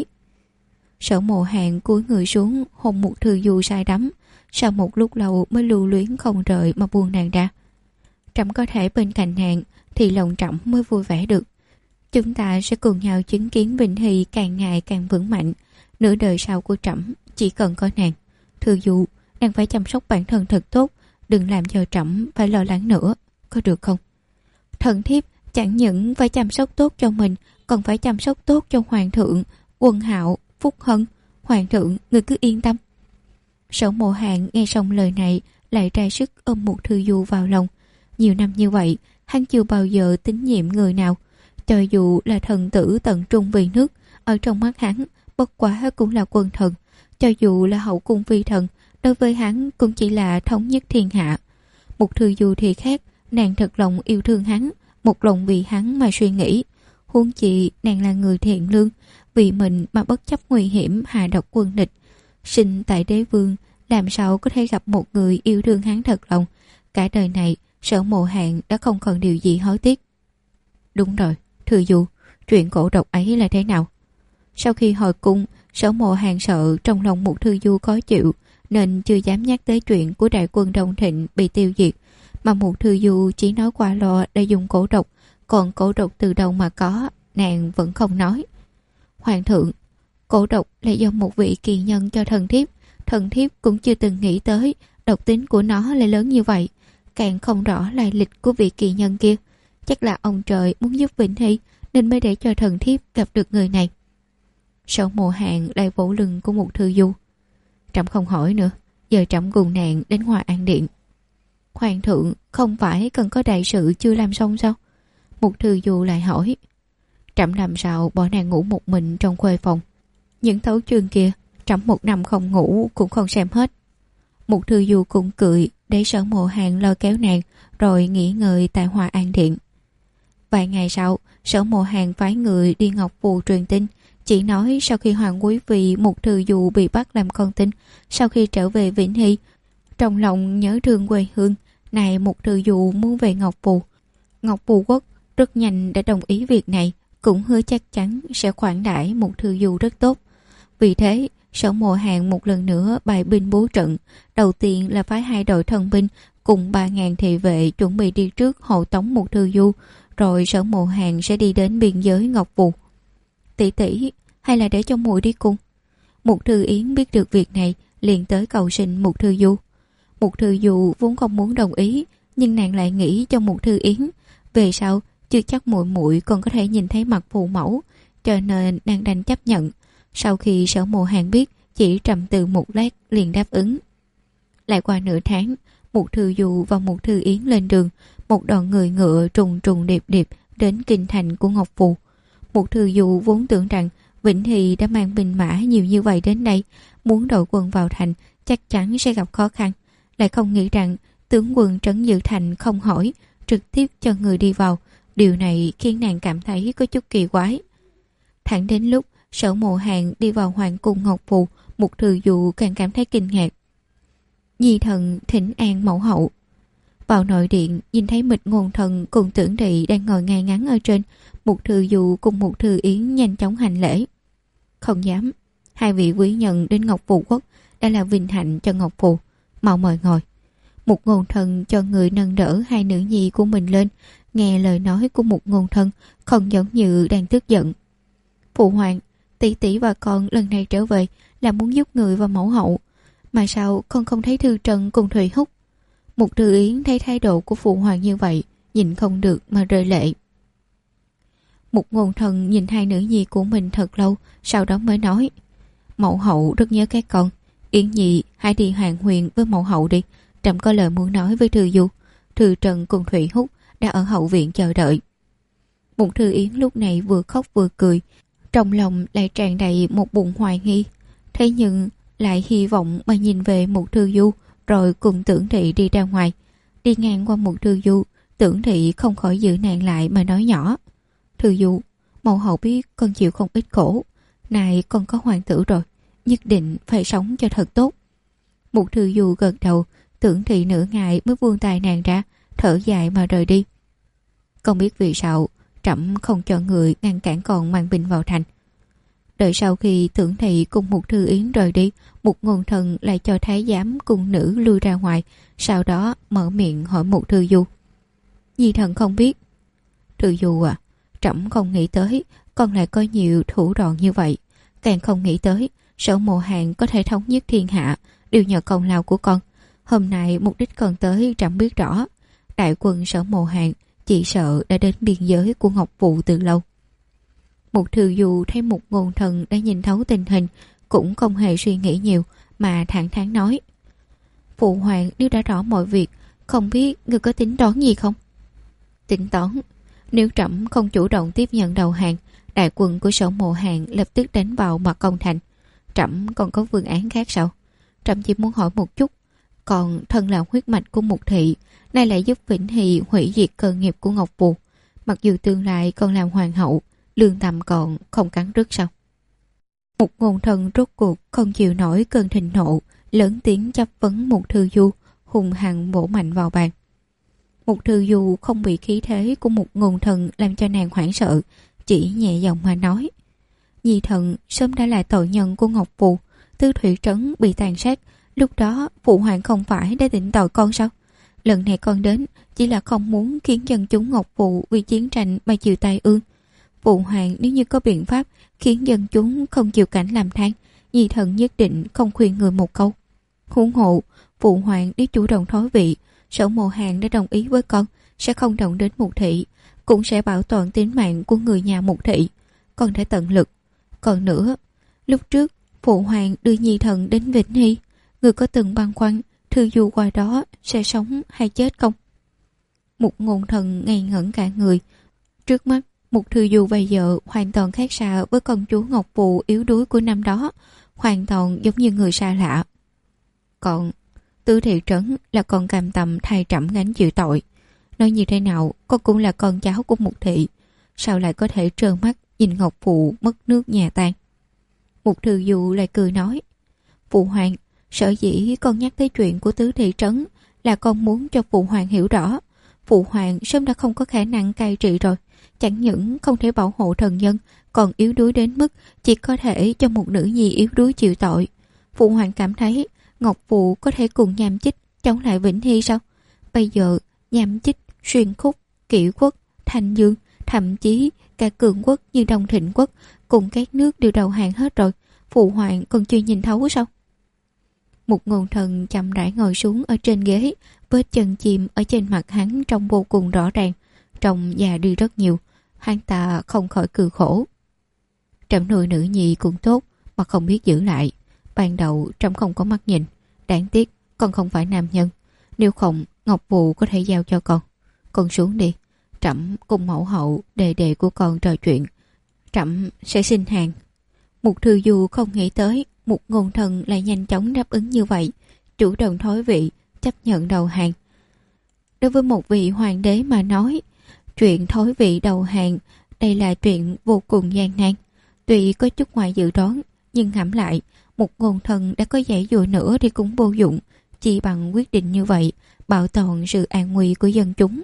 Speaker 1: Sở Mộ Hàn cúi người xuống hôn một thư du say đắm, sau một lúc lâu mới lưu luyến không rời mà buông nàng ra. Trẫm có thể bên cạnh nàng thì lòng trẫm mới vui vẻ được. Chúng ta sẽ cùng nhau chứng kiến Vĩnh Hy càng ngày càng vững mạnh. Nửa đời sau của trẫm chỉ cần có nàng. Thư du, nàng phải chăm sóc bản thân thật tốt, đừng làm cho trẫm phải lo lắng nữa, có được không? Thần thiếp chẳng những phải chăm sóc tốt cho mình, còn phải chăm sóc tốt cho hoàng thượng, Quân Hạo, Phúc Hân. Hoàng thượng, người cứ yên tâm. Sở Mộ Hàn nghe xong lời này lại ra sức ôm Mục Thư Du vào lòng. Nhiều năm như vậy, hắn chưa bao giờ tín nhiệm người nào. Cho dù là thần tử tận trung vì nước, ở trong mắt hắn bất quá cũng là quân thần. Cho dù là hậu cung vi thần, đối với hắn cũng chỉ là thống nhất thiên hạ. Mục Thư Du thì khác, nàng thật lòng yêu thương hắn, một lòng vì hắn mà suy nghĩ. Huống chi nàng là người thiện lương, vì mình mà bất chấp nguy hiểm hạ độc quân địch. Sinh tại đế vương, làm sao có thể gặp một người yêu thương hắn thật lòng. Cả đời này, Sở Mộ Hàn đã không còn điều gì hối tiếc. Đúng rồi, Thư Du, chuyện cổ độc ấy là thế nào? Sau khi hồi cung, Sở Mộ Hàn sợ trong lòng Mục Thư Du khó chịu, nên chưa dám nhắc tới chuyện của đại quân Đông Thịnh bị tiêu diệt. Mà Mục Thư Du chỉ nói qua loa để dùng cổ độc, còn cổ độc từ đâu mà có, nàng vẫn không nói. Hoàng thượng, cổ độc là do một vị kỳ nhân cho thần thiếp cũng chưa từng nghĩ tới độc tính của nó lại lớn như vậy, càng không rõ lai lịch của vị kỳ nhân kia. Chắc là ông trời muốn giúp Vĩnh Hy nên mới để cho thần thiếp gặp được người này. Sở Mộ Hàn lại vỗ lưng của Mục Thư Du. Trẫm không hỏi nữa, giờ trẫm cùng nàng đến Hòa An Điện. Hoàng thượng, không phải cần có đại sự chưa làm xong sao? Mục Thư Du lại hỏi. Trẫm làm sao bỏ nàng ngủ một mình trong khuê phòng? Những tấu chương kia, trẫm một năm không ngủ cũng không xem hết. Mục Thư Du cũng cười để Sở Mộ Hàn lôi kéo nàng rồi nghỉ ngơi tại Hòa An Điện. Vài ngày sau, Sở Mộ Hàn phái người đi Ngọc Phù truyền tin, chỉ nói sau khi Hoàng quý phi Mục Thư Du bị bắt làm con tin, sau khi trở về Vĩnh Hy, trong lòng nhớ thương quê hương, này Mục Thư Du muốn về Ngọc Phù. Ngọc Phù Quốc rất nhanh đã đồng ý việc này, cũng hứa chắc chắn sẽ khoản đãi Mục Thư Du rất tốt. Vì thế, Sở Mộ Hàn một lần nữa bài binh bố trận. Đầu tiên là phái 2 đội thân binh cùng 3.000 thị vệ chuẩn bị đi trước hộ tống Mục Thư Du, rồi Sở Mộ Hàn sẽ đi đến biên giới Ngọc Phù. Tỷ tỷ, hay là để cho muội đi cùng? Mục Thư Yến biết được việc này liền tới cầu xin Mục Thư Du. Mục Thư Du vốn không muốn đồng ý, nhưng nàng lại nghĩ cho Mục Thư Yến về sau chưa chắc muội muội còn có thể nhìn thấy mặt phụ mẫu, cho nên nàng đành chấp nhận. Sau khi Sở Mộ Hàn biết, chỉ trầm tư một lát liền đáp ứng. Lại qua nửa tháng, Mục Thư Du và Mục Thư Yến lên đường, một đoàn người ngựa trùng trùng điệp điệp đến kinh thành của Ngọc Phù. Mục Thư Du vốn tưởng rằng Vĩnh Hy đã mang binh mã nhiều như vậy đến đây, muốn đội quân vào thành chắc chắn sẽ gặp khó khăn, lại không nghĩ rằng tướng quân trấn giữ thành không hỏi, trực tiếp cho người đi vào. Điều này khiến nàng cảm thấy có chút kỳ quái. Thẳng đến lúc Sở Mộ Hàn đi vào hoàng cung Ngọc Phù, Mục Thư Du càng cảm thấy kinh ngạc. Nhi thần thỉnh an mẫu hậu. Vào nội điện, nhìn thấy Mịch Ngôn Thần cùng Tưởng Thị đang ngồi ngay ngắn ở trên. Mục Thư Du cùng Mục Thư Yến nhanh chóng hành lễ. Không dám, 2 vị quý nhân đến Ngọc Phù Quốc đã là vinh hạnh cho Ngọc Phù, mau mời ngồi. Mục Ngôn Thần cho người nâng đỡ 2 nữ nhi của mình lên. Nghe lời nói của Mục Ngôn Thần không giống như đang tức giận. Phụ hoàng, tỷ tỷ và con lần này trở về là muốn giúp người và mẫu hậu, mà sao con không thấy Thư Trần cùng Thủy Húc? Mục Thư Yến thấy thái độ của phụ hoàng như vậy, nhìn không được mà rơi lệ. Mục Ngôn Thần nhìn 2 nữ nhi của mình thật lâu, sau đó mới nói: Mẫu hậu rất nhớ các con, Yến Nhi hãy đi Hoàng Huyền với mẫu hậu đi, trẫm có lời muốn nói với Thư Du. Thư Trần cùng Thủy Húc đã ở hậu viện chờ đợi. Mục Thư Yến lúc này vừa khóc vừa cười, trong lòng lại tràn đầy một bụng hoài nghi, thế nhưng lại hy vọng mà nhìn về Mục Thư Du, rồi cùng Tưởng Thị đi ra ngoài. Đi ngang qua Mục Thư Du, Tưởng Thị không khỏi giữ nàng lại mà nói nhỏ: Thư Du, mẫu hậu biết con chịu không ít khổ, này con có hoàng tử rồi, nhất định phải sống cho thật tốt. Mục Thư Du gật đầu. Tưởng Thị nửa ngày mới buông tay nàng ra, thở dài mà rời đi. Không biết vì sao trẫm không cho người ngăn cản con mang binh vào thành. Đợi sau khi Tưởng Thị cùng Mục Thư Yến rời đi, Mục Ngôn Thần lại cho thái giám cùng nữ lui ra ngoài, sau đó mở miệng hỏi Mục Thư Du: Nhi thần không biết. Thư Du à, trẫm không nghĩ tới con lại có nhiều thủ đoạn như vậy, càng không nghĩ tới Sở Mộ Hàn có thể thống nhất thiên hạ đều nhờ công lao của con. Hôm nay mục đích con tới trẫm biết rõ, đại quân Sở Mộ Hàn chỉ sợ đã đến biên giới của Ngọc Phù từ lâu. Mục Thư Du thấy Mục Ngôn Thần đã nhìn thấu tình hình, cũng không hề suy nghĩ nhiều, mà thẳng thắn nói: Phụ hoàng nếu đã rõ mọi việc, không biết người có tính toán gì không? Tính toán? Nếu Trẫm không chủ động tiếp nhận đầu hàng, đại quân của Sở Mộ Hàn lập tức đánh vào mặt công thành. Trẫm còn có phương án khác sao? Trẫm chỉ muốn hỏi một chút, còn thân là huyết mạch của Mục thị, nay lại giúp Vĩnh Hy hủy diệt cơ nghiệp của Ngọc Phù. Mặc dù tương lai còn làm hoàng hậu, lương tâm còn không cắn rứt sao? Một ngôn thần rốt cuộc không chịu nổi cơn thịnh nộ, lớn tiếng chất vấn Mục Thư Du, hùng hăng bổ mạnh vào bàn. Mục Thư Du không bị khí thế của một ngôn thần làm cho nàng hoảng sợ, chỉ nhẹ giọng mà nói: Nhi thần sớm đã là tội nhân của Ngọc Phù, Tứ Thủy Trấn bị tàn sát, lúc đó phụ hoàng không phải đã định tội con sao? Lần này con đến chỉ là không muốn khiến dân chúng Ngọc Phù vì chiến tranh mà chịu tai ương. Phụ hoàng nếu như có biện pháp khiến dân chúng không chịu cảnh làm than, Nhi thần nhất định không khuyên người một câu. Huống hộ, phụ hoàng nếu chủ động thoái vị, Sở Mộ Hàn đã đồng ý với con sẽ không động đến Mục thị, cũng sẽ bảo toàn tính mạng của người nhà Mục thị. Con đã tận lực. Còn nữa, lúc trước phụ hoàng đưa Nhi thần đến Vĩnh Hy, người có từng băn khoăn Thư Du qua đó sẽ sống hay chết không? Một ngôn thần ngây ngẩn cả người. Trước mắt Mục Thư Du bây giờ hoàn toàn khác xa với công chúa Ngọc Phù yếu đuối của năm đó, hoàn toàn giống như người xa lạ. Còn Tứ Thị Trấn là con cam tâm thay Trẫm gánh chịu tội. Nói như thế nào, con cũng là con cháu của Mục thị, sao lại có thể trơ mắt nhìn Ngọc Phù mất nước nhà tan? Mục Thư Du lại cười nói: Phụ hoàng, sở dĩ con nhắc tới chuyện của Tứ Thị Trấn là con muốn cho phụ hoàng hiểu rõ, phụ hoàng sớm đã không có khả năng cai trị rồi, chẳng những không thể bảo hộ thần nhân, còn yếu đuối đến mức chỉ có thể cho một nữ nhi yếu đuối chịu tội. Phụ hoàng cảm thấy Ngọc Phù có thể cùng Nham Chích chống lại Vĩnh Hy sao? Bây giờ Nham Chích, Xuyên Khúc, Kỷ Quốc, Thanh Dương, thậm chí cả cường quốc như Đông Thịnh Quốc cùng các nước đều đầu hàng hết rồi, phụ hoàng còn chưa nhìn thấu sao? Một ngôn thần chậm rãi ngồi xuống ở trên ghế, vết chân chim ở trên mặt hắn trông vô cùng rõ ràng, trông già đi rất nhiều. Hắn ta không khỏi cười khổ. Trẫm nuôi nữ nhi cũng tốt mà không biết giữ lại. Ban đầu Trẫm không có mắt nhìn, đáng tiếc con không phải nam nhân. Nếu không, Ngọc Phù có thể giao cho con. Con xuống đi, Trẫm cùng mẫu hậu đệ đệ của con trò chuyện. Trẫm sẽ xin hàng. Mục Thư Du không nghĩ tới một ngôn thần lại nhanh chóng đáp ứng như vậy, chủ động thoái vị, chấp nhận đầu hàng. Đối với một vị hoàng đế mà nói, chuyện thoái vị đầu hàng đây là chuyện vô cùng gian nan. Tuy có chút ngoài dự đoán, nhưng ngẫm lại, một ngôn thần đã có giãy dụa nữa thì cũng vô dụng, chỉ bằng quyết định như vậy bảo toàn sự an nguy của dân chúng.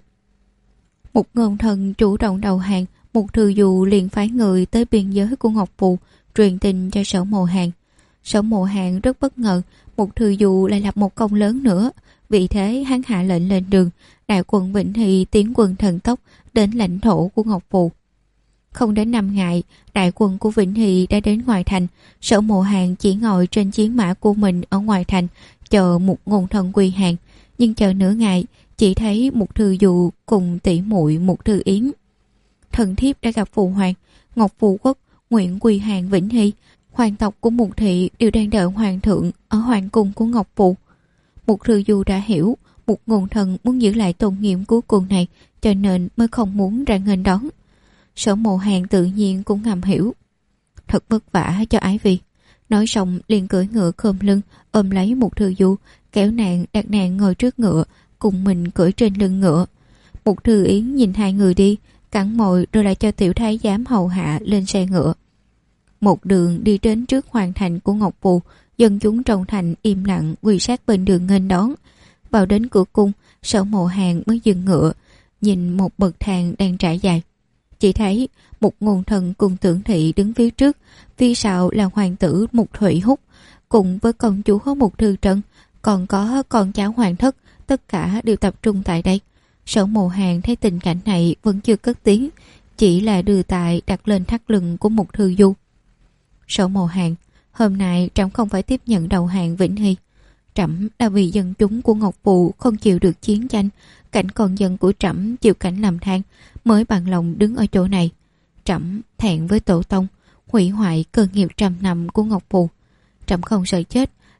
Speaker 1: Một ngôn thần chủ động đầu hàng, Mục Thư Du liền phái người tới biên giới của Ngọc Phù truyền tin cho Sở Mộ Hàn. Sở Mộ Hàn rất bất ngờ Mục Thư Du lại lập một công lớn nữa, vì thế hắn hạ lệnh lên đường, đại quân Vĩnh Hy tiến quân thần tốc đến lãnh thổ của Ngọc Phù. Không đến 5 ngày, đại quân của Vĩnh Hy đã đến ngoài thành. Sở Mộ Hàn chỉ ngồi trên chiến mã của mình ở ngoài thành chờ một ngôn thần quy hàng, nhưng chờ nửa ngày chỉ thấy Mục Thư Du cùng tỷ muội Mục Thư Yến. Thần thiếp đã gặp phụ hoàng, Ngọc Phù Quốc nguyện quy hàng Vĩnh Hy. Hoàng tộc của Mục thị đều đang đợi hoàng thượng ở hoàng cung của Ngọc Phù. Mục Thư Du đã hiểu một ngôn thần muốn giữ lại tôn nghiêm cuối cùng này, cho nên mới không muốn ra nghênh đón. Sở Mộ Hàn tự nhiên cũng ngầm hiểu. Thật vất vả cho Ái Vi. Nói xong liền cưỡi ngựa khom lưng ôm lấy Mục Thư Du, kéo nàng đặt nàng ngồi trước ngựa, cùng mình cưỡi trên lưng ngựa. Mục Thư Yến nhìn hai người đi, cắn môi rồi lại cho tiểu thái giám hầu hạ lên xe ngựa. Một đường đi đến trước hoàng thành của Ngọc Phù, dân chúng trong thành im lặng quỳ sát bên đường nghênh đón. Vào đến cửa cung, Sở Mộ Hàn mới dừng ngựa, nhìn một bậc thang đang trải dài. Chỉ thấy một ngôn thần cùng tưởng thị đứng phía trước, phía sau là hoàng tử Mục Thủy Húc, cùng với công chúa Mục Thư Trân, còn có con cháu hoàng thất, tất cả đều tập trung tại đây. Sở Mộ Hàn thấy tình cảnh này vẫn chưa cất tiếng, chỉ là đưa tài đặt lên thắt lưng của Mục Thư Du. Sở Mộ Hàn, hôm nay Trẫm không phải tiếp nhận đầu hàng Vĩnh Hy. Trẫm đã vì dân chúng của Ngọc Phù không chịu được chiến tranh, cảnh con dân của Trẫm chịu cảnh làm than, mới bằng lòng đứng ở chỗ này. Trẫm thẹn với tổ tông, hủy hoại cơ nghiệp trăm năm của Ngọc Phù. Trẫm không sợ chết,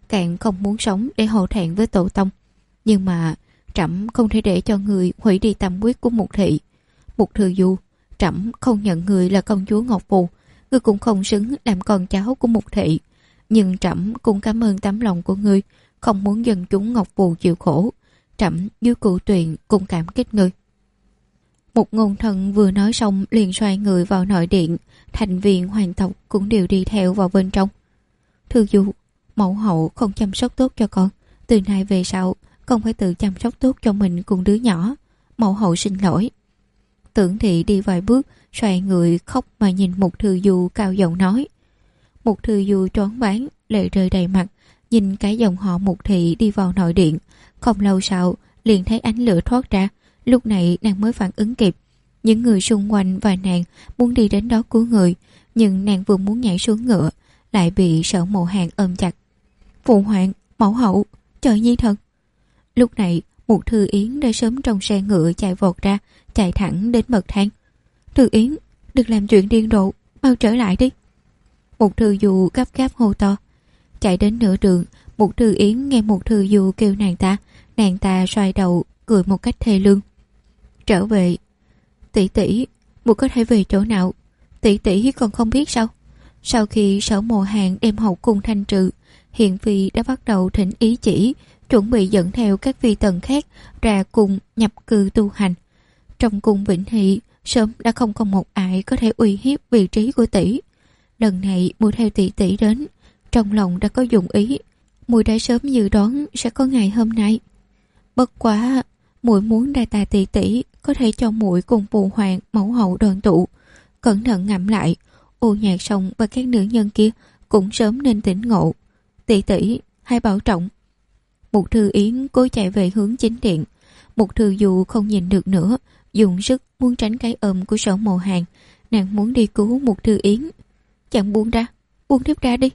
Speaker 1: càng không muốn sống để hổ thẹn với tổ tông. Nhưng mà trẫm không thể để cho người hủy đi tâm quyết của Mục thị. Mục Thư Du, trẫm không nhận người là công chúa Ngọc Phù, ngươi cũng không xứng làm con cháu của Mục thị. Nhưng trẫm cũng cảm ơn tấm lòng của ngươi, không muốn dân chúng Ngọc Phù chịu khổ. Trẫm dưới cửu tuyền cũng cảm kích ngươi. Một Ngôn Thần vừa nói xong liền xoay người vào nội điện, thành viên hoàng tộc cũng đều đi theo vào bên trong. Thư Du, mẫu hậu không chăm sóc tốt cho con, từ nay về sau con phải tự chăm sóc tốt cho mình cùng đứa nhỏ. Mẫu hậu xin lỗi. Tưởng Thị đi vài bước, xoay người khóc mà nhìn Mục Thư Du cao giọng nói. Mục Thư Du choáng váng, lệ rơi đầy mặt, nhìn cái dòng họ Mục Thị đi vào nội điện. Không lâu sau liền thấy ánh lửa thoát ra. Lúc này nàng mới phản ứng kịp. Những người xung quanh và nàng muốn đi đến đó cứu người, nhưng nàng vừa muốn nhảy xuống ngựa lại bị Sở Mộ Hàn ôm chặt. Phụ hoàng, mẫu hậu, trời nhi thần. Lúc này Mục Thư Yến đã sớm trong xe ngựa chạy vọt ra, chạy thẳng đến bậc thang. Thư Yến, đừng làm chuyện điên rồ, mau trở lại đi. Mục Thư Du gấp gáp hô to. Chạy đến nửa đường, Mục Thư Yến nghe Mục Thư Du kêu nàng ta xoay đầu cười một cách thê lương. Trở về. Tỷ tỷ, muội có thể về chỗ nào? Tỷ tỷ còn không biết sao? Sau khi Sở Mộ Hàn đem hậu cung thanh trừ, Hiền phi đã bắt đầu thỉnh ý chỉ, chuẩn bị dẫn theo các phi tần khác ra cùng nhập cư tu hành. Trong cung Vĩnh Hy sớm đã không còn một ai có thể uy hiếp vị trí của tỷ. Lần này muội theo tỷ tỷ đến, trong lòng đã có dụng ý, muội đã sớm dự đoán sẽ có ngày hôm nay. Bất quá muội muốn đa tạ tỷ tỷ có thể cho muội cùng phụ hoàng mẫu hậu đoàn tụ. Cẩn thận ngẫm lại, Ô Nhạc Sông và các nữ nhân kia cũng sớm nên tỉnh ngộ. Tỷ tỷ hãy bảo trọng. Mục Thư Yến cố chạy về hướng chính điện. Mục Thư Du không nhìn được nữa, dùng sức muốn tránh cái ôm của Sở Mộ Hàn. Nàng muốn đi cứu Mục Thư Yến. Chẳng buông ra, buông tiếp ra đi.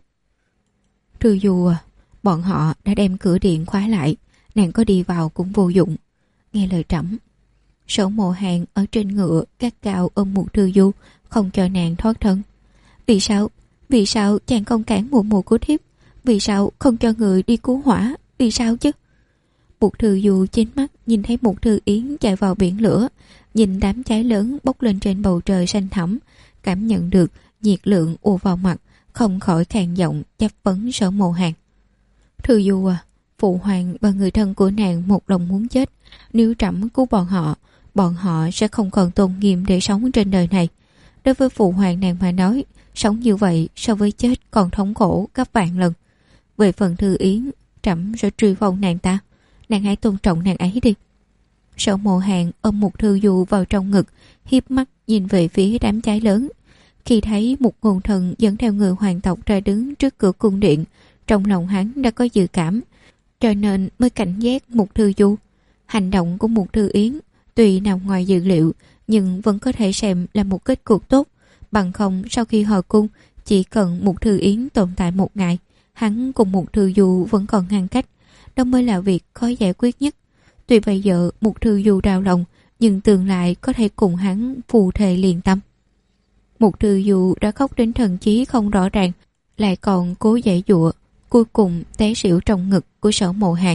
Speaker 1: Thư Du à, bọn họ đã đem cửa điện khóa lại, nàng có đi vào cũng vô dụng. Nghe lời trẫm. Sở Mộ Hàn ở trên ngựa gắt gao ôm Mục Thư Du, không cho nàng thoát thân. Vì sao chàng không cản muội muội của thiếp? Vì sao không cho người đi cứu hỏa? Vì sao chứ? Mục Thư Du chính mắt nhìn thấy Mục Thư Yến chạy vào biển lửa, nhìn đám cháy lớn bốc lên trên bầu trời xanh thẳm, cảm nhận được nhiệt lượng ùa vào mặt, không khỏi khàn giọng chất vấn Sở Mộ Hàn. Thư Du à, phụ hoàng và người thân của nàng một lòng muốn chết. Nếu trẫm cứu bọn họ sẽ không còn tôn nghiêm để sống trên đời này. Đối với phụ hoàng nàng mà nói, sống như vậy so với chết còn thống khổ gấp vạn lần. Về phần Thư Yến, trẫm sẽ truy phong nàng ta. Nàng hãy tôn trọng nàng ấy đi. Sở Mộ Hàn ôm Mục Thư Du vào trong ngực, hiếp mắt nhìn về phía đám cháy lớn. Khi thấy một Ngôn Thần dẫn theo người hoàng tộc ra đứng trước cửa cung điện, trong lòng hắn đã có dự cảm, cho nên mới cảnh giác Mục Thư Du. Hành động của Mục Thư Yến tuy nằm ngoài dự liệu, nhưng vẫn có thể xem là một kết cục tốt. Bằng không sau khi hồi cung, chỉ cần Mục Thư Yến tồn tại một ngày, hắn cùng Mục Thư Du vẫn còn ngăn cách. Đó mới là việc khó giải quyết nhất. Tuy bây giờ Mục Thư Du đau lòng, nhưng tương lai có thể cùng hắn phù thề liền tâm. Mục Thư Du đã khóc đến thần trí không rõ ràng, lại còn cố giãy giụa, cuối cùng té xỉu trong ngực của Sở Mộ Hàn.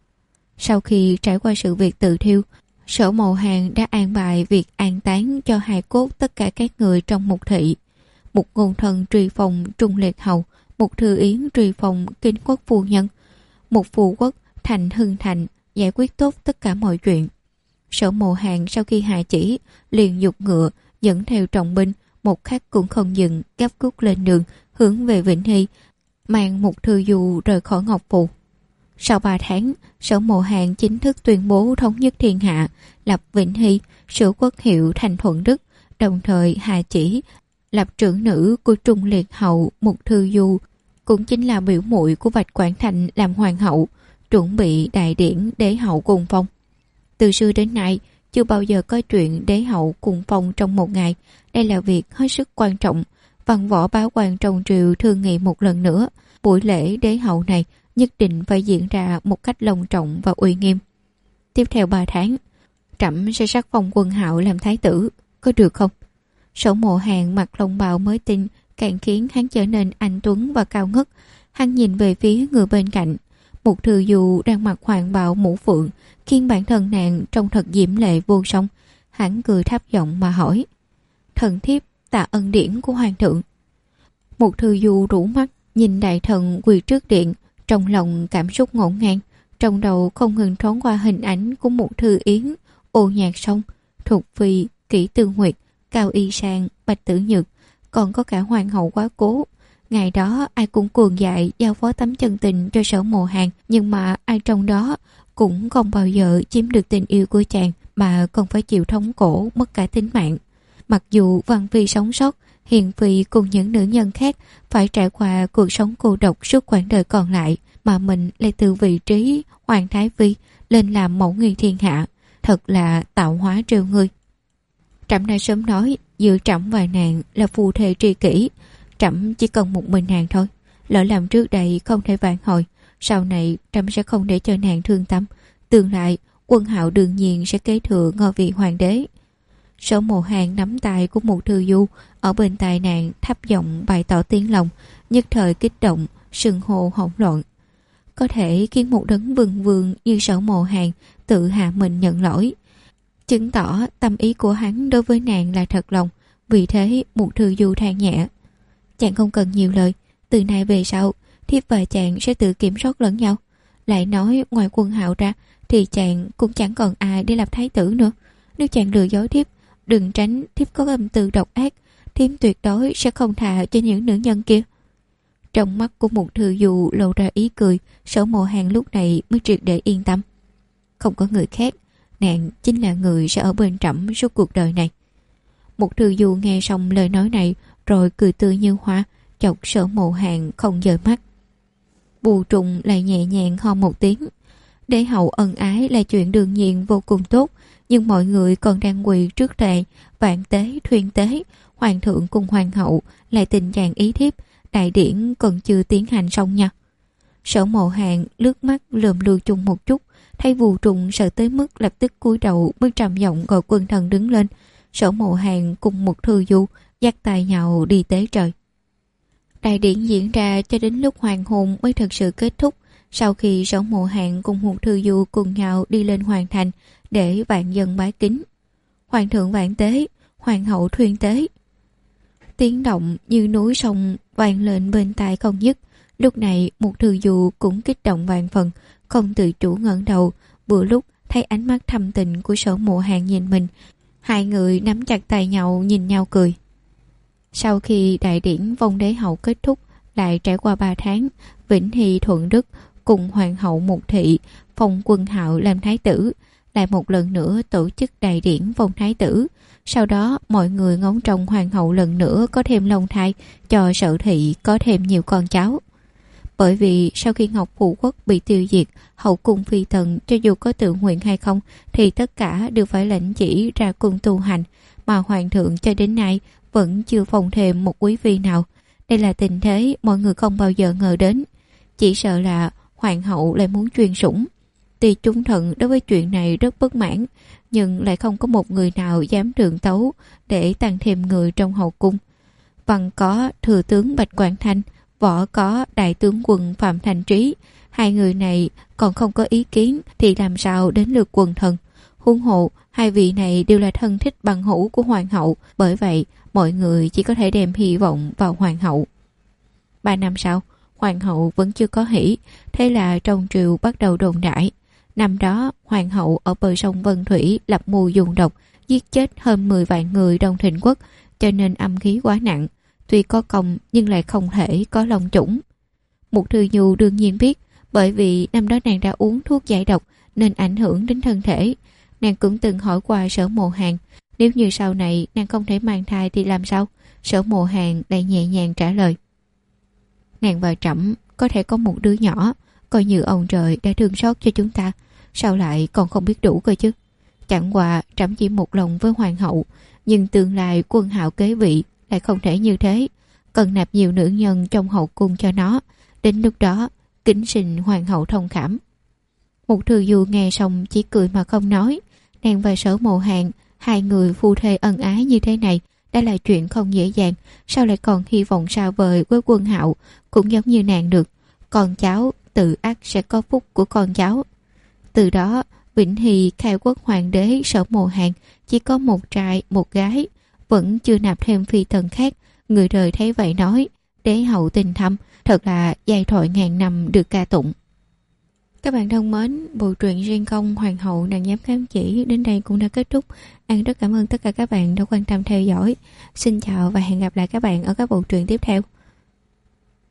Speaker 1: Sau khi trải qua sự việc tự thiêu, Sở Mộ Hàn đã an bài việc an táng cho hài cốt tất cả các người trong Mục thị. Một Ngôn Thần truy phòng Trung Liệt Hầu, Mục Thư Yến truy phòng Kinh Quốc phu nhân, một phù quốc thành Hưng Thành giải quyết tốt tất cả mọi chuyện. Sở Mộ Hàn sau khi hạ chỉ liền giục ngựa dẫn theo trọng binh, một khắc cũng không dừng, gấp rút lên đường hướng về Vĩnh Hy, mang Mục Thư Du rời khỏi Ngọc Phù. Sau 3 tháng, Sở Mộ Hàn chính thức tuyên bố thống nhất thiên hạ, lập Vĩnh Hy, sửa quốc hiệu thành Thuận Đức, đồng thời hạ chỉ lập trưởng nữ của Trung Liệt Hậu Mục Thư Du, cũng chính là biểu muội của Bạch Quảng Thành làm hoàng hậu, chuẩn bị đại điển đế hậu cùng phong. Từ xưa đến nay, chưa bao giờ có chuyện đế hậu cùng phong trong một ngày. Đây là việc hết sức quan trọng. Văn võ bá quan trong triều thương nghị một lần nữa, buổi lễ đế hậu này nhất định phải diễn ra một cách long trọng và uy nghiêm. Tiếp theo 3 tháng, trẫm sẽ sắc phong Quân Hạo làm thái tử, có được không? Sở Mộ Hàn mặc long bào mới tinh càng khiến hắn trở nên anh tuấn và cao ngất. Hắn nhìn về phía người bên cạnh. Một Thư Du đang mặc hoàng bào mũ phượng, khiến bản thân nàng trông thật diễm lệ vô song. Hắn cười thấp giọng mà hỏi: "Thần thiếp tạ ân điển của hoàng thượng." Một Thư Du rũ mắt nhìn đại thần quỳ trước điện, trong lòng cảm xúc ngổn ngang. Trong đầu không ngừng thoáng qua hình ảnh của một Thư Yến, Ô Nhạc Sông, Thục Phi, Kỷ Tư Nguyệt, Cao Y Sang, Bạch Tử Nhược, còn có cả hoàng hậu Quá Cố. Ngày đó ai cũng cuồng dại giao phó tấm chân tình cho Sở Mộ Hàn, nhưng mà ai trong đó cũng không bao giờ chiếm được tình yêu của chàng, mà còn phải chịu thống khổ mất cả tính mạng. Mặc dù Văn Phi sống sót, Hiền Phi cùng những nữ nhân khác phải trải qua cuộc sống cô độc suốt quãng đời còn lại, mà mình lại từ vị trí Hoàng Thái Phi lên làm mẫu nghi thiên hạ, thật là tạo hóa trêu người. Trẫm đã sớm nói giữa trẫm và nàng là phù thề tri kỷ, trẫm chỉ cần một mình nàng thôi. Lỡ làm trước đây không thể vãn hồi, sau này trẫm sẽ không để cho nàng thương tâm. Tương lai Quân Hạo đương nhiên sẽ kế thừa ngôi vị hoàng đế. Sở Mộ Hàn nắm tay của một Thư Du ở bên tai nàng, thấp giọng bày tỏ tiếng lòng, nhất thời kích động, sừng hô hỗn loạn. Có thể khiến một đấng vương vương như Sở Mộ Hàn tự hạ mình nhận lỗi, chứng tỏ tâm ý của hắn đối với nàng là thật lòng. Vì thế một Thư Du than nhẹ: "Chàng không cần nhiều lời, từ nay về sau thiếp và chàng sẽ tự kiểm soát lẫn nhau. Lại nói ngoài Quân Hạo ra thì chàng cũng chẳng còn ai để làm thái tử nữa. Nếu chàng lừa dối thiếp, đừng tránh thiếp có âm tư độc ác, thiếp tuyệt đối sẽ không tha cho những nữ nhân kia." Trong mắt của một Thư Du lộ ra ý cười. Sở Mộ Hàn lúc này mới triệt để yên tâm. Không có người khác, nàng chính là người sẽ ở bên trẫm suốt cuộc đời này. Một Thư Du nghe xong lời nói này rồi cười tươi như hoa, chọc Sở Mộ Hàn không rời mắt. Bù Trùng lại nhẹ nhàng ho một tiếng. Đế hậu ân ái là chuyện đương nhiên vô cùng tốt, nhưng mọi người còn đang quỳ trước thề vạn tế thuyên tế, hoàng thượng cùng hoàng hậu lại tình trạng ý thiếp, đại điển còn chưa tiến hành xong nha. Sở Mộ Hàn lướt mắt lườm Lưu Chung một chút, thấy Bù Trùng sợ tới mức lập tức cúi đầu, mới trầm giọng gọi quân thần đứng lên. Sở Mộ Hàn cùng một Thư Du dắt tay nhau đi tế trời. Đại điển diễn ra cho đến lúc hoàng hôn mới thật sự kết thúc. Sau khi Sở Mộ Hàn cùng một Thư Du cùng nhau đi lên hoàng thành để vạn dân bái kính. Hoàng thượng vạn tế, hoàng hậu thuyên tế. Tiếng động như núi sông vang lên bên tai không dứt. Lúc này một Thư Du cũng kích động vạn phần, không tự chủ ngẩng đầu, vừa lúc thấy ánh mắt thâm tình của Sở Mộ Hàn nhìn mình. Hai người nắm chặt tay nhau nhìn nhau cười. Sau khi đại điển vong đế hậu kết thúc, lại trải qua 3 tháng, Vĩnh Hy Thuận Đức cùng hoàng hậu Mục Thị phong Quân Hạo làm thái tử, lại một lần nữa tổ chức đại điển phong thái tử. Sau đó mọi người ngóng trông hoàng hậu lần nữa có thêm long thai, cho Sở Thị có thêm nhiều con cháu. Bởi vì sau khi Ngọc Phụ Quốc bị tiêu diệt, hậu cung phi tần cho dù có tự nguyện hay không thì tất cả đều phải lãnh chỉ ra quân tu hành, mà hoàng thượng cho đến nay vẫn chưa phong thêm một quý phi nào. Đây là tình thế mọi người không bao giờ ngờ đến. Chỉ sợ là hoàng hậu lại muốn chuyên sủng. Tuy chúng thần đối với chuyện này rất bất mãn, nhưng lại không có một người nào dám trượng tấu để tăng thêm người trong hậu cung. Văn có thừa tướng Bạch Quảng Thanh, võ có đại tướng quân Phạm Thành Trí. Hai người này còn không có ý kiến thì làm sao đến lượt quần thần. Huống hộ hai vị này đều là thân thích bằng hữu của hoàng hậu, bởi vậy mọi người chỉ có thể đem hy vọng vào hoàng hậu. 3 năm sau, hoàng hậu vẫn chưa có hỷ, thế là trong triều bắt đầu đồn đại. Năm đó hoàng hậu ở bờ sông Vân Thủy lập mưu dùng độc, giết chết hơn 10 vạn người Đông Thịnh Quốc, cho nên âm khí quá nặng. Tuy có công nhưng lại không thể có long chủng. Mục Thư Du đương nhiên biết, bởi vì năm đó nàng đã uống thuốc giải độc nên ảnh hưởng đến thân thể. Nàng cũng từng hỏi qua Sở Mộ Hàn, nếu như sau này nàng không thể mang thai thì làm sao? Sở Mộ Hàn lại nhẹ nhàng trả lời: nàng và trẫm có thể có một đứa nhỏ, coi như ông trời đã thương xót cho chúng ta, sao lại còn không biết đủ cơ chứ? Chẳng qua trẫm chỉ một lòng với hoàng hậu, nhưng tương lai Quân Hạo kế vị lại không thể như thế, cần nạp nhiều nữ nhân trong hậu cung cho nó, đến lúc đó kính xin hoàng hậu thông cảm. Một Thư Du nghe xong chỉ cười mà không nói. Nàng và Sở Mộ Hàn, hai người phu thê ân ái như thế này đã là chuyện không dễ dàng, sao lại còn hy vọng xa vời với Quân Hạo cũng giống như nàng được. con cháu tự ắt sẽ có phúc của con cháu. Từ đó, Vĩnh Hy khai quốc hoàng đế Sở Mộ Hàn chỉ có một trai một gái, vẫn chưa nạp thêm phi tần khác. Người đời thấy vậy nói, đế hậu tình thâm, thật là giai thoại ngàn năm được ca tụng. Các bạn thân mến, bộ truyện Riêng Công Hoàng hậu nàng dám khám chỉ đến đây cũng đã kết thúc. An rất cảm ơn tất cả các bạn đã quan tâm theo dõi. Xin chào và hẹn gặp lại các bạn ở các bộ truyện tiếp theo.